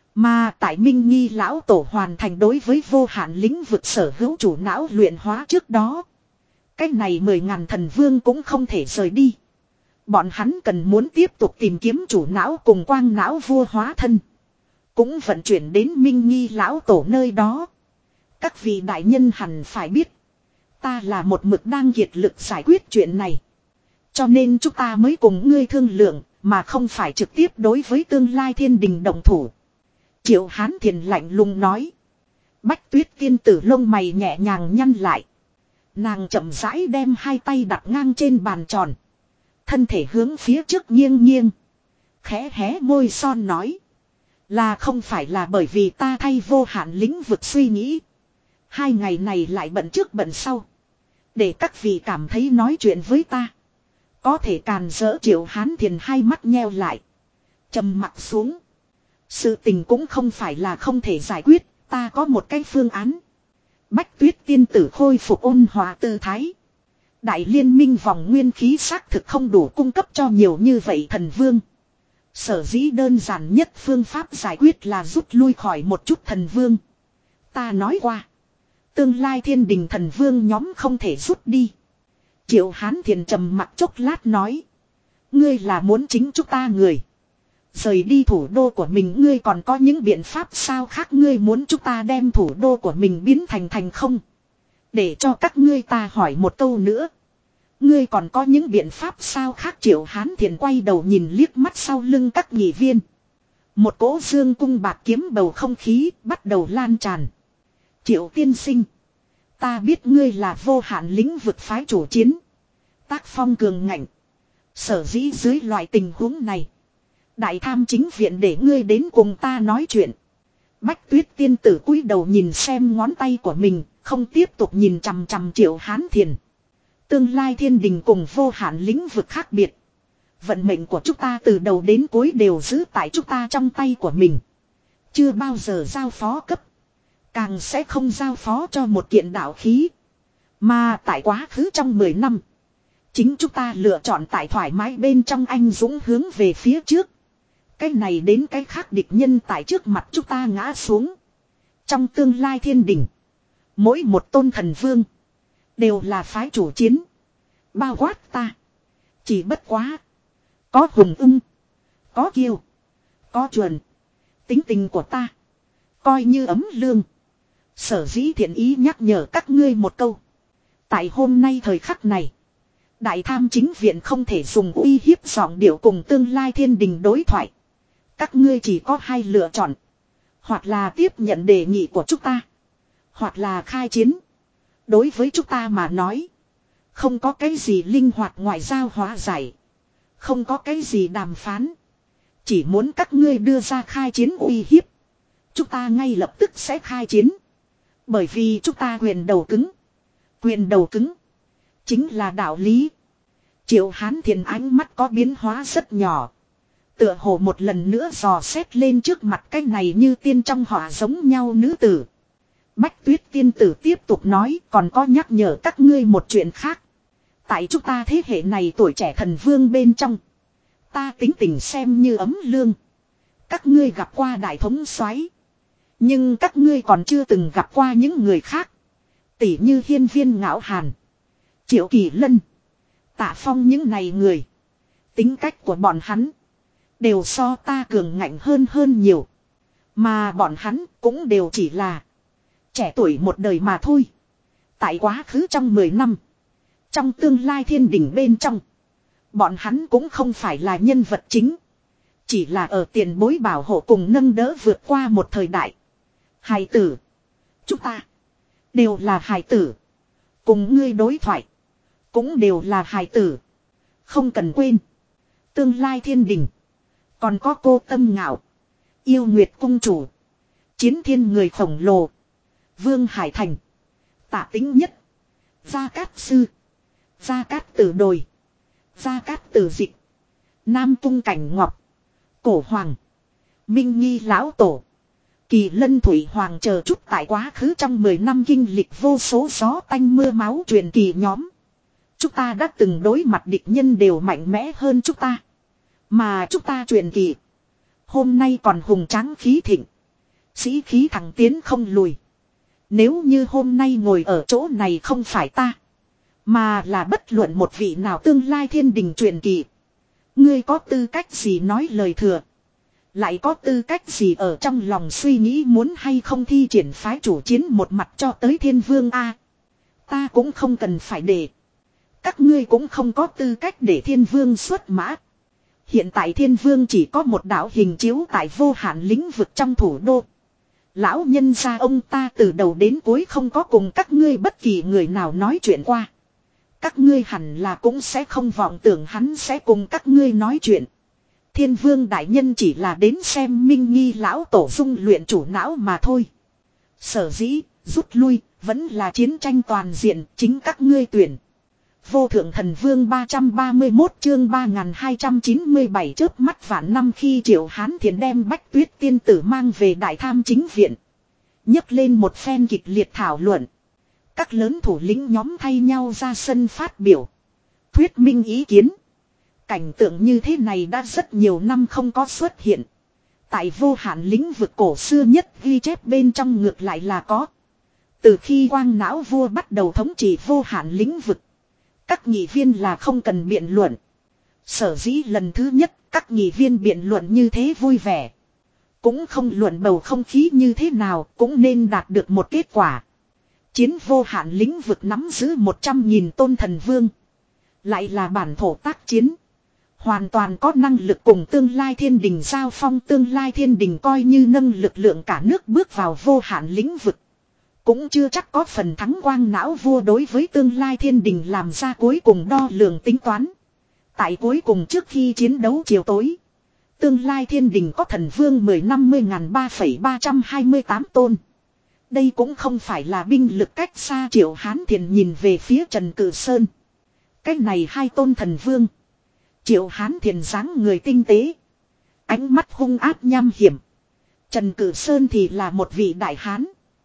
Mà tại Minh Nghi lão tổ hoàn thành đối với vô hạn lĩnh vực sở hữu chủ não luyện hóa trước đó. Cách này mười ngàn thần vương cũng không thể rời đi. Bọn hắn cần muốn tiếp tục tìm kiếm chủ não cùng quang não vua hóa thân. Cũng vận chuyển đến Minh Nghi lão tổ nơi đó. Các vị đại nhân hẳn phải biết. Ta là một mực đang kiệt lực giải quyết chuyện này. Cho nên chúng ta mới cùng ngươi thương lượng. Mà không phải trực tiếp đối với tương lai thiên đình đồng thủ. Triệu Hán Thiền lạnh lùng nói. Bách Tuyết tiên tử lông mày nhẹ nhàng nhăn lại. Nàng chậm rãi đem hai tay đặt ngang trên bàn tròn. Thân thể hướng phía trước nghiêng nghiêng. Khẽ hé môi son nói. Là không phải là bởi vì ta thay vô hạn lĩnh vực suy nghĩ. Hai ngày này lại bận trước bận sau. Để các vị cảm thấy nói chuyện với ta. Có thể càn rỡ Triệu Hán Thiền hai mắt nheo lại. Trầm mặt xuống. Sự tình cũng không phải là không thể giải quyết. Ta có một cái phương án. Bách Tuyết tiên tử khôi phục ôn hòa tư thái. Đại liên minh vòng nguyên khí xác thực không đủ cung cấp cho nhiều như vậy thần vương. Sở dĩ đơn giản nhất phương pháp giải quyết là rút lui khỏi một chút thần vương. Ta nói qua. Tương lai thiên đình thần vương nhóm không thể rút đi. Triệu Hán Thiền trầm mặt chốc lát nói. Ngươi là muốn chính chúng ta người. Rời đi thủ đô của mình ngươi còn có những biện pháp sao khác ngươi muốn chúng ta đem thủ đô của mình biến thành thành không. Để cho các ngươi ta hỏi một câu nữa. Ngươi còn có những biện pháp sao khác Triệu Hán Thiền quay đầu nhìn liếc mắt sau lưng các nghị viên. Một cỗ dương cung bạc kiếm bầu không khí bắt đầu lan tràn. Triệu tiên sinh. Ta biết ngươi là vô hạn lĩnh vực phái chủ chiến. Tác phong cường ngạnh. Sở dĩ dưới loại tình huống này. Đại tham chính viện để ngươi đến cùng ta nói chuyện. Bách Tuyết tiên tử cúi đầu nhìn xem ngón tay của mình. Không tiếp tục nhìn chằm chằm Triệu Hán Thiền. Tương lai thiên đình cùng vô hạn lĩnh vực khác biệt. Vận mệnh của chúng ta từ đầu đến cuối đều giữ tại chúng ta trong tay của mình. Chưa bao giờ giao phó cấp. Càng sẽ không giao phó cho một kiện đạo khí. Mà tại quá khứ trong mười năm. Chính chúng ta lựa chọn tại thoải mái bên trong anh dũng hướng về phía trước. Cái này đến cái khác địch nhân tại trước mặt chúng ta ngã xuống. Trong tương lai thiên đình. Mỗi một tôn thần vương. Đều là phái chủ chiến. Bao quát ta. Chỉ bất quá. Có hùng ưng. Có kiêu. Có chuẩn. Tính tình của ta. Coi như ấm lương. Sở dĩ thiện ý nhắc nhở các ngươi một câu. Tại hôm nay thời khắc này. Đại tham chính viện không thể dùng uy hiếp giọng điệu cùng tương lai thiên đình đối thoại. Các ngươi chỉ có hai lựa chọn. Hoặc là tiếp nhận đề nghị của chúng ta. Hoặc là khai chiến. Đối với chúng ta mà nói. Không có cái gì linh hoạt ngoại giao hóa giải. Không có cái gì đàm phán. Chỉ muốn các ngươi đưa ra khai chiến uy hiếp. Chúng ta ngay lập tức sẽ khai chiến. Bởi vì chúng ta quyền đầu cứng. Quyền đầu cứng. Chính là đạo lý. Triệu Hán Thiền ánh mắt có biến hóa rất nhỏ. Tựa hồ một lần nữa dò xét lên trước mặt cái này như tiên trong họa giống nhau nữ tử. Bách Tuyết tiên tử tiếp tục nói, còn có nhắc nhở các ngươi một chuyện khác. Tại chúng ta thế hệ này tuổi trẻ thần vương bên trong. Ta tính tình xem như ấm lương. Các ngươi gặp qua đại thống soái, nhưng các ngươi còn chưa từng gặp qua những người khác. Tỷ như Hiên Viên Ngạo Hàn, Triệu Kỳ Lân, Tạ Phong những này người. Tính cách của bọn hắn đều so ta cường ngạnh hơn hơn nhiều. Mà bọn hắn cũng đều chỉ là trẻ tuổi một đời mà thôi. Tại quá khứ trong mười năm, trong tương lai thiên đình bên trong, bọn hắn cũng không phải là nhân vật chính. Chỉ là ở tiền bối bảo hộ cùng nâng đỡ vượt qua một thời đại. Hài tử. Chúng ta đều là hài tử. Cùng ngươi đối thoại cũng đều là hài tử. Không cần quên. Tương lai thiên đình còn có cô Tâm Ngạo, Yêu Nguyệt cung chủ, Chiến Thiên người khổng lồ, Vương Hải Thành, Tạ Tính Nhất, Gia Cát Sư, Gia Cát Tử Đồi, Gia Cát Tử Dịch, Nam Cung Cảnh Ngọc, Cổ Hoàng, Minh Nghi Lão Tổ, Kỳ Lân Thủy Hoàng chờ chút tại quá khứ trong mười năm kinh lịch vô số gió tanh mưa máu truyền kỳ nhóm. Chúng ta đã từng đối mặt địch nhân đều mạnh mẽ hơn chúng ta. Mà chúng ta truyền kỳ hôm nay còn hùng tráng khí thịnh. Sĩ khí thẳng tiến không lùi. Nếu như hôm nay ngồi ở chỗ này không phải ta, mà là bất luận một vị nào tương lai thiên đình truyền kỳ, ngươi có tư cách gì nói lời thừa? Lại có tư cách gì ở trong lòng suy nghĩ muốn hay không thi triển phái chủ chiến một mặt cho tới thiên vương a? Ta cũng không cần phải để. Các ngươi cũng không có tư cách để thiên vương xuất mã. Hiện tại thiên vương chỉ có một đạo hình chiếu tại vô hạn lĩnh vực trong thủ đô. Lão nhân gia ông ta từ đầu đến cuối không có cùng các ngươi bất kỳ người nào nói chuyện qua. Các ngươi hẳn là cũng sẽ không vọng tưởng hắn sẽ cùng các ngươi nói chuyện. Thiên vương đại nhân chỉ là đến xem Minh Nghi Lão Tổ dung luyện chủ não mà thôi. Sở dĩ, rút lui, vẫn là chiến tranh toàn diện, chính các ngươi tuyển. Vô thượng thần vương ba trăm ba mươi mốt chương ba nghìn hai trăm chín mươi bảy chớp mắt vạn năm khi Triệu Hán Thiền đem Bách Tuyết tiên tử mang về đại tham chính viện. Nhấc lên một phen kịch liệt thảo luận. Các lớn thủ lĩnh nhóm thay nhau ra sân phát biểu. Thuyết minh ý kiến. Cảnh tượng như thế này đã rất nhiều năm không có xuất hiện. Tại vô hạn lĩnh vực cổ xưa nhất ghi chép bên trong ngược lại là có. Từ khi Quang Não vua bắt đầu thống trị vô hạn lĩnh vực, các nghị viên là không cần biện luận. Sở dĩ lần thứ nhất các nghị viên biện luận như thế vui vẻ. Cũng không luận bầu không khí như thế nào cũng nên đạt được một kết quả. Chiến vô hạn lĩnh vực nắm giữ một trăm nghìn tôn thần vương. Lại là bản thổ tác chiến. Hoàn toàn có năng lực cùng tương lai thiên đình giao phong. Tương lai thiên đình coi như nâng lực lượng cả nước bước vào vô hạn lĩnh vực, cũng chưa chắc có phần thắng. Quang Não vua đối với tương lai thiên đình làm ra cuối cùng đo lường tính toán. Tại cuối cùng trước khi chiến đấu chiều tối, tương lai thiên đình có thần vương mười năm mươi ngàn ba phẩy ba trăm hai mươi tám tôn. Đây cũng không phải là binh lực cách xa. Triệu Hán Thiền nhìn về phía Trần Cử Sơn. Cái này hai tôn thần vương. Triệu Hán Thiền dáng người tinh tế, ánh mắt hung ác nham hiểm. Trần Cử Sơn thì là một vị đại hán,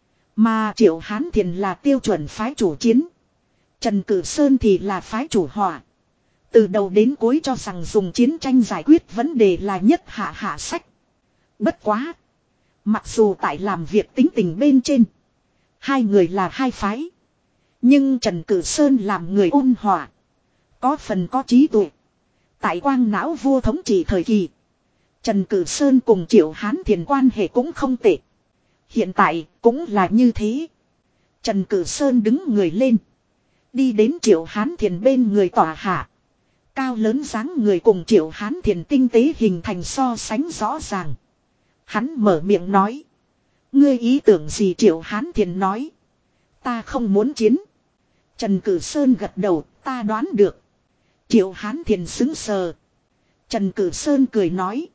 mà Triệu Hán Thiền là tiêu chuẩn phái chủ chiến. Trần Cử Sơn thì là phái chủ hỏa. Từ đầu đến cuối cho rằng dùng chiến tranh giải quyết vấn đề là nhất hạ hạ sách. Bất quá, mặc dù tại làm việc tính tình bên trên, hai người là hai phái, nhưng Trần Cử Sơn làm người ôn hòa, có phần có trí tuệ. Tại Quang Não vua thống trị thời kỳ, Trần Cử Sơn cùng Triệu Hán Thiền quan hệ cũng không tệ. Hiện tại cũng là như thế. Trần Cử Sơn đứng người lên. Đi đến Triệu Hán Thiền bên người tòa hạ. Cao lớn dáng người cùng Triệu Hán Thiền tinh tế hình thành so sánh rõ ràng. Hắn mở miệng nói. Ngươi ý tưởng gì? Triệu Hán Thiền nói. Ta không muốn chiến. Trần Cử Sơn gật đầu, ta đoán được. Triệu Hán Thiền xứng sờ. Trần Cử Sơn cười nói.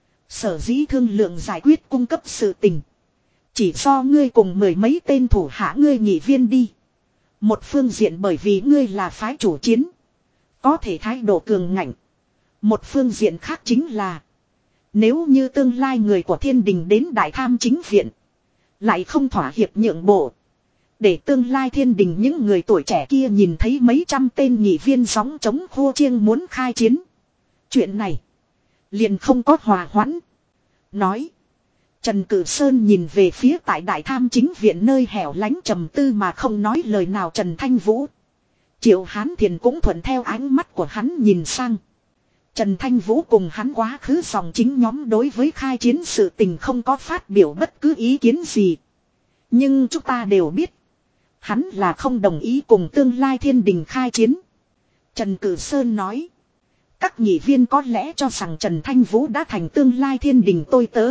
Sở dĩ thương lượng giải quyết cung cấp sự tình. Chỉ do ngươi cùng mười mấy tên thủ hạ ngươi nhị viên đi. Một phương diện bởi vì ngươi là phái chủ chiến. Có thể thái độ cường ngạnh. Một phương diện khác chính là. Nếu như tương lai người của thiên đình đến đại tham chính viện. Lại không thỏa hiệp nhượng bộ. Để tương lai thiên đình những người tuổi trẻ kia nhìn thấy mấy trăm tên nhị viên sóng chống khô chiêng muốn khai chiến. Chuyện này. Liền không có hòa hoãn. Nói. Trần Cử Sơn nhìn về phía tại đại tham chính viện nơi hẻo lánh trầm tư mà không nói lời nào Trần Thanh Vũ. Triệu Hán Thiền cũng thuận theo ánh mắt của hắn nhìn sang. Trần Thanh Vũ cùng hắn quá khứ dòng chính nhóm đối với khai chiến sự tình không có phát biểu bất cứ ý kiến gì. Nhưng chúng ta đều biết. Hắn là không đồng ý cùng tương lai thiên đình khai chiến. Trần Cử Sơn nói. Các nhị viên có lẽ cho rằng Trần Thanh Vũ đã thành tương lai thiên đình tôi tớ.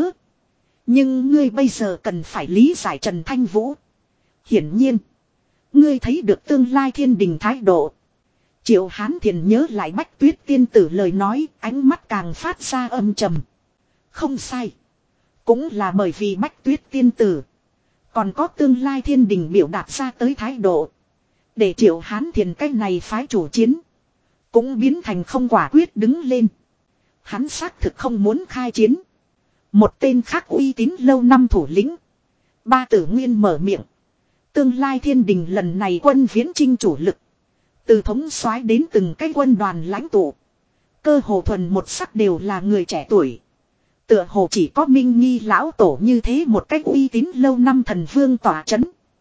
Nhưng ngươi bây giờ cần phải lý giải Trần Thanh Vũ. Hiển nhiên. Ngươi thấy được tương lai thiên đình thái độ. Triệu Hán Thiền nhớ lại Bách Tuyết tiên tử lời nói, ánh mắt càng phát ra âm trầm. Không sai. Cũng là bởi vì Bách Tuyết tiên tử. Còn có tương lai thiên đình biểu đạt ra tới thái độ. Để Triệu Hán Thiền cách này phái chủ chiến. Cũng biến thành không quả quyết đứng lên. Hắn xác thực không muốn khai chiến. Một tên khác uy tín lâu năm thủ lĩnh. Ba Tử Nguyên mở miệng. Tương lai thiên đình lần này quân viễn chinh chủ lực. Từ thống soái đến từng cái quân đoàn lãnh tụ. Cơ hồ thuần một sắc đều là người trẻ tuổi. Tựa hồ chỉ có Minh Nghi lão tổ như thế một cách uy tín lâu năm thần vương tỏa chấn.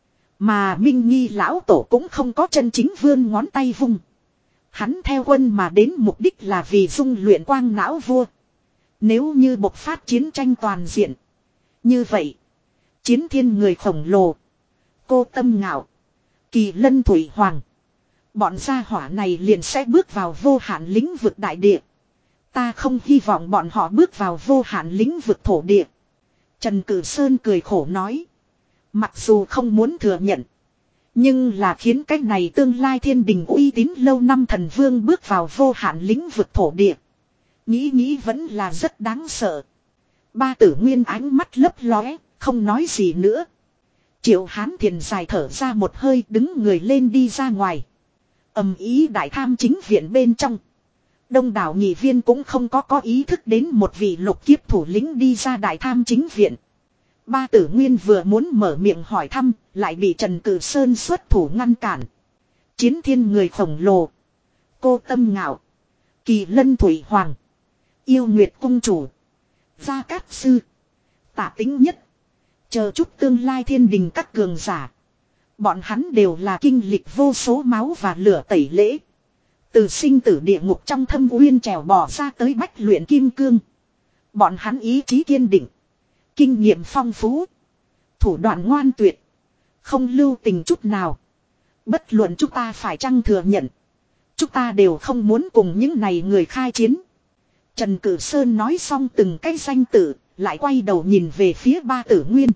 Mà Minh Nghi lão tổ cũng không có chân chính vươn ngón tay vung. Hắn theo quân mà đến mục đích là vì dung luyện quang não vua. Nếu như bộc phát chiến tranh toàn diện. Như vậy. Chiến thiên người khổng lồ. Cô Tâm Ngạo. Kỳ Lân Thủy Hoàng. Bọn gia hỏa này liền sẽ bước vào vô hạn lĩnh vực đại địa. Ta không hy vọng bọn họ bước vào vô hạn lĩnh vực thổ địa. Trần Cử Sơn cười khổ nói. Mặc dù không muốn thừa nhận. Nhưng là khiến cách này tương lai thiên đình uy tín lâu năm thần vương bước vào vô hạn lĩnh vực thổ địa. Nghĩ nghĩ vẫn là rất đáng sợ. Ba Tử Nguyên ánh mắt lấp lóe, không nói gì nữa. Triệu Hán Thiền dài thở ra một hơi đứng người lên đi ra ngoài. Ầm ý đại tham chính viện bên trong. Đông đảo nhị viên cũng không có có ý thức đến một vị lục kiếp thủ lĩnh đi ra đại tham chính viện. Ba Tử Nguyên vừa muốn mở miệng hỏi thăm, lại bị Trần Cử Sơn xuất thủ ngăn cản. Chiến thiên người khổng lồ. Cô Tâm Ngạo. Kỳ Lân Thủy Hoàng. Yêu Nguyệt Cung Chủ. Gia Cát Sư. Tả Tính Nhất. Chờ chút tương lai thiên đình các cường giả. Bọn hắn đều là kinh lịch vô số máu và lửa tẩy lễ. Từ sinh tử địa ngục trong thâm uyên trèo bò ra tới bách luyện kim cương. Bọn hắn ý chí kiên định. Kinh nghiệm phong phú. Thủ đoạn ngoan tuyệt. Không lưu tình chút nào. Bất luận chúng ta phải chăng thừa nhận. Chúng ta đều không muốn cùng những này người khai chiến. Trần Cử Sơn nói xong từng cái danh tự. Lại quay đầu nhìn về phía Ba Tử Nguyên.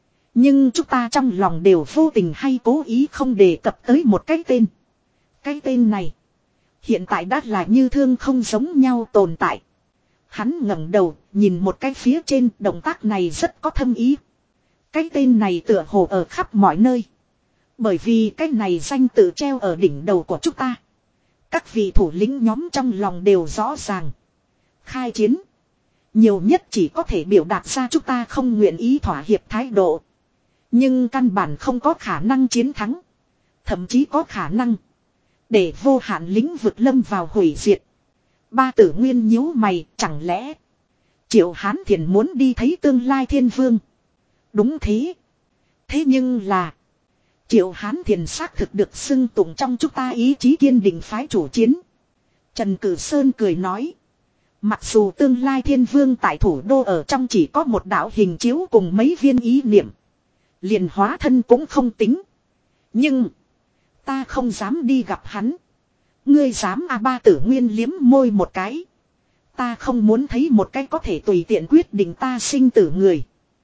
Nhưng chúng ta trong lòng đều vô tình hay cố ý không đề cập tới một cái tên. Cái tên này. Hiện tại đã là như thương không giống nhau tồn tại. Hắn ngẩng đầu nhìn một cái phía trên, động tác này rất có thâm ý. Cái tên này tựa hồ ở khắp mọi nơi. Bởi vì cái này danh tự treo ở đỉnh đầu của chúng ta. Các vị thủ lĩnh nhóm trong lòng đều rõ ràng. Khai chiến. Nhiều nhất chỉ có thể biểu đạt ra chúng ta không nguyện ý thỏa hiệp thái độ. Nhưng căn bản không có khả năng chiến thắng. Thậm chí có khả năng. Để vô hạn lĩnh vực lâm vào hủy diệt. Ba Tử Nguyên nhíu mày, chẳng lẽ Triệu Hán Thiền muốn đi thấy tương lai thiên vương? Đúng thế. Thế nhưng là Triệu Hán Thiền xác thực được xưng tụng trong chúng ta ý chí kiên định phái chủ chiến. Trần Cử Sơn cười nói. Mặc dù tương lai thiên vương tại thủ đô ở trong chỉ có một đạo hình chiếu cùng mấy viên ý niệm. Liền hóa thân cũng không tính. Nhưng. Ta không dám đi gặp hắn. Ngươi dám a ba Tử Nguyên liếm môi một cái. Ta không muốn thấy một cái có thể tùy tiện quyết định ta sinh tử người.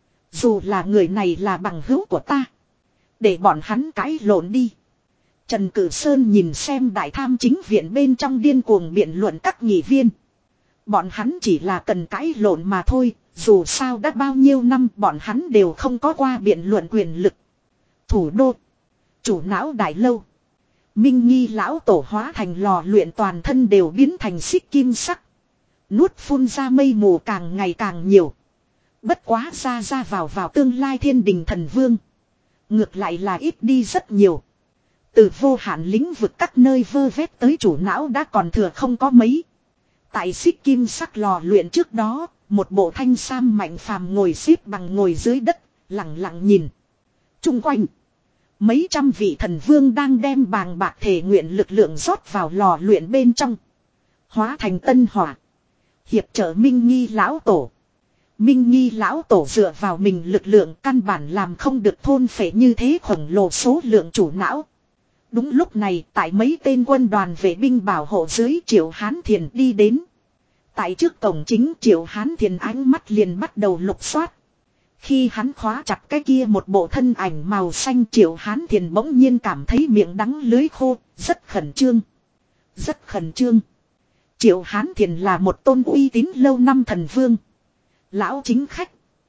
Dù là người này là bằng hữu của ta. Để bọn hắn cãi lộn đi. Trần Cử Sơn nhìn xem đại tham chính viện bên trong điên cuồng biện luận các nghị viên. Bọn hắn chỉ là cần cãi lộn mà thôi. Dù sao đã bao nhiêu năm bọn hắn đều không có qua biện luận quyền lực. Thủ đô. Chủ não đại lâu. Minh Nghi lão tổ hóa thành lò luyện toàn thân đều biến thành xích kim sắc. Nuốt phun ra mây mù càng ngày càng nhiều. Bất quá ra ra vào vào tương lai thiên đình thần vương. Ngược lại là ít đi rất nhiều. Từ vô hạn lĩnh vực các nơi vơ vét tới chủ não đã còn thừa không có mấy. Tại xích kim sắc lò luyện trước đó, một bộ thanh sam mạnh phàm ngồi xếp bằng ngồi dưới đất, lặng lặng nhìn. Trung quanh. Mấy trăm vị thần vương đang đem bàng bạc thể nguyện lực lượng rót vào lò luyện bên trong. Hóa thành tân hỏa. Hiệp trợ Minh Nghi lão tổ. Minh Nghi lão tổ dựa vào mình lực lượng căn bản làm không được thôn phệ như thế khổng lồ số lượng chủ não. Đúng lúc này tại mấy tên quân đoàn vệ binh bảo hộ dưới Triệu Hán Thiền đi đến. Tại trước cổng chính Triệu Hán Thiền ánh mắt liền bắt đầu lục soát. Khi hắn khóa chặt cái kia một bộ thân ảnh màu xanh Triệu Hán Thiền bỗng nhiên cảm thấy miệng đắng lưới khô, rất khẩn trương. Rất khẩn trương. Triệu Hán Thiền là một tôn uy tín lâu năm thần vương. Lão chính khách.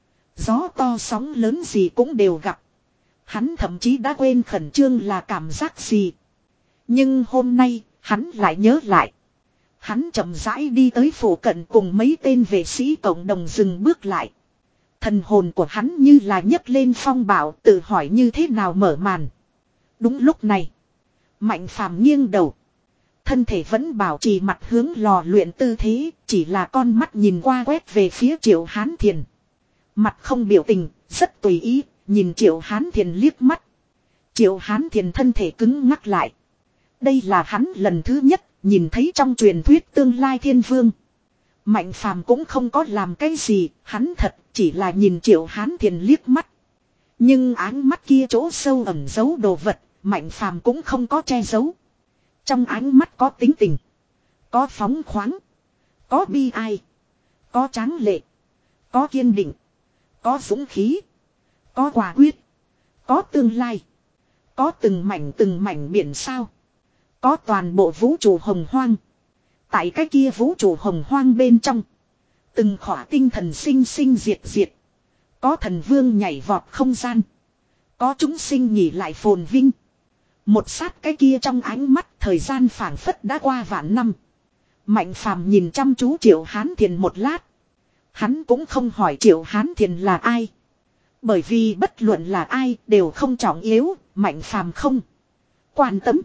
Gió to sóng lớn gì cũng đều gặp. Hắn thậm chí đã quên khẩn trương là cảm giác gì. Nhưng hôm nay, hắn lại nhớ lại. Hắn chậm rãi đi tới phủ cận cùng mấy tên vệ sĩ cộng đồng dừng bước lại. Thần hồn của hắn như là nhấc lên phong bạo tự hỏi như thế nào mở màn. Đúng lúc này. Mạnh phàm nghiêng đầu. Thân thể vẫn bảo trì mặt hướng lò luyện tư thế. Chỉ là con mắt nhìn qua quét về phía Triệu Hán Thiền. Mặt không biểu tình, rất tùy ý. Nhìn Triệu Hán Thiền liếc mắt. Triệu Hán Thiền thân thể cứng ngắc lại. Đây là hắn lần thứ nhất nhìn thấy trong truyền thuyết tương lai thiên vương. Mạnh phàm cũng không có làm cái gì, hắn thật chỉ là nhìn Triệu Hán Thiền liếc mắt. Nhưng ánh mắt kia chỗ sâu ẩn giấu đồ vật, Mạnh phàm cũng không có che giấu. Trong ánh mắt có tính tình, có phóng khoáng, có bi ai, có tráng lệ, có kiên định, có dũng khí, có quả quyết, có tương lai, có từng mảnh từng mảnh biển sao, có toàn bộ vũ trụ hồng hoang. Tại cái kia vũ trụ hồng hoang bên trong, từng khỏa tinh thần sinh sinh diệt diệt, có thần vương nhảy vọt không gian, có chúng sinh nghỉ lại phồn vinh. Một sát cái kia trong ánh mắt thời gian phảng phất đã qua vạn năm. Mạnh phàm nhìn chăm chú Triệu Hán Thiền một lát. Hắn cũng không hỏi Triệu Hán Thiền là ai. Bởi vì bất luận là ai đều không trọng yếu, Mạnh phàm không quan tâm.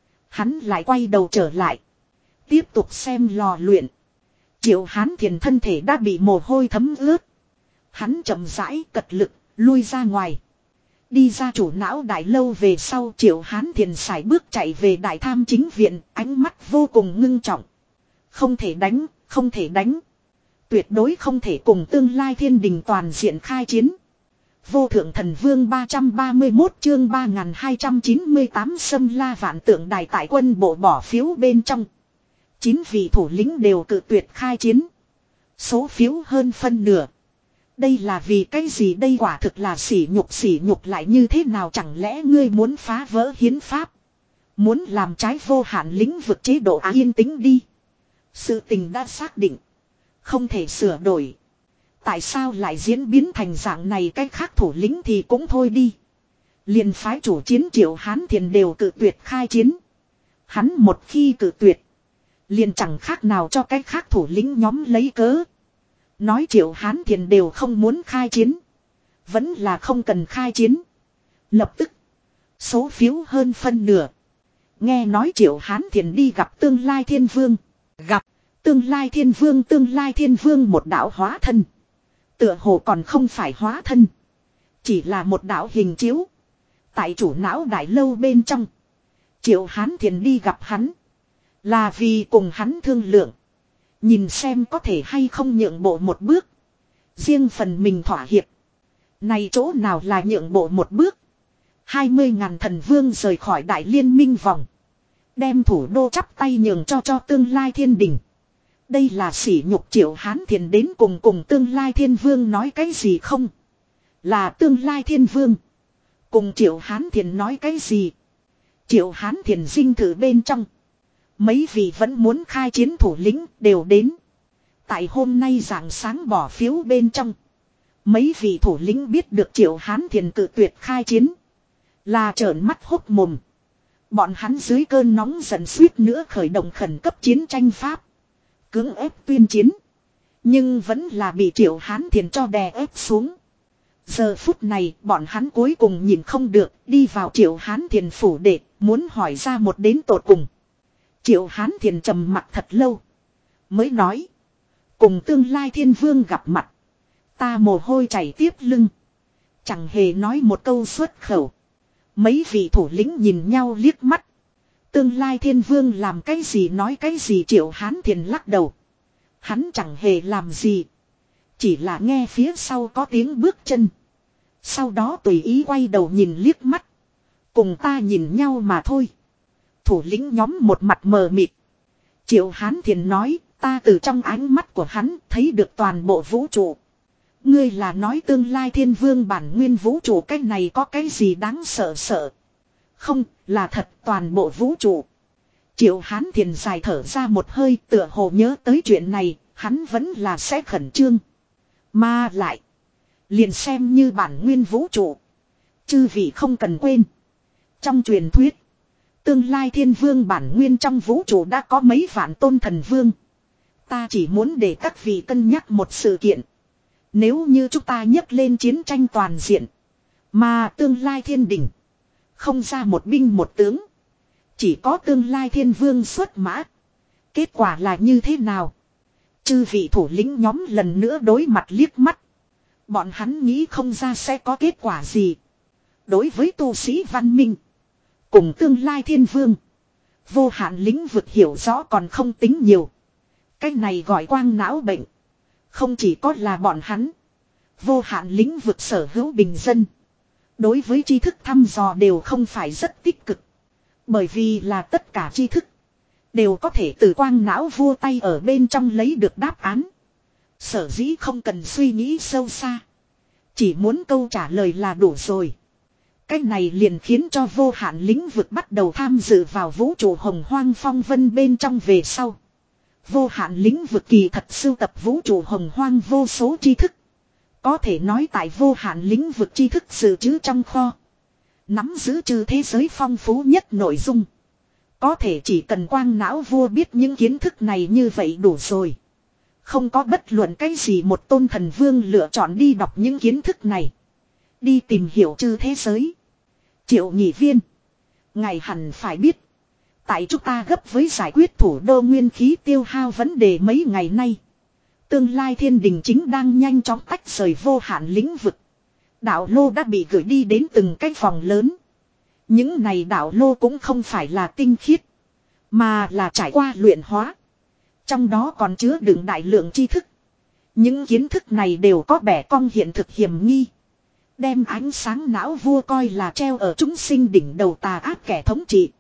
Hắn lại quay đầu trở lại. Tiếp tục xem lò luyện. Triệu Hán Thiền thân thể đã bị mồ hôi thấm ướt. Hắn chậm rãi cật lực, lui ra ngoài. Đi ra chủ não đại lâu về sau Triệu Hán Thiền sải bước chạy về đại tham chính viện, ánh mắt vô cùng ngưng trọng. Không thể đánh, không thể đánh. Tuyệt đối không thể cùng tương lai thiên đình toàn diện khai chiến. Vô thượng thần vương ba trăm ba mươi mốt chương ba nghìn hai trăm chín mươi tám Sâm La Vạn Tượng Đài tại quân bộ bỏ phiếu bên trong. Chín vị thủ lĩnh đều cự tuyệt khai chiến. Số phiếu hơn phân nửa. Đây là vì cái gì đây quả thực là sỉ nhục sỉ nhục lại như thế nào chẳng lẽ ngươi muốn phá vỡ hiến pháp. Muốn làm trái vô hạn lĩnh vực chế độ à, yên tĩnh đi. Sự tình đã xác định. Không thể sửa đổi. Tại sao lại diễn biến thành dạng này cái khác thủ lĩnh thì cũng thôi đi. Liền phái chủ chiến Triệu Hán Thiền đều cự tuyệt khai chiến. Hắn một khi cự tuyệt. Liền chẳng khác nào cho cái khác thủ lĩnh nhóm lấy cớ. Nói Triệu Hán Thiền đều không muốn khai chiến. Vẫn là không cần khai chiến. Lập tức. Số phiếu hơn phân nửa. Nghe nói Triệu Hán Thiền đi gặp tương lai thiên vương. Gặp. Tương lai thiên vương tương lai thiên vương một đạo hóa thân. Tựa hồ còn không phải hóa thân. Chỉ là một đạo hình chiếu. Tại chủ não đại lâu bên trong. Triệu Hán Thiền đi gặp hắn. Là vì cùng hắn thương lượng. Nhìn xem có thể hay không nhượng bộ một bước. Riêng phần mình thỏa hiệp. Này chỗ nào là nhượng bộ một bước. Hai mươi ngàn thần vương rời khỏi đại liên minh vòng. Đem thủ đô chắp tay nhường cho cho tương lai thiên đình. Đây là sỉ nhục Triệu Hán Thiền đến cùng cùng tương lai thiên vương nói cái gì không? Là tương lai thiên vương. Cùng Triệu Hán Thiền nói cái gì? Triệu Hán Thiền dinh thự bên trong. Mấy vị vẫn muốn khai chiến thủ lĩnh đều đến. Tại hôm nay rạng sáng bỏ phiếu bên trong. Mấy vị thủ lĩnh biết được Triệu Hán Thiền cự tuyệt khai chiến. Là trợn mắt hốc mồm. Bọn hắn dưới cơn nóng giận suýt nữa khởi động khẩn cấp chiến tranh Pháp. Cưỡng ép tuyên chiến. Nhưng vẫn là bị Triệu Hán Thiền cho đè ép xuống. Giờ phút này bọn hắn cuối cùng nhìn không được. Đi vào Triệu Hán Thiền phủ để muốn hỏi ra một đến tột cùng. Triệu Hán Thiền trầm mặt thật lâu. Mới nói. Cùng tương lai thiên vương gặp mặt. Ta mồ hôi chảy tiếp lưng. Chẳng hề nói một câu xuất khẩu. Mấy vị thủ lĩnh nhìn nhau liếc mắt. Tương lai thiên vương làm cái gì nói cái gì Triệu Hán Thiền lắc đầu. Hắn chẳng hề làm gì. Chỉ là nghe phía sau có tiếng bước chân. Sau đó tùy ý quay đầu nhìn liếc mắt. Cùng ta nhìn nhau mà thôi. Thủ lĩnh nhóm một mặt mờ mịt. Triệu Hán Thiền nói ta từ trong ánh mắt của hắn thấy được toàn bộ vũ trụ. Ngươi là nói tương lai thiên vương bản nguyên vũ trụ cái này có cái gì đáng sợ sợ. Không, là thật toàn bộ vũ trụ. Triệu Hán Thiền dài thở ra một hơi tựa hồ nhớ tới chuyện này, hắn vẫn là sẽ khẩn trương. Mà lại, liền xem như bản nguyên vũ trụ. Chư vị không cần quên. Trong truyền thuyết, tương lai thiên vương bản nguyên trong vũ trụ đã có mấy vạn tôn thần vương. Ta chỉ muốn để các vị cân nhắc một sự kiện. Nếu như chúng ta nhấc lên chiến tranh toàn diện. Mà tương lai thiên đỉnh. Không ra một binh một tướng. Chỉ có tương lai thiên vương xuất mã. Kết quả là như thế nào? Chư vị thủ lĩnh nhóm lần nữa đối mặt liếc mắt. Bọn hắn nghĩ không ra sẽ có kết quả gì. Đối với tu sĩ văn minh. Cùng tương lai thiên vương. Vô hạn lĩnh vực hiểu rõ còn không tính nhiều. Cái này gọi quang não bệnh. Không chỉ có là bọn hắn. Vô hạn lĩnh vực sở hữu bình dân. Đối với tri thức thăm dò đều không phải rất tích cực. Bởi vì là tất cả tri thức. Đều có thể từ quang não vua tay ở bên trong lấy được đáp án. Sở dĩ không cần suy nghĩ sâu xa. Chỉ muốn câu trả lời là đủ rồi. Cái này liền khiến cho vô hạn lĩnh vực bắt đầu tham dự vào vũ trụ hồng hoang phong vân bên trong về sau. Vô hạn lĩnh vực kỳ thật sưu tập vũ trụ hồng hoang vô số tri thức. Có thể nói tại vô hạn lĩnh vực tri thức dự trữ trong kho. Nắm giữ trừ thế giới phong phú nhất nội dung. Có thể chỉ cần quang não vua biết những kiến thức này như vậy đủ rồi. Không có bất luận cái gì một tôn thần vương lựa chọn đi đọc những kiến thức này. Đi tìm hiểu trừ thế giới. Triệu nhị viên. Ngài hẳn phải biết. Tại chúng ta gấp với giải quyết thủ đô nguyên khí tiêu hao vấn đề mấy ngày nay. Tương lai thiên đình chính đang nhanh chóng tách rời vô hạn lĩnh vực. Đạo lô đã bị gửi đi đến từng cái phòng lớn. Những này đạo lô cũng không phải là tinh khiết. Mà là trải qua luyện hóa. Trong đó còn chứa đựng đại lượng tri thức. Những kiến thức này đều có bẻ cong hiện thực hiểm nghi. Đem ánh sáng não vua coi là treo ở chúng sinh đỉnh đầu tà ác kẻ thống trị.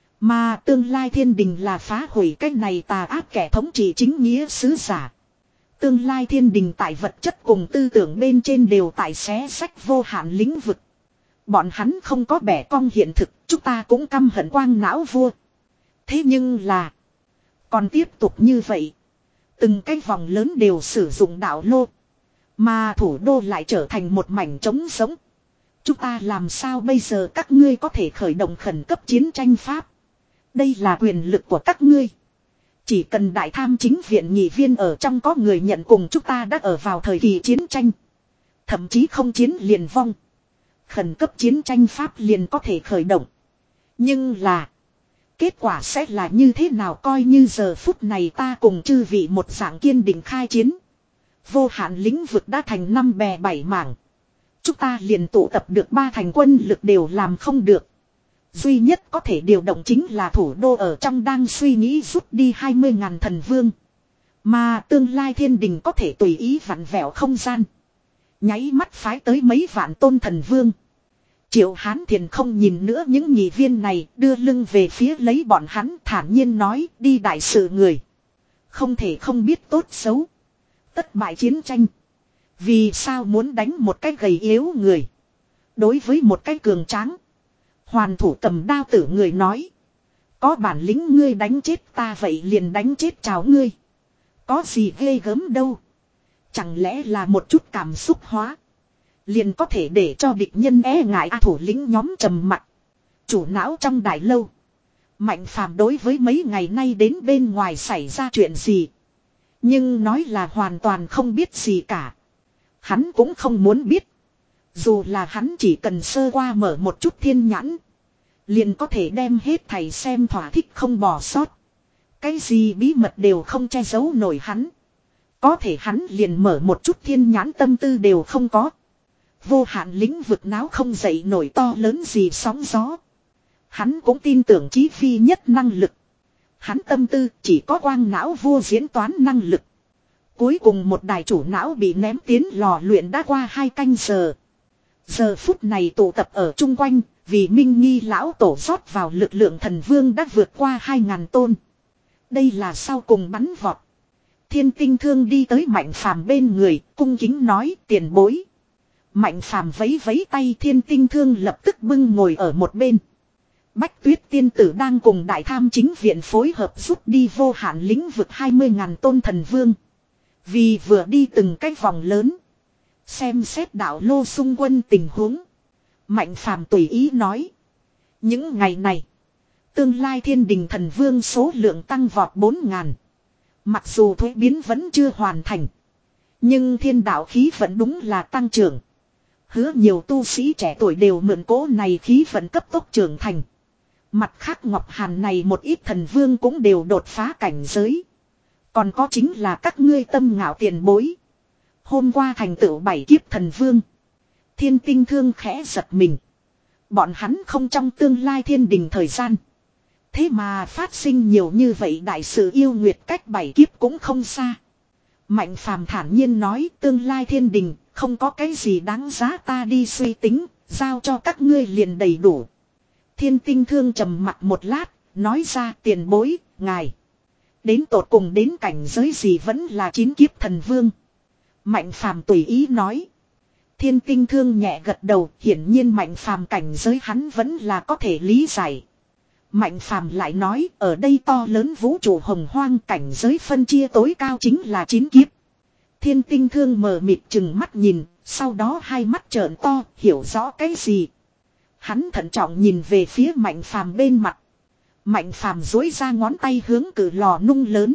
Mà tương lai thiên đình là phá hủy cái này tà ác kẻ thống trị chính nghĩa sứ giả. Tương lai thiên đình tại vật chất cùng tư tưởng bên trên đều tại xé sách vô hạn lĩnh vực. Bọn hắn không có bẻ cong hiện thực, chúng ta cũng căm hận quang não vua. Thế nhưng là, còn tiếp tục như vậy. Từng cái vòng lớn đều sử dụng đạo lô. Mà thủ đô lại trở thành một mảnh trống sống. Chúng ta làm sao bây giờ các ngươi có thể khởi động khẩn cấp chiến tranh Pháp. Đây là quyền lực của các ngươi. Chỉ cần đại tham chính viện nhị viên ở trong có người nhận cùng chúng ta đã ở vào thời kỳ chiến tranh. Thậm chí không chiến liền vong. Khẩn cấp chiến tranh Pháp liền có thể khởi động. Nhưng là, kết quả sẽ là như thế nào coi như giờ phút này ta cùng chư vị một dạng kiên định khai chiến. Vô hạn lĩnh vực đã thành năm bè bảy mảng. Chúng ta liền tụ tập được ba thành quân lực đều làm không được. Duy nhất có thể điều động chính là thủ đô ở trong đang suy nghĩ rút đi hai mươi ngàn thần vương. Mà tương lai thiên đình có thể tùy ý vặn vẹo không gian. Nháy mắt phái tới mấy vạn tôn thần vương. Triệu Hán Thiền không nhìn nữa những nhị viên này, đưa lưng về phía lấy bọn hắn, thản nhiên nói, đi đại sự người. Không thể không biết tốt xấu. Tất bại chiến tranh. Vì sao muốn đánh một cái gầy yếu người. Đối với một cái cường tráng. Hoàn thủ cầm đao tử người nói. Có bản lĩnh ngươi đánh chết ta vậy liền đánh chết chào ngươi. Có gì ghê gớm đâu. Chẳng lẽ là một chút cảm xúc hóa. Liền có thể để cho địch nhân e ngại a thủ lĩnh nhóm trầm mặc. Chủ não trong đại lâu. Mạnh Phàm đối với mấy ngày nay đến bên ngoài xảy ra chuyện gì. Nhưng nói là hoàn toàn không biết gì cả. Hắn cũng không muốn biết. Dù là hắn chỉ cần sơ qua mở một chút thiên nhãn. Liền có thể đem hết thầy xem thỏa thích không bỏ sót. Cái gì bí mật đều không che giấu nổi hắn. Có thể hắn liền mở một chút thiên nhãn tâm tư đều không có. Vô hạn lĩnh vực náo không dậy nổi to lớn gì sóng gió. Hắn cũng tin tưởng chí phi nhất năng lực. Hắn tâm tư chỉ có quang não vua diễn toán năng lực. Cuối cùng một đài chủ não bị ném tiến lò luyện đã qua hai canh giờ. Giờ phút này tụ tập ở chung quanh, vì Minh Nghi lão tổ rót vào lực lượng thần vương đã vượt qua hai ngàn tôn. Đây là sau cùng bắn vọt. Thiên Tinh Thương đi tới Mạnh Phàm bên người, cung kính nói tiền bối. Mạnh Phàm vấy vấy tay, Thiên Tinh Thương lập tức bưng ngồi ở một bên. Bách Tuyết tiên tử đang cùng Đại Tham chính viện phối hợp rút đi vô hạn lĩnh vực hai mươi ngàn tôn thần vương. Vì vừa đi từng cái vòng lớn. Xem xét đạo lô xung quân tình huống. Mạnh Phàm tùy ý nói. Những ngày này. Tương lai thiên đình thần vương số lượng tăng vọt bốn ngàn. Mặc dù thuế biến vẫn chưa hoàn thành. Nhưng thiên đạo khí vẫn đúng là tăng trưởng. Hứa nhiều tu sĩ trẻ tuổi đều mượn cỗ này khí vận cấp tốc trưởng thành. Mặt khác Ngọc Hàn này một ít thần vương cũng đều đột phá cảnh giới. Còn có chính là các ngươi tâm ngạo tiền bối. Hôm qua thành tựu bảy kiếp thần vương. Thiên Tinh Thương khẽ giật mình. Bọn hắn không trong tương lai thiên đình thời gian. Thế mà phát sinh nhiều như vậy đại sự yêu nguyệt cách bảy kiếp cũng không xa. Mạnh Phàm thản nhiên nói tương lai thiên đình không có cái gì đáng giá ta đi suy tính, giao cho các ngươi liền đầy đủ. Thiên Tinh Thương trầm mặt một lát, nói ra tiền bối, ngài. Đến tột cùng đến cảnh giới gì vẫn là chín kiếp thần vương. Mạnh Phàm tùy ý nói. Thiên Tinh Thương nhẹ gật đầu, hiển nhiên Mạnh Phàm cảnh giới hắn vẫn là có thể lý giải. Mạnh Phàm lại nói, ở đây to lớn vũ trụ hồng hoang cảnh giới phân chia tối cao chính là chín kiếp. Thiên Tinh Thương mờ mịt chừng mắt nhìn, sau đó hai mắt trợn to, hiểu rõ cái gì. Hắn thận trọng nhìn về phía Mạnh Phàm bên mặt. Mạnh Phàm duỗi ra ngón tay hướng cử lò nung lớn.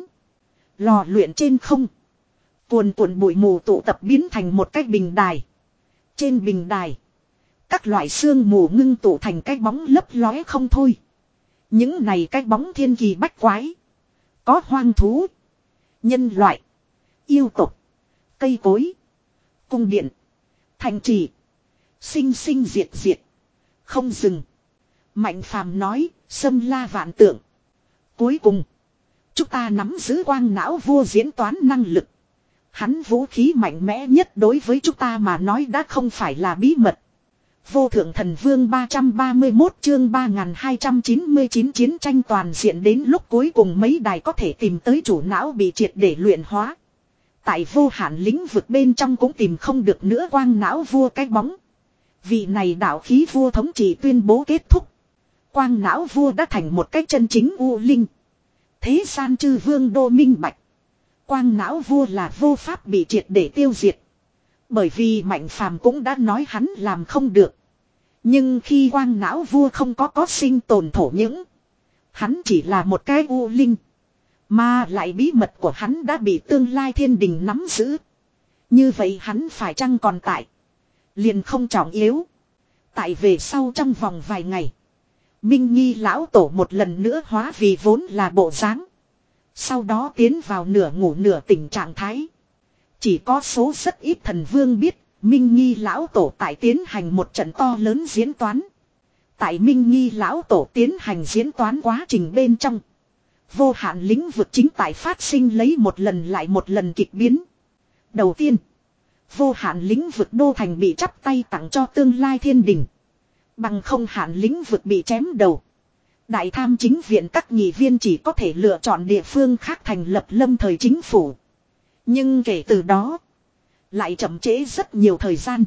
Lò luyện trên không. Cuồn cuộn bụi mù tụ tập biến thành một cái bình đài. Trên bình đài. Các loại xương mù ngưng tụ thành cái bóng lấp lóe không thôi. Những này cái bóng thiên kỳ bách quái. Có hoang thú. Nhân loại. Yêu tộc. Cây cối. Cung điện. Thành trì. Sinh sinh diệt diệt. Không dừng. Mạnh Phàm nói, xâm la vạn tượng. Cuối cùng. Chúng ta nắm giữ quang não vua diễn toán năng lực. Hắn vũ khí mạnh mẽ nhất đối với chúng ta mà nói đã không phải là bí mật. Vô thượng thần vương ba trăm ba mươi mốt chương ba nghìn hai trăm chín mươi chín chiến tranh toàn diện đến lúc cuối cùng mấy đài có thể tìm tới chủ não bị triệt để luyện hóa. Tại vô hạn lĩnh vực bên trong cũng tìm không được nữa quang não vua cái bóng. Vị này đạo khí vua thống trị tuyên bố kết thúc. Quang não vua đã thành một cái chân chính u linh. Thế gian chư vương đô minh bạch. Quang não vua là vô pháp bị triệt để tiêu diệt. Bởi vì Mạnh Phàm cũng đã nói hắn làm không được. Nhưng khi quang não vua không có có sinh tồn thổ những. Hắn chỉ là một cái u linh. Mà lại bí mật của hắn đã bị tương lai thiên đình nắm giữ. Như vậy hắn phải chăng còn tại. Liền không trọng yếu. Tại về sau trong vòng vài ngày. Minh Nghi lão tổ một lần nữa hóa vì vốn là bộ dáng. Sau đó tiến vào nửa ngủ nửa tỉnh trạng thái. Chỉ có số rất ít thần vương biết, Minh Nghi lão tổ tại tiến hành một trận to lớn diễn toán. Tại Minh Nghi lão tổ tiến hành diễn toán quá trình bên trong. Vô hạn lĩnh vực chính tại phát sinh lấy một lần lại một lần kịch biến. Đầu tiên, vô hạn lĩnh vực đô thành bị chắp tay tặng cho tương lai thiên đình. Bằng không hạn lĩnh vực bị chém đầu. Đại tham chính viện các nghị viên chỉ có thể lựa chọn địa phương khác thành lập lâm thời chính phủ. Nhưng kể từ đó, lại chậm trễ rất nhiều thời gian.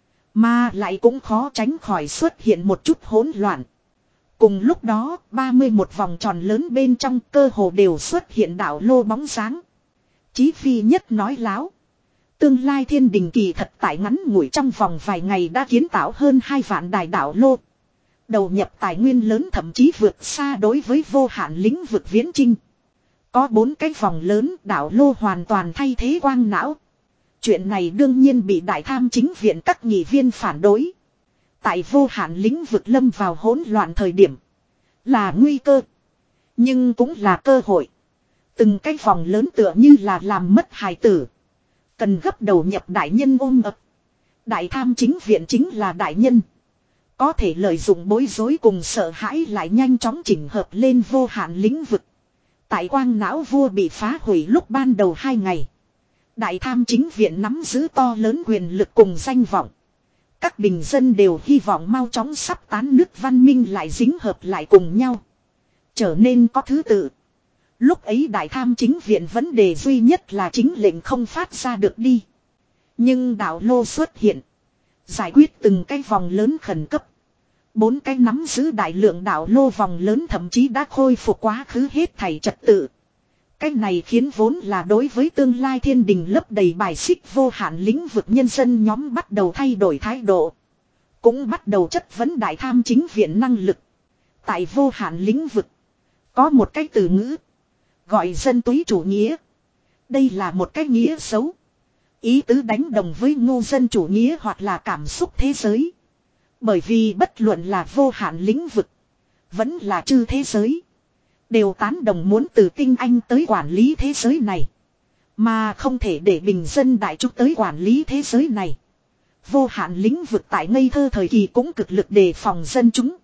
Mà lại cũng khó tránh khỏi xuất hiện một chút hỗn loạn. Cùng lúc đó, ba mươi mốt vòng tròn lớn bên trong cơ hồ đều xuất hiện đạo lô bóng dáng. Chí phi nhất nói láo. Tương lai thiên đình kỳ thật tại ngắn ngủi trong vòng vài ngày đã kiến tạo hơn hai vạn đài đạo lô. Đầu nhập tài nguyên lớn thậm chí vượt xa đối với vô hạn lĩnh vực viễn chinh. Có bốn cái vòng lớn đạo lô hoàn toàn thay thế quang não. Chuyện này đương nhiên bị đại tham chính viện các nghị viên phản đối. Tại vô hạn lĩnh vực lâm vào hỗn loạn thời điểm. Là nguy cơ. Nhưng cũng là cơ hội. Từng cái vòng lớn tựa như là làm mất hài tử. Cần gấp đầu nhập đại nhân ôm ập. Đại tham chính viện chính là đại nhân. Có thể lợi dụng bối rối cùng sợ hãi lại nhanh chóng chỉnh hợp lên vô hạn lĩnh vực. Tại quang não vua bị phá hủy lúc ban đầu hai ngày. Đại tham chính viện nắm giữ to lớn quyền lực cùng danh vọng. Các bình dân đều hy vọng mau chóng sắp tán nước văn minh lại dính hợp lại cùng nhau. Trở nên có thứ tự. Lúc ấy đại tham chính viện vấn đề duy nhất là chính lệnh không phát ra được đi. Nhưng đạo lô xuất hiện. Giải quyết từng cái vòng lớn khẩn cấp. Bốn cái nắm giữ đại lượng đạo lô vòng lớn thậm chí đã khôi phục quá khứ hết thảy trật tự. Cái này khiến vốn là đối với tương lai thiên đình lấp đầy bài xích vô hạn lĩnh vực nhân dân nhóm bắt đầu thay đổi thái độ. Cũng bắt đầu chất vấn đại tham chính viện năng lực. Tại vô hạn lĩnh vực. Có một cái từ ngữ. Gọi dân túy chủ nghĩa. Đây là một cái nghĩa xấu. Ý tứ đánh đồng với ngu dân chủ nghĩa hoặc là cảm xúc thế giới. Bởi vì bất luận là vô hạn lĩnh vực. Vẫn là chư thế giới. Đều tán đồng muốn từ tinh anh tới quản lý thế giới này. Mà không thể để bình dân đại chúng tới quản lý thế giới này. Vô hạn lĩnh vực tại ngây thơ thời kỳ cũng cực lực đề phòng dân chúng.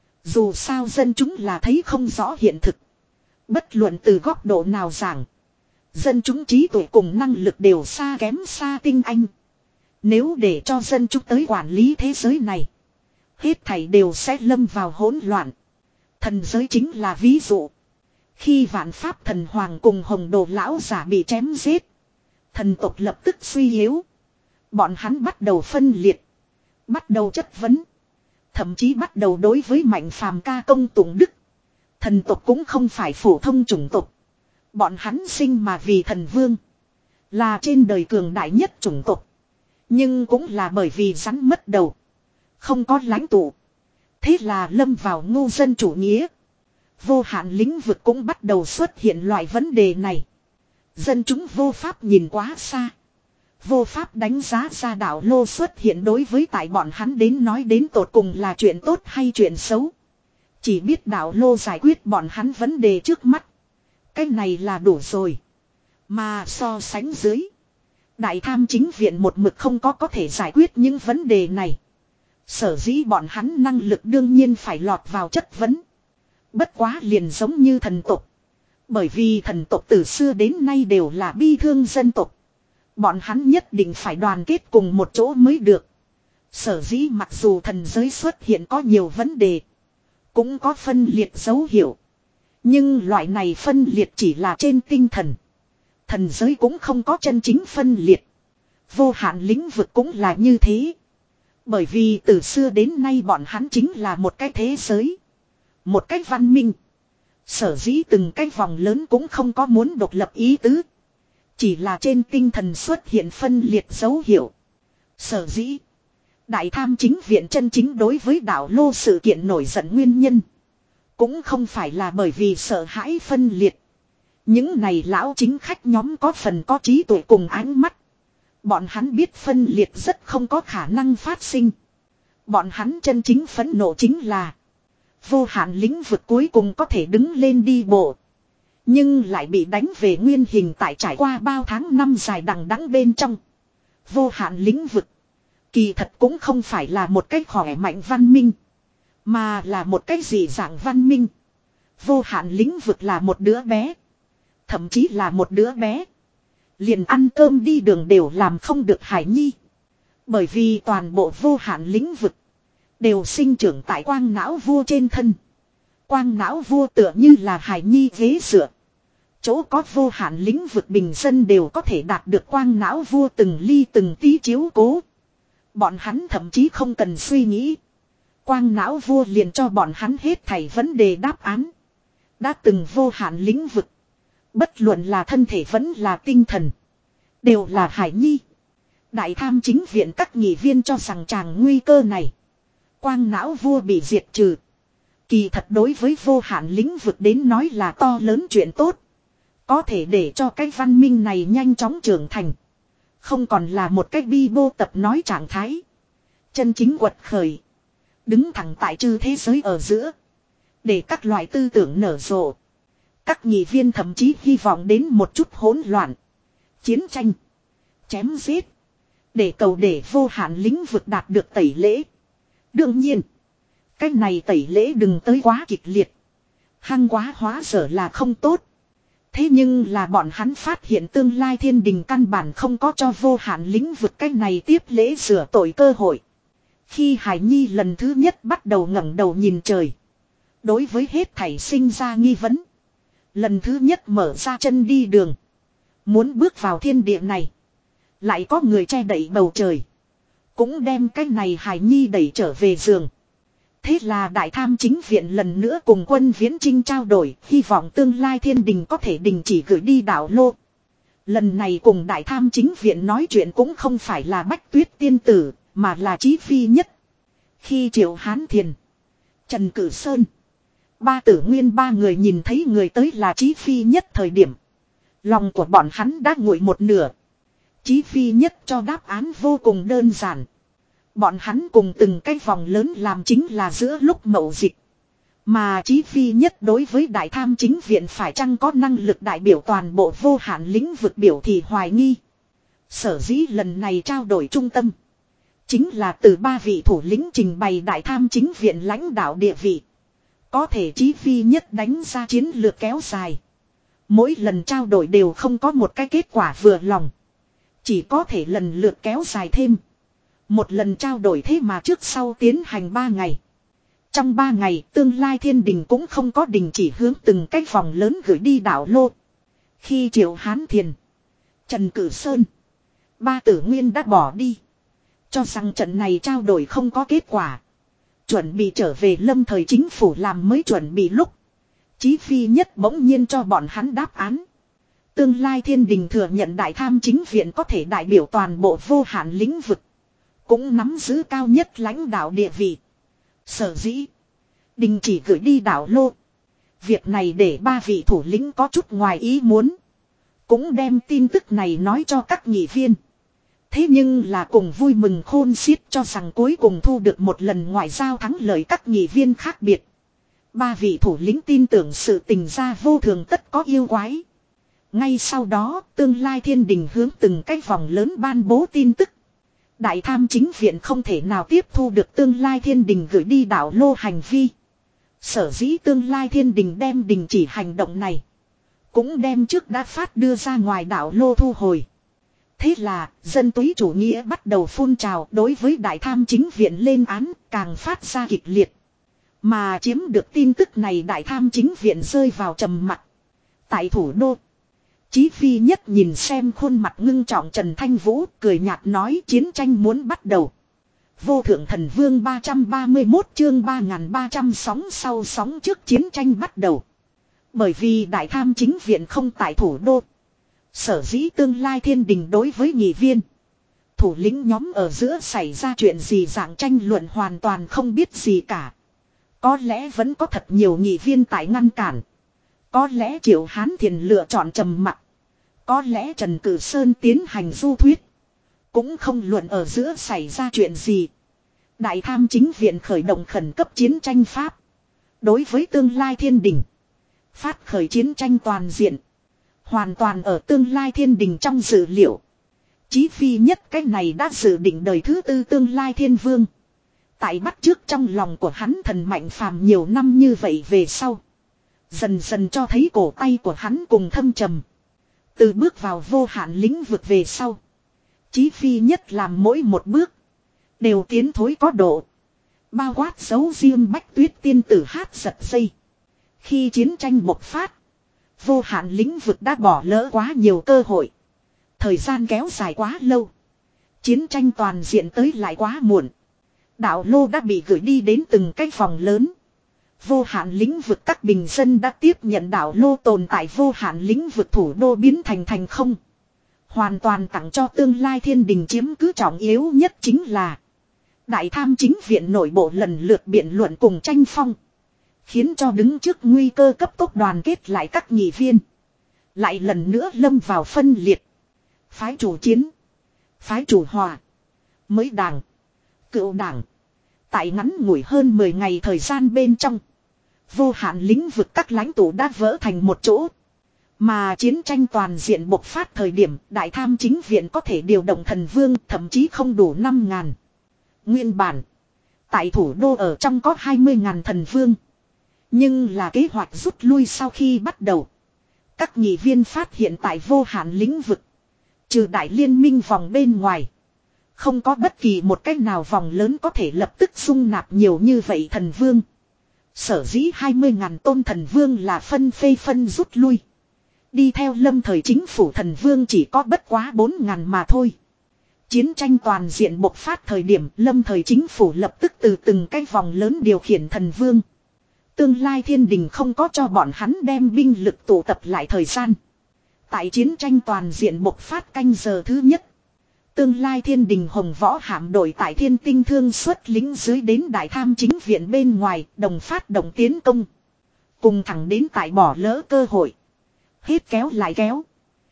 Dù sao dân chúng là thấy không rõ hiện thực. Bất luận từ góc độ nào giảng. Dân chúng trí tuệ cùng năng lực đều xa kém xa tinh anh. Nếu để cho dân chúng tới quản lý thế giới này. Hết thảy đều sẽ lâm vào hỗn loạn. Thần giới chính là ví dụ. Khi vạn pháp thần hoàng cùng hồng đồ lão giả bị chém giết. Thần tộc lập tức suy yếu. Bọn hắn bắt đầu phân liệt. Bắt đầu chất vấn. Thậm chí bắt đầu đối với mạnh phàm ca công tụng đức. Thần tộc cũng không phải phổ thông chủng tộc. Bọn hắn sinh mà vì thần vương. Là trên đời cường đại nhất chủng tộc. Nhưng cũng là bởi vì rắn mất đầu. Không có lãnh tụ. Thế là lâm vào ngu dân chủ nghĩa. Vô hạn lĩnh vực cũng bắt đầu xuất hiện loại vấn đề này. Dân chúng vô pháp nhìn quá xa. Vô pháp đánh giá ra đạo lô xuất hiện đối với tại bọn hắn đến nói đến tột cùng là chuyện tốt hay chuyện xấu. Chỉ biết đạo lô giải quyết bọn hắn vấn đề trước mắt. Cái này là đủ rồi. Mà so sánh dưới. Đại tham chính viện một mực không có có thể giải quyết những vấn đề này. Sở dĩ bọn hắn năng lực đương nhiên phải lọt vào chất vấn. Bất quá liền giống như thần tộc. Bởi vì thần tộc từ xưa đến nay đều là bi thương dân tộc. Bọn hắn nhất định phải đoàn kết cùng một chỗ mới được. Sở dĩ mặc dù thần giới xuất hiện có nhiều vấn đề. Cũng có phân liệt dấu hiệu. Nhưng loại này phân liệt chỉ là trên tinh thần. Thần giới cũng không có chân chính phân liệt. Vô hạn lĩnh vực cũng là như thế. Bởi vì từ xưa đến nay bọn hắn chính là một cái thế giới. Một cái văn minh. Sở dĩ từng cái vòng lớn cũng không có muốn độc lập ý tứ. Chỉ là trên tinh thần xuất hiện phân liệt dấu hiệu. Sở dĩ. Đại tham chính viện chân chính đối với đạo lô sự kiện nổi giận nguyên nhân. Cũng không phải là bởi vì sợ hãi phân liệt. Những này lão chính khách nhóm có phần có trí tuệ cùng ánh mắt. Bọn hắn biết phân liệt rất không có khả năng phát sinh. Bọn hắn chân chính phẫn nộ chính là. Vô hạn lĩnh vực cuối cùng có thể đứng lên đi bộ. Nhưng lại bị đánh về nguyên hình tại trải qua bao tháng năm dài đằng đẵng bên trong. Vô hạn lĩnh vực. Kỳ thật cũng không phải là một cách khỏe mạnh văn minh. Mà là một cách dị dạng văn minh. Vô hạn lĩnh vực là một đứa bé. Thậm chí là một đứa bé. Liền ăn cơm đi đường đều làm không được Hải Nhi. Bởi vì toàn bộ vô hạn lĩnh vực. Đều sinh trưởng tại quang não vua trên thân. Quang não vua tựa như là Hải Nhi ghế dựa. Chỗ có vô hạn lĩnh vực bình dân đều có thể đạt được quang não vua từng ly từng tí chiếu cố. Bọn hắn thậm chí không cần suy nghĩ. Quang não vua liền cho bọn hắn hết thảy vấn đề đáp án. Đã từng vô hạn lĩnh vực. Bất luận là thân thể vẫn là tinh thần. Đều là Hải Nhi. Đại tham chính viện các nghị viên cho rằng chàng nguy cơ này. Quang não vua bị diệt trừ. Kỳ thật đối với vô hạn lĩnh vực đến nói là to lớn chuyện tốt. Có thể để cho cái văn minh này nhanh chóng trưởng thành. Không còn là một cái bi bô tập nói trạng thái. Chân chính quật khởi. Đứng thẳng tại chư thế giới ở giữa. Để các loại tư tưởng nở rộ. Các nghị viên thậm chí hy vọng đến một chút hỗn loạn. Chiến tranh. Chém giết. Để cầu để vô hạn lĩnh vực đạt được tẩy lễ. Đương nhiên. Cái này tẩy lễ đừng tới quá kịch liệt. Hăng quá hóa dở là không tốt. Thế nhưng là bọn hắn phát hiện tương lai thiên đình căn bản không có cho vô hạn lĩnh vực cái này tiếp lễ sửa tội cơ hội. Khi Hải Nhi lần thứ nhất bắt đầu ngẩng đầu nhìn trời. Đối với hết thảy sinh ra nghi vấn. Lần thứ nhất mở ra chân đi đường. Muốn bước vào thiên địa này. Lại có người che đậy bầu trời. Cũng đem cái này Hải Nhi đẩy trở về giường. Thế là Đại Tham chính viện lần nữa cùng Quân Viễn Chinh trao đổi, hy vọng tương lai thiên đình có thể đình chỉ gửi đi đảo lô. Lần này cùng Đại Tham chính viện nói chuyện cũng không phải là Bách Tuyết tiên tử, mà là Chí Phi Nhất. Khi Triệu Hán Thiền, Trần Cử Sơn, Ba Tử Nguyên ba người nhìn thấy người tới là Chí Phi Nhất thời điểm. Lòng của bọn hắn đã nguội một nửa. Chí Phi Nhất cho đáp án vô cùng đơn giản. Bọn hắn cùng từng cái vòng lớn làm chính là giữa lúc mậu dịch. Mà Chí Phi Nhất đối với Đại Tham chính viện phải chăng có năng lực đại biểu toàn bộ vô hạn lĩnh vực biểu thì hoài nghi. Sở dĩ lần này trao đổi trung tâm. Chính là từ ba vị thủ lĩnh trình bày Đại Tham chính viện lãnh đạo địa vị. Có thể Chí Phi Nhất đánh ra chiến lược kéo dài. Mỗi lần trao đổi đều không có một cái kết quả vừa lòng. Chỉ có thể lần lượt kéo dài thêm. Một lần trao đổi thế mà trước sau tiến hành ba ngày. Trong ba ngày tương lai thiên đình cũng không có đình chỉ hướng từng cái vòng lớn gửi đi đảo lô. Khi Triệu Hán Thiền, Trần Cử Sơn, Ba Tử Nguyên đã bỏ đi. Cho rằng trận này trao đổi không có kết quả. Chuẩn bị trở về lâm thời chính phủ làm mới chuẩn bị lúc. Chí Phi Nhất bỗng nhiên cho bọn hắn đáp án. Tương lai thiên đình thừa nhận Đại Tham chính viện có thể đại biểu toàn bộ vô hạn lĩnh vực. Cũng nắm giữ cao nhất lãnh đạo địa vị. Sở dĩ đình chỉ gửi đi đảo lô. Việc này để ba vị thủ lĩnh có chút ngoài ý muốn. Cũng đem tin tức này nói cho các nghị viên. Thế nhưng là cùng vui mừng khôn xiết cho rằng cuối cùng thu được một lần ngoại giao thắng lợi các nghị viên khác biệt. Ba vị thủ lĩnh tin tưởng sự tình gia vô thường tất có yêu quái. Ngay sau đó tương lai thiên đình hướng từng cái vòng lớn ban bố tin tức. Đại Tham chính viện không thể nào tiếp thu được tương lai thiên đình gửi đi đảo lô hành vi. Sở dĩ tương lai thiên đình đem đình chỉ hành động này. Cũng đem trước đã phát đưa ra ngoài đảo lô thu hồi. Thế là dân túy chủ nghĩa bắt đầu phun trào đối với Đại Tham chính viện lên án càng phát ra kịch liệt. Mà chiếm được tin tức này Đại Tham chính viện rơi vào trầm mặc. Tại thủ đô. Chí Phi Nhất nhìn xem khuôn mặt ngưng trọng Trần Thanh Vũ cười nhạt nói chiến tranh muốn bắt đầu. Vô thượng thần vương ba trăm ba mươi mốt chương ba nghìn ba trăm sóng sau sóng trước chiến tranh bắt đầu. Bởi vì Đại Tham chính viện không tại thủ đô. Sở dĩ tương lai thiên đình đối với nghị viên. Thủ lĩnh nhóm ở giữa xảy ra chuyện gì dạng tranh luận hoàn toàn không biết gì cả. Có lẽ vẫn có thật nhiều nghị viên tại ngăn cản. Có lẽ Triệu Hán Thiền lựa chọn trầm mặc. Có lẽ Trần Cử Sơn tiến hành du thuyết. Cũng không luận ở giữa xảy ra chuyện gì. Đại Tham chính viện khởi động khẩn cấp chiến tranh pháp. Đối với tương lai thiên đình. Phát khởi chiến tranh toàn diện. Hoàn toàn ở tương lai thiên đình trong dự liệu. Chí Phi Nhất cái này đã dự định đời thứ tư tương lai thiên vương. Tại bắt trước trong lòng của hắn thần mạnh phàm nhiều năm như vậy về sau. Dần dần cho thấy cổ tay của hắn cùng thâm trầm. Từ bước vào vô hạn lĩnh vực về sau. Chí Phi nhất làm mỗi một bước. Đều tiến thối có độ. Bao quát dấu riêng Bách Tuyết tiên tử hát giật dây. Khi chiến tranh bộc phát. Vô hạn lĩnh vực đã bỏ lỡ quá nhiều cơ hội. Thời gian kéo dài quá lâu. Chiến tranh toàn diện tới lại quá muộn. Đạo lô đã bị gửi đi đến từng cái phòng lớn. Vô hạn lĩnh vực các bình dân đã tiếp nhận đạo lô tồn tại vô hạn lĩnh vực thủ đô biến thành thành không. Hoàn toàn tặng cho tương lai thiên đình chiếm cứ trọng yếu nhất chính là Đại Tham chính viện nội bộ lần lượt biện luận cùng tranh phong. Khiến cho đứng trước nguy cơ cấp tốc đoàn kết lại các nghị viên. Lại lần nữa lâm vào phân liệt. Phái chủ chiến. Phái chủ hòa. Mới đảng. Cựu đảng. Tại ngắn ngủi hơn mười ngày thời gian bên trong. Vô hạn lĩnh vực các lãnh tụ đã vỡ thành một chỗ. Mà chiến tranh toàn diện bộc phát thời điểm Đại Tham chính viện có thể điều động thần vương thậm chí không đủ năm ngàn. Nguyên bản. Tại thủ đô ở trong có hai mươi ngàn thần vương. Nhưng là kế hoạch rút lui sau khi bắt đầu. Các nghị viên phát hiện tại vô hạn lĩnh vực. Trừ đại liên minh vòng bên ngoài. Không có bất kỳ một cách nào vòng lớn có thể lập tức dung nạp nhiều như vậy thần vương. Sở dĩ hai mươi ngàn tôn thần vương là phân phê phân rút lui. Đi theo lâm thời chính phủ thần vương chỉ có bất quá bốn ngàn mà thôi. Chiến tranh toàn diện bộc phát thời điểm lâm thời chính phủ lập tức từ từng cái vòng lớn điều khiển thần vương. Tương lai thiên đình không có cho bọn hắn đem binh lực tụ tập lại thời gian. Tại chiến tranh toàn diện bộc phát canh giờ thứ nhất. Tương lai thiên đình hồng võ hạm đội tại thiên tinh thương xuất lính dưới đến Đại Tham chính viện bên ngoài đồng phát động tiến công. Cùng thẳng đến tại bỏ lỡ cơ hội. Hết kéo lại kéo.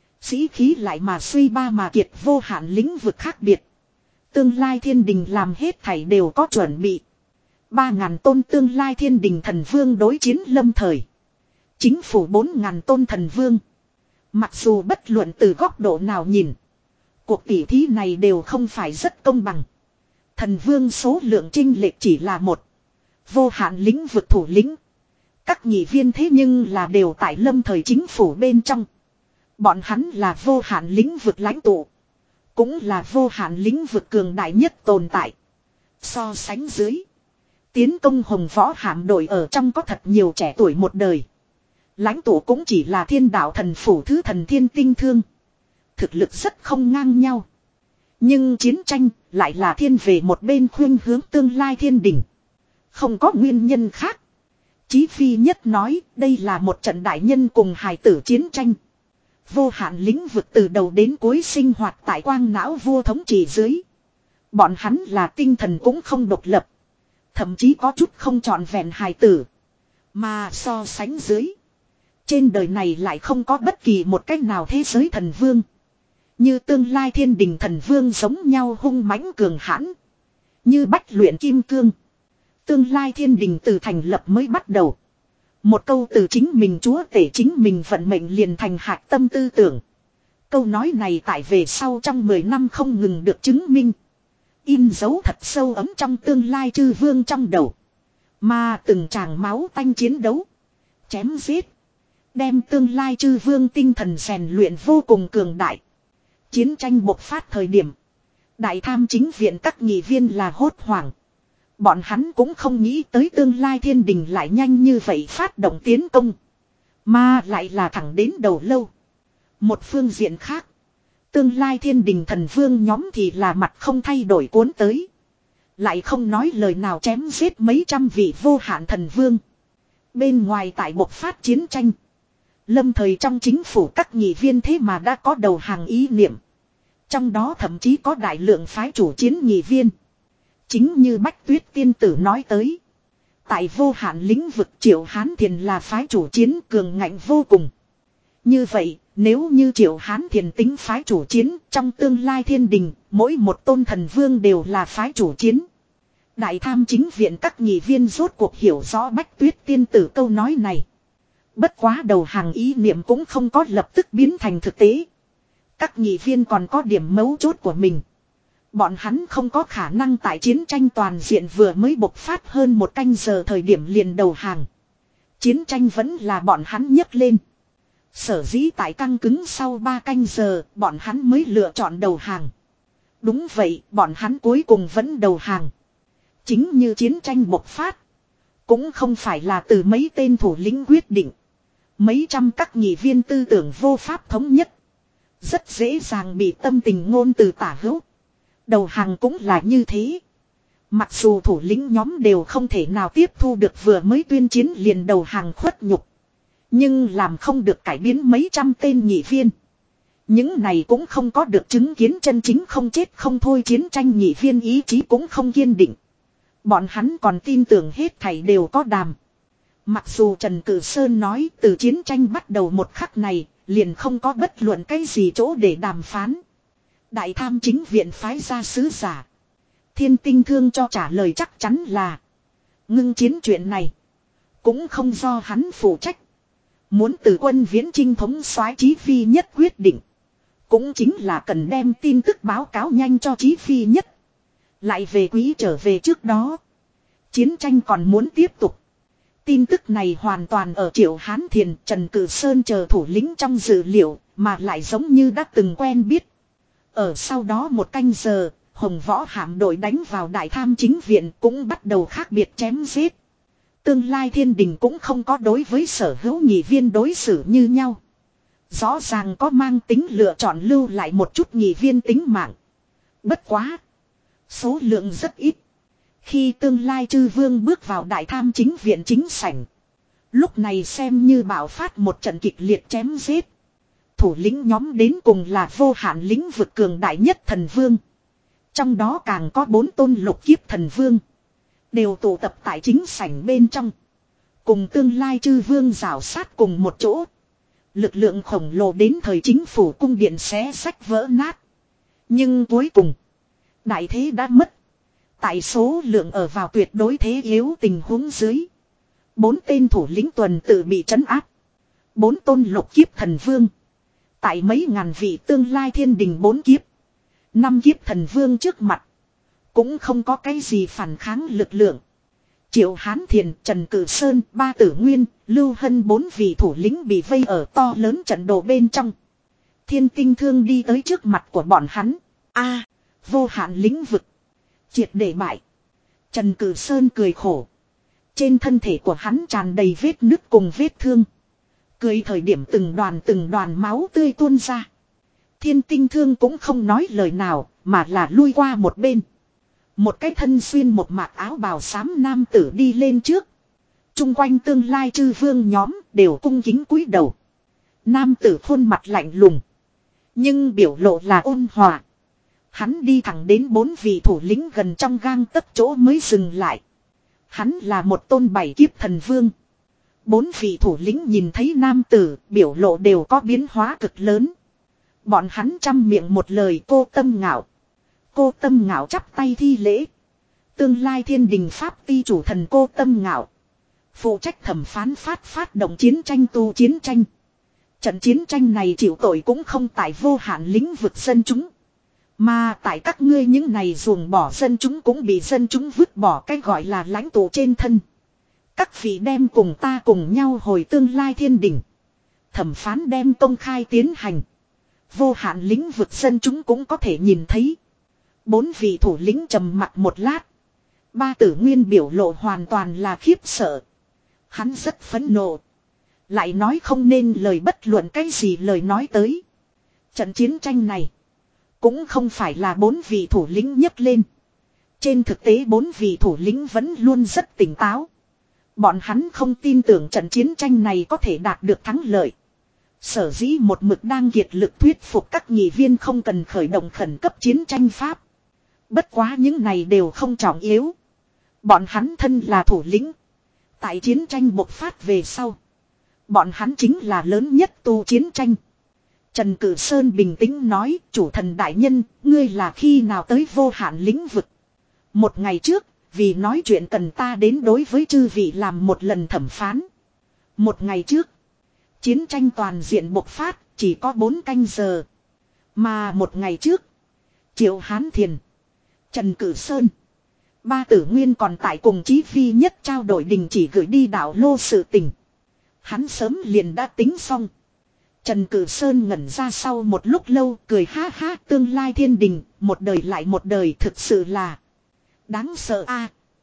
Sĩ khí lại mà suy ba mà kiệt vô hạn lĩnh vực khác biệt. Tương lai thiên đình làm hết thảy đều có chuẩn bị. Ba ngàn tôn tương lai thiên đình thần vương đối chiến lâm thời. Chính phủ bốn ngàn tôn thần vương. Mặc dù bất luận từ góc độ nào nhìn. Cuộc tỉ thí này đều không phải rất công bằng. Thần vương số lượng chênh lệch chỉ là một. Vô hạn lĩnh vực thủ lĩnh. Các nghị viên thế nhưng là đều tại lâm thời chính phủ bên trong. Bọn hắn là vô hạn lĩnh vực lãnh tụ. Cũng là vô hạn lĩnh vực cường đại nhất tồn tại. So sánh dưới. Tiến công hồng võ hạm đội ở trong có thật nhiều trẻ tuổi một đời. Lãnh tụ cũng chỉ là thiên đạo thần phủ thứ thần thiên tinh thương. Thực lực rất không ngang nhau. Nhưng chiến tranh lại là thiên về một bên khuyên hướng tương lai thiên đình. Không có nguyên nhân khác. Chí Phi nhất nói đây là một trận đại nhân cùng hài tử chiến tranh. Vô hạn lĩnh vực từ đầu đến cuối sinh hoạt tại quang não vua thống trị dưới. Bọn hắn là tinh thần cũng không độc lập. Thậm chí có chút không trọn vẹn hài tử. Mà so sánh dưới. Trên đời này lại không có bất kỳ một cách nào thế giới thần vương. Như tương lai thiên đình thần vương giống nhau hung mãnh cường hãn. Như bách luyện kim cương. Tương lai thiên đình từ thành lập mới bắt đầu. Một câu từ chính mình chúa tể chính mình vận mệnh liền thành hạt tâm tư tưởng. Câu nói này tại về sau trong mười năm không ngừng được chứng minh. In dấu thật sâu ấm trong tương lai chư vương trong đầu. Mà từng tràng máu tanh chiến đấu. Chém giết. Đem tương lai chư vương tinh thần rèn luyện vô cùng cường đại. Chiến tranh bộc phát thời điểm. Đại Tham chính viện các nghị viên là hốt hoảng. Bọn hắn cũng không nghĩ tới tương lai thiên đình lại nhanh như vậy phát động tiến công. Mà lại là thẳng đến đầu lâu. Một phương diện khác. Tương lai thiên đình thần vương nhóm thì là mặt không thay đổi cuốn tới. Lại không nói lời nào chém giết mấy trăm vị vô hạn thần vương. Bên ngoài tại bộc phát chiến tranh. Lâm thời trong chính phủ các nghị viên thế mà đã có đầu hàng ý niệm. Trong đó thậm chí có đại lượng phái chủ chiến nghị viên. Chính như Bách Tuyết tiên tử nói tới. Tại vô hạn lĩnh vực Triệu Hán Thiền là phái chủ chiến cường ngạnh vô cùng. Như vậy, nếu như Triệu Hán Thiền tính phái chủ chiến trong tương lai thiên đình, mỗi một tôn thần vương đều là phái chủ chiến. Đại Tham chính viện các nghị viên rốt cuộc hiểu rõ Bách Tuyết tiên tử câu nói này. Bất quá đầu hàng ý niệm cũng không có lập tức biến thành thực tế. Các nghị viên còn có điểm mấu chốt của mình. Bọn hắn không có khả năng tại chiến tranh toàn diện vừa mới bộc phát hơn một canh giờ thời điểm liền đầu hàng. Chiến tranh vẫn là bọn hắn nhấc lên. Sở dĩ tại căng cứng sau ba canh giờ, bọn hắn mới lựa chọn đầu hàng. Đúng vậy, bọn hắn cuối cùng vẫn đầu hàng. Chính như chiến tranh bộc phát. Cũng không phải là từ mấy tên thủ lĩnh quyết định. Mấy trăm các nghị viên tư tưởng vô pháp thống nhất. Rất dễ dàng bị tâm tình ngôn từ tả hữu. Đầu hàng cũng là như thế. Mặc dù thủ lĩnh nhóm đều không thể nào tiếp thu được vừa mới tuyên chiến liền đầu hàng khuất nhục. Nhưng làm không được cải biến mấy trăm tên nghị viên. Những này cũng không có được chứng kiến chân chính không chết không thôi chiến tranh nghị viên ý chí cũng không kiên định. Bọn hắn còn tin tưởng hết thảy đều có đàm. Mặc dù Trần Cử Sơn nói từ chiến tranh bắt đầu một khắc này liền không có bất luận cái gì chỗ để đàm phán. Đại tham chính viện phái ra sứ giả. Thiên Tinh Thương cho trả lời chắc chắn là ngưng chiến chuyện này cũng không do hắn phụ trách. Muốn từ quân viễn chinh thống soái Chí Phi Nhất quyết định. Cũng chính là cần đem tin tức báo cáo nhanh cho Chí Phi Nhất. Lại về quý trở về trước đó. Chiến tranh còn muốn tiếp tục. Tin tức này hoàn toàn ở Triệu Hán Thiền, Trần Cử Sơn chờ thủ lĩnh trong dữ liệu, mà lại giống như đã từng quen biết. Ở sau đó một canh giờ, Hồng Võ hạm đội đánh vào Đại Tham chính viện cũng bắt đầu khác biệt chém giết. Tương lai thiên đình cũng không có đối với sở hữu nghị viên đối xử như nhau. Rõ ràng có mang tính lựa chọn lưu lại một chút nghị viên tính mạng. Bất quá. Số lượng rất ít. Khi tương lai chư vương bước vào Đại Tham chính viện chính sảnh. Lúc này xem như bạo phát một trận kịch liệt chém giết. Thủ lĩnh nhóm đến cùng là vô hạn lĩnh vực cường đại nhất thần vương. Trong đó càng có bốn tôn lục kiếp thần vương. Đều tụ tập tại chính sảnh bên trong. Cùng tương lai chư vương rào sát cùng một chỗ. Lực lượng khổng lồ đến thời chính phủ cung điện xé sách vỡ nát. Nhưng cuối cùng. Đại thế đã mất. Tại số lượng ở vào tuyệt đối thế yếu tình huống dưới. Bốn tên thủ lĩnh tuần tự bị trấn áp. Bốn tôn lục kiếp thần vương. Tại mấy ngàn vị tương lai thiên đình bốn kiếp. Năm kiếp thần vương trước mặt. Cũng không có cái gì phản kháng lực lượng. Triệu Hán Thiền, Trần Cử Sơn, Ba Tử Nguyên, Lưu Hân bốn vị thủ lĩnh bị vây ở to lớn trận đồ bên trong. Thiên Tinh Thương đi tới trước mặt của bọn hắn. A, vô hạn lĩnh vực. Triệt để bại. Trần Cử Sơn cười khổ. Trên thân thể của hắn tràn đầy vết nứt cùng vết thương. Cười thời điểm từng đoàn từng đoàn máu tươi tuôn ra. Thiên Tinh Thương cũng không nói lời nào, mà là lui qua một bên. Một cái thân xuyên một mạc áo bào xám nam tử đi lên trước. Trung quanh tương lai chư vương nhóm đều cung kính cúi đầu. Nam tử khuôn mặt lạnh lùng. Nhưng biểu lộ là ôn hòa. Hắn đi thẳng đến bốn vị thủ lĩnh gần trong gang tấc chỗ mới dừng lại. Hắn là một tôn bảy kiếp thần vương. Bốn vị thủ lĩnh nhìn thấy nam tử, biểu lộ đều có biến hóa cực lớn. Bọn hắn trăm miệng một lời cô Tâm Ngạo. Cô Tâm Ngạo chắp tay thi lễ. Tương lai thiên đình pháp ti chủ thần Cô Tâm Ngạo. Phụ trách thẩm phán phát phát động chiến tranh tu chiến tranh. Trận chiến tranh này chịu tội cũng không tại vô hạn lĩnh vực dân chúng. Mà tại các ngươi những này ruồng bỏ dân chúng cũng bị dân chúng vứt bỏ cái gọi là lãnh tụ trên thân. Các vị đem cùng ta cùng nhau hồi tương lai thiên đình. Thẩm phán đem công khai tiến hành. Vô hạn lĩnh vực dân chúng cũng có thể nhìn thấy. Bốn vị thủ lĩnh trầm mặt một lát. Ba Tử Nguyên biểu lộ hoàn toàn là khiếp sợ. Hắn rất phẫn nộ. Lại nói không nên lời bất luận cái gì lời nói tới. Trận chiến tranh này. Cũng không phải là bốn vị thủ lĩnh nhấc lên. Trên thực tế bốn vị thủ lĩnh vẫn luôn rất tỉnh táo. Bọn hắn không tin tưởng trận chiến tranh này có thể đạt được thắng lợi. Sở dĩ một mực đang kiệt lực thuyết phục các nghị viên không cần khởi động khẩn cấp chiến tranh pháp. Bất quá những này đều không trọng yếu. Bọn hắn thân là thủ lĩnh. Tại chiến tranh bộc phát về sau. Bọn hắn chính là lớn nhất tu chiến tranh. Trần Cử Sơn bình tĩnh nói, chủ thần đại nhân, ngươi là khi nào tới vô hạn lĩnh vực. Một ngày trước, vì nói chuyện cần ta đến đối với chư vị làm một lần thẩm phán. Một ngày trước, chiến tranh toàn diện bộc phát, chỉ có bốn canh giờ. Mà một ngày trước, Triệu Hán Thiền, Trần Cử Sơn, Ba Tử Nguyên còn tại cùng Chí Phi Nhất trao đổi đình chỉ gửi đi đảo lô sự tình. Hắn sớm liền đã tính xong. Trần Cử Sơn ngẩn ra sau một lúc lâu cười ha ha tương lai thiên đình, một đời lại một đời thực sự là đáng sợ a.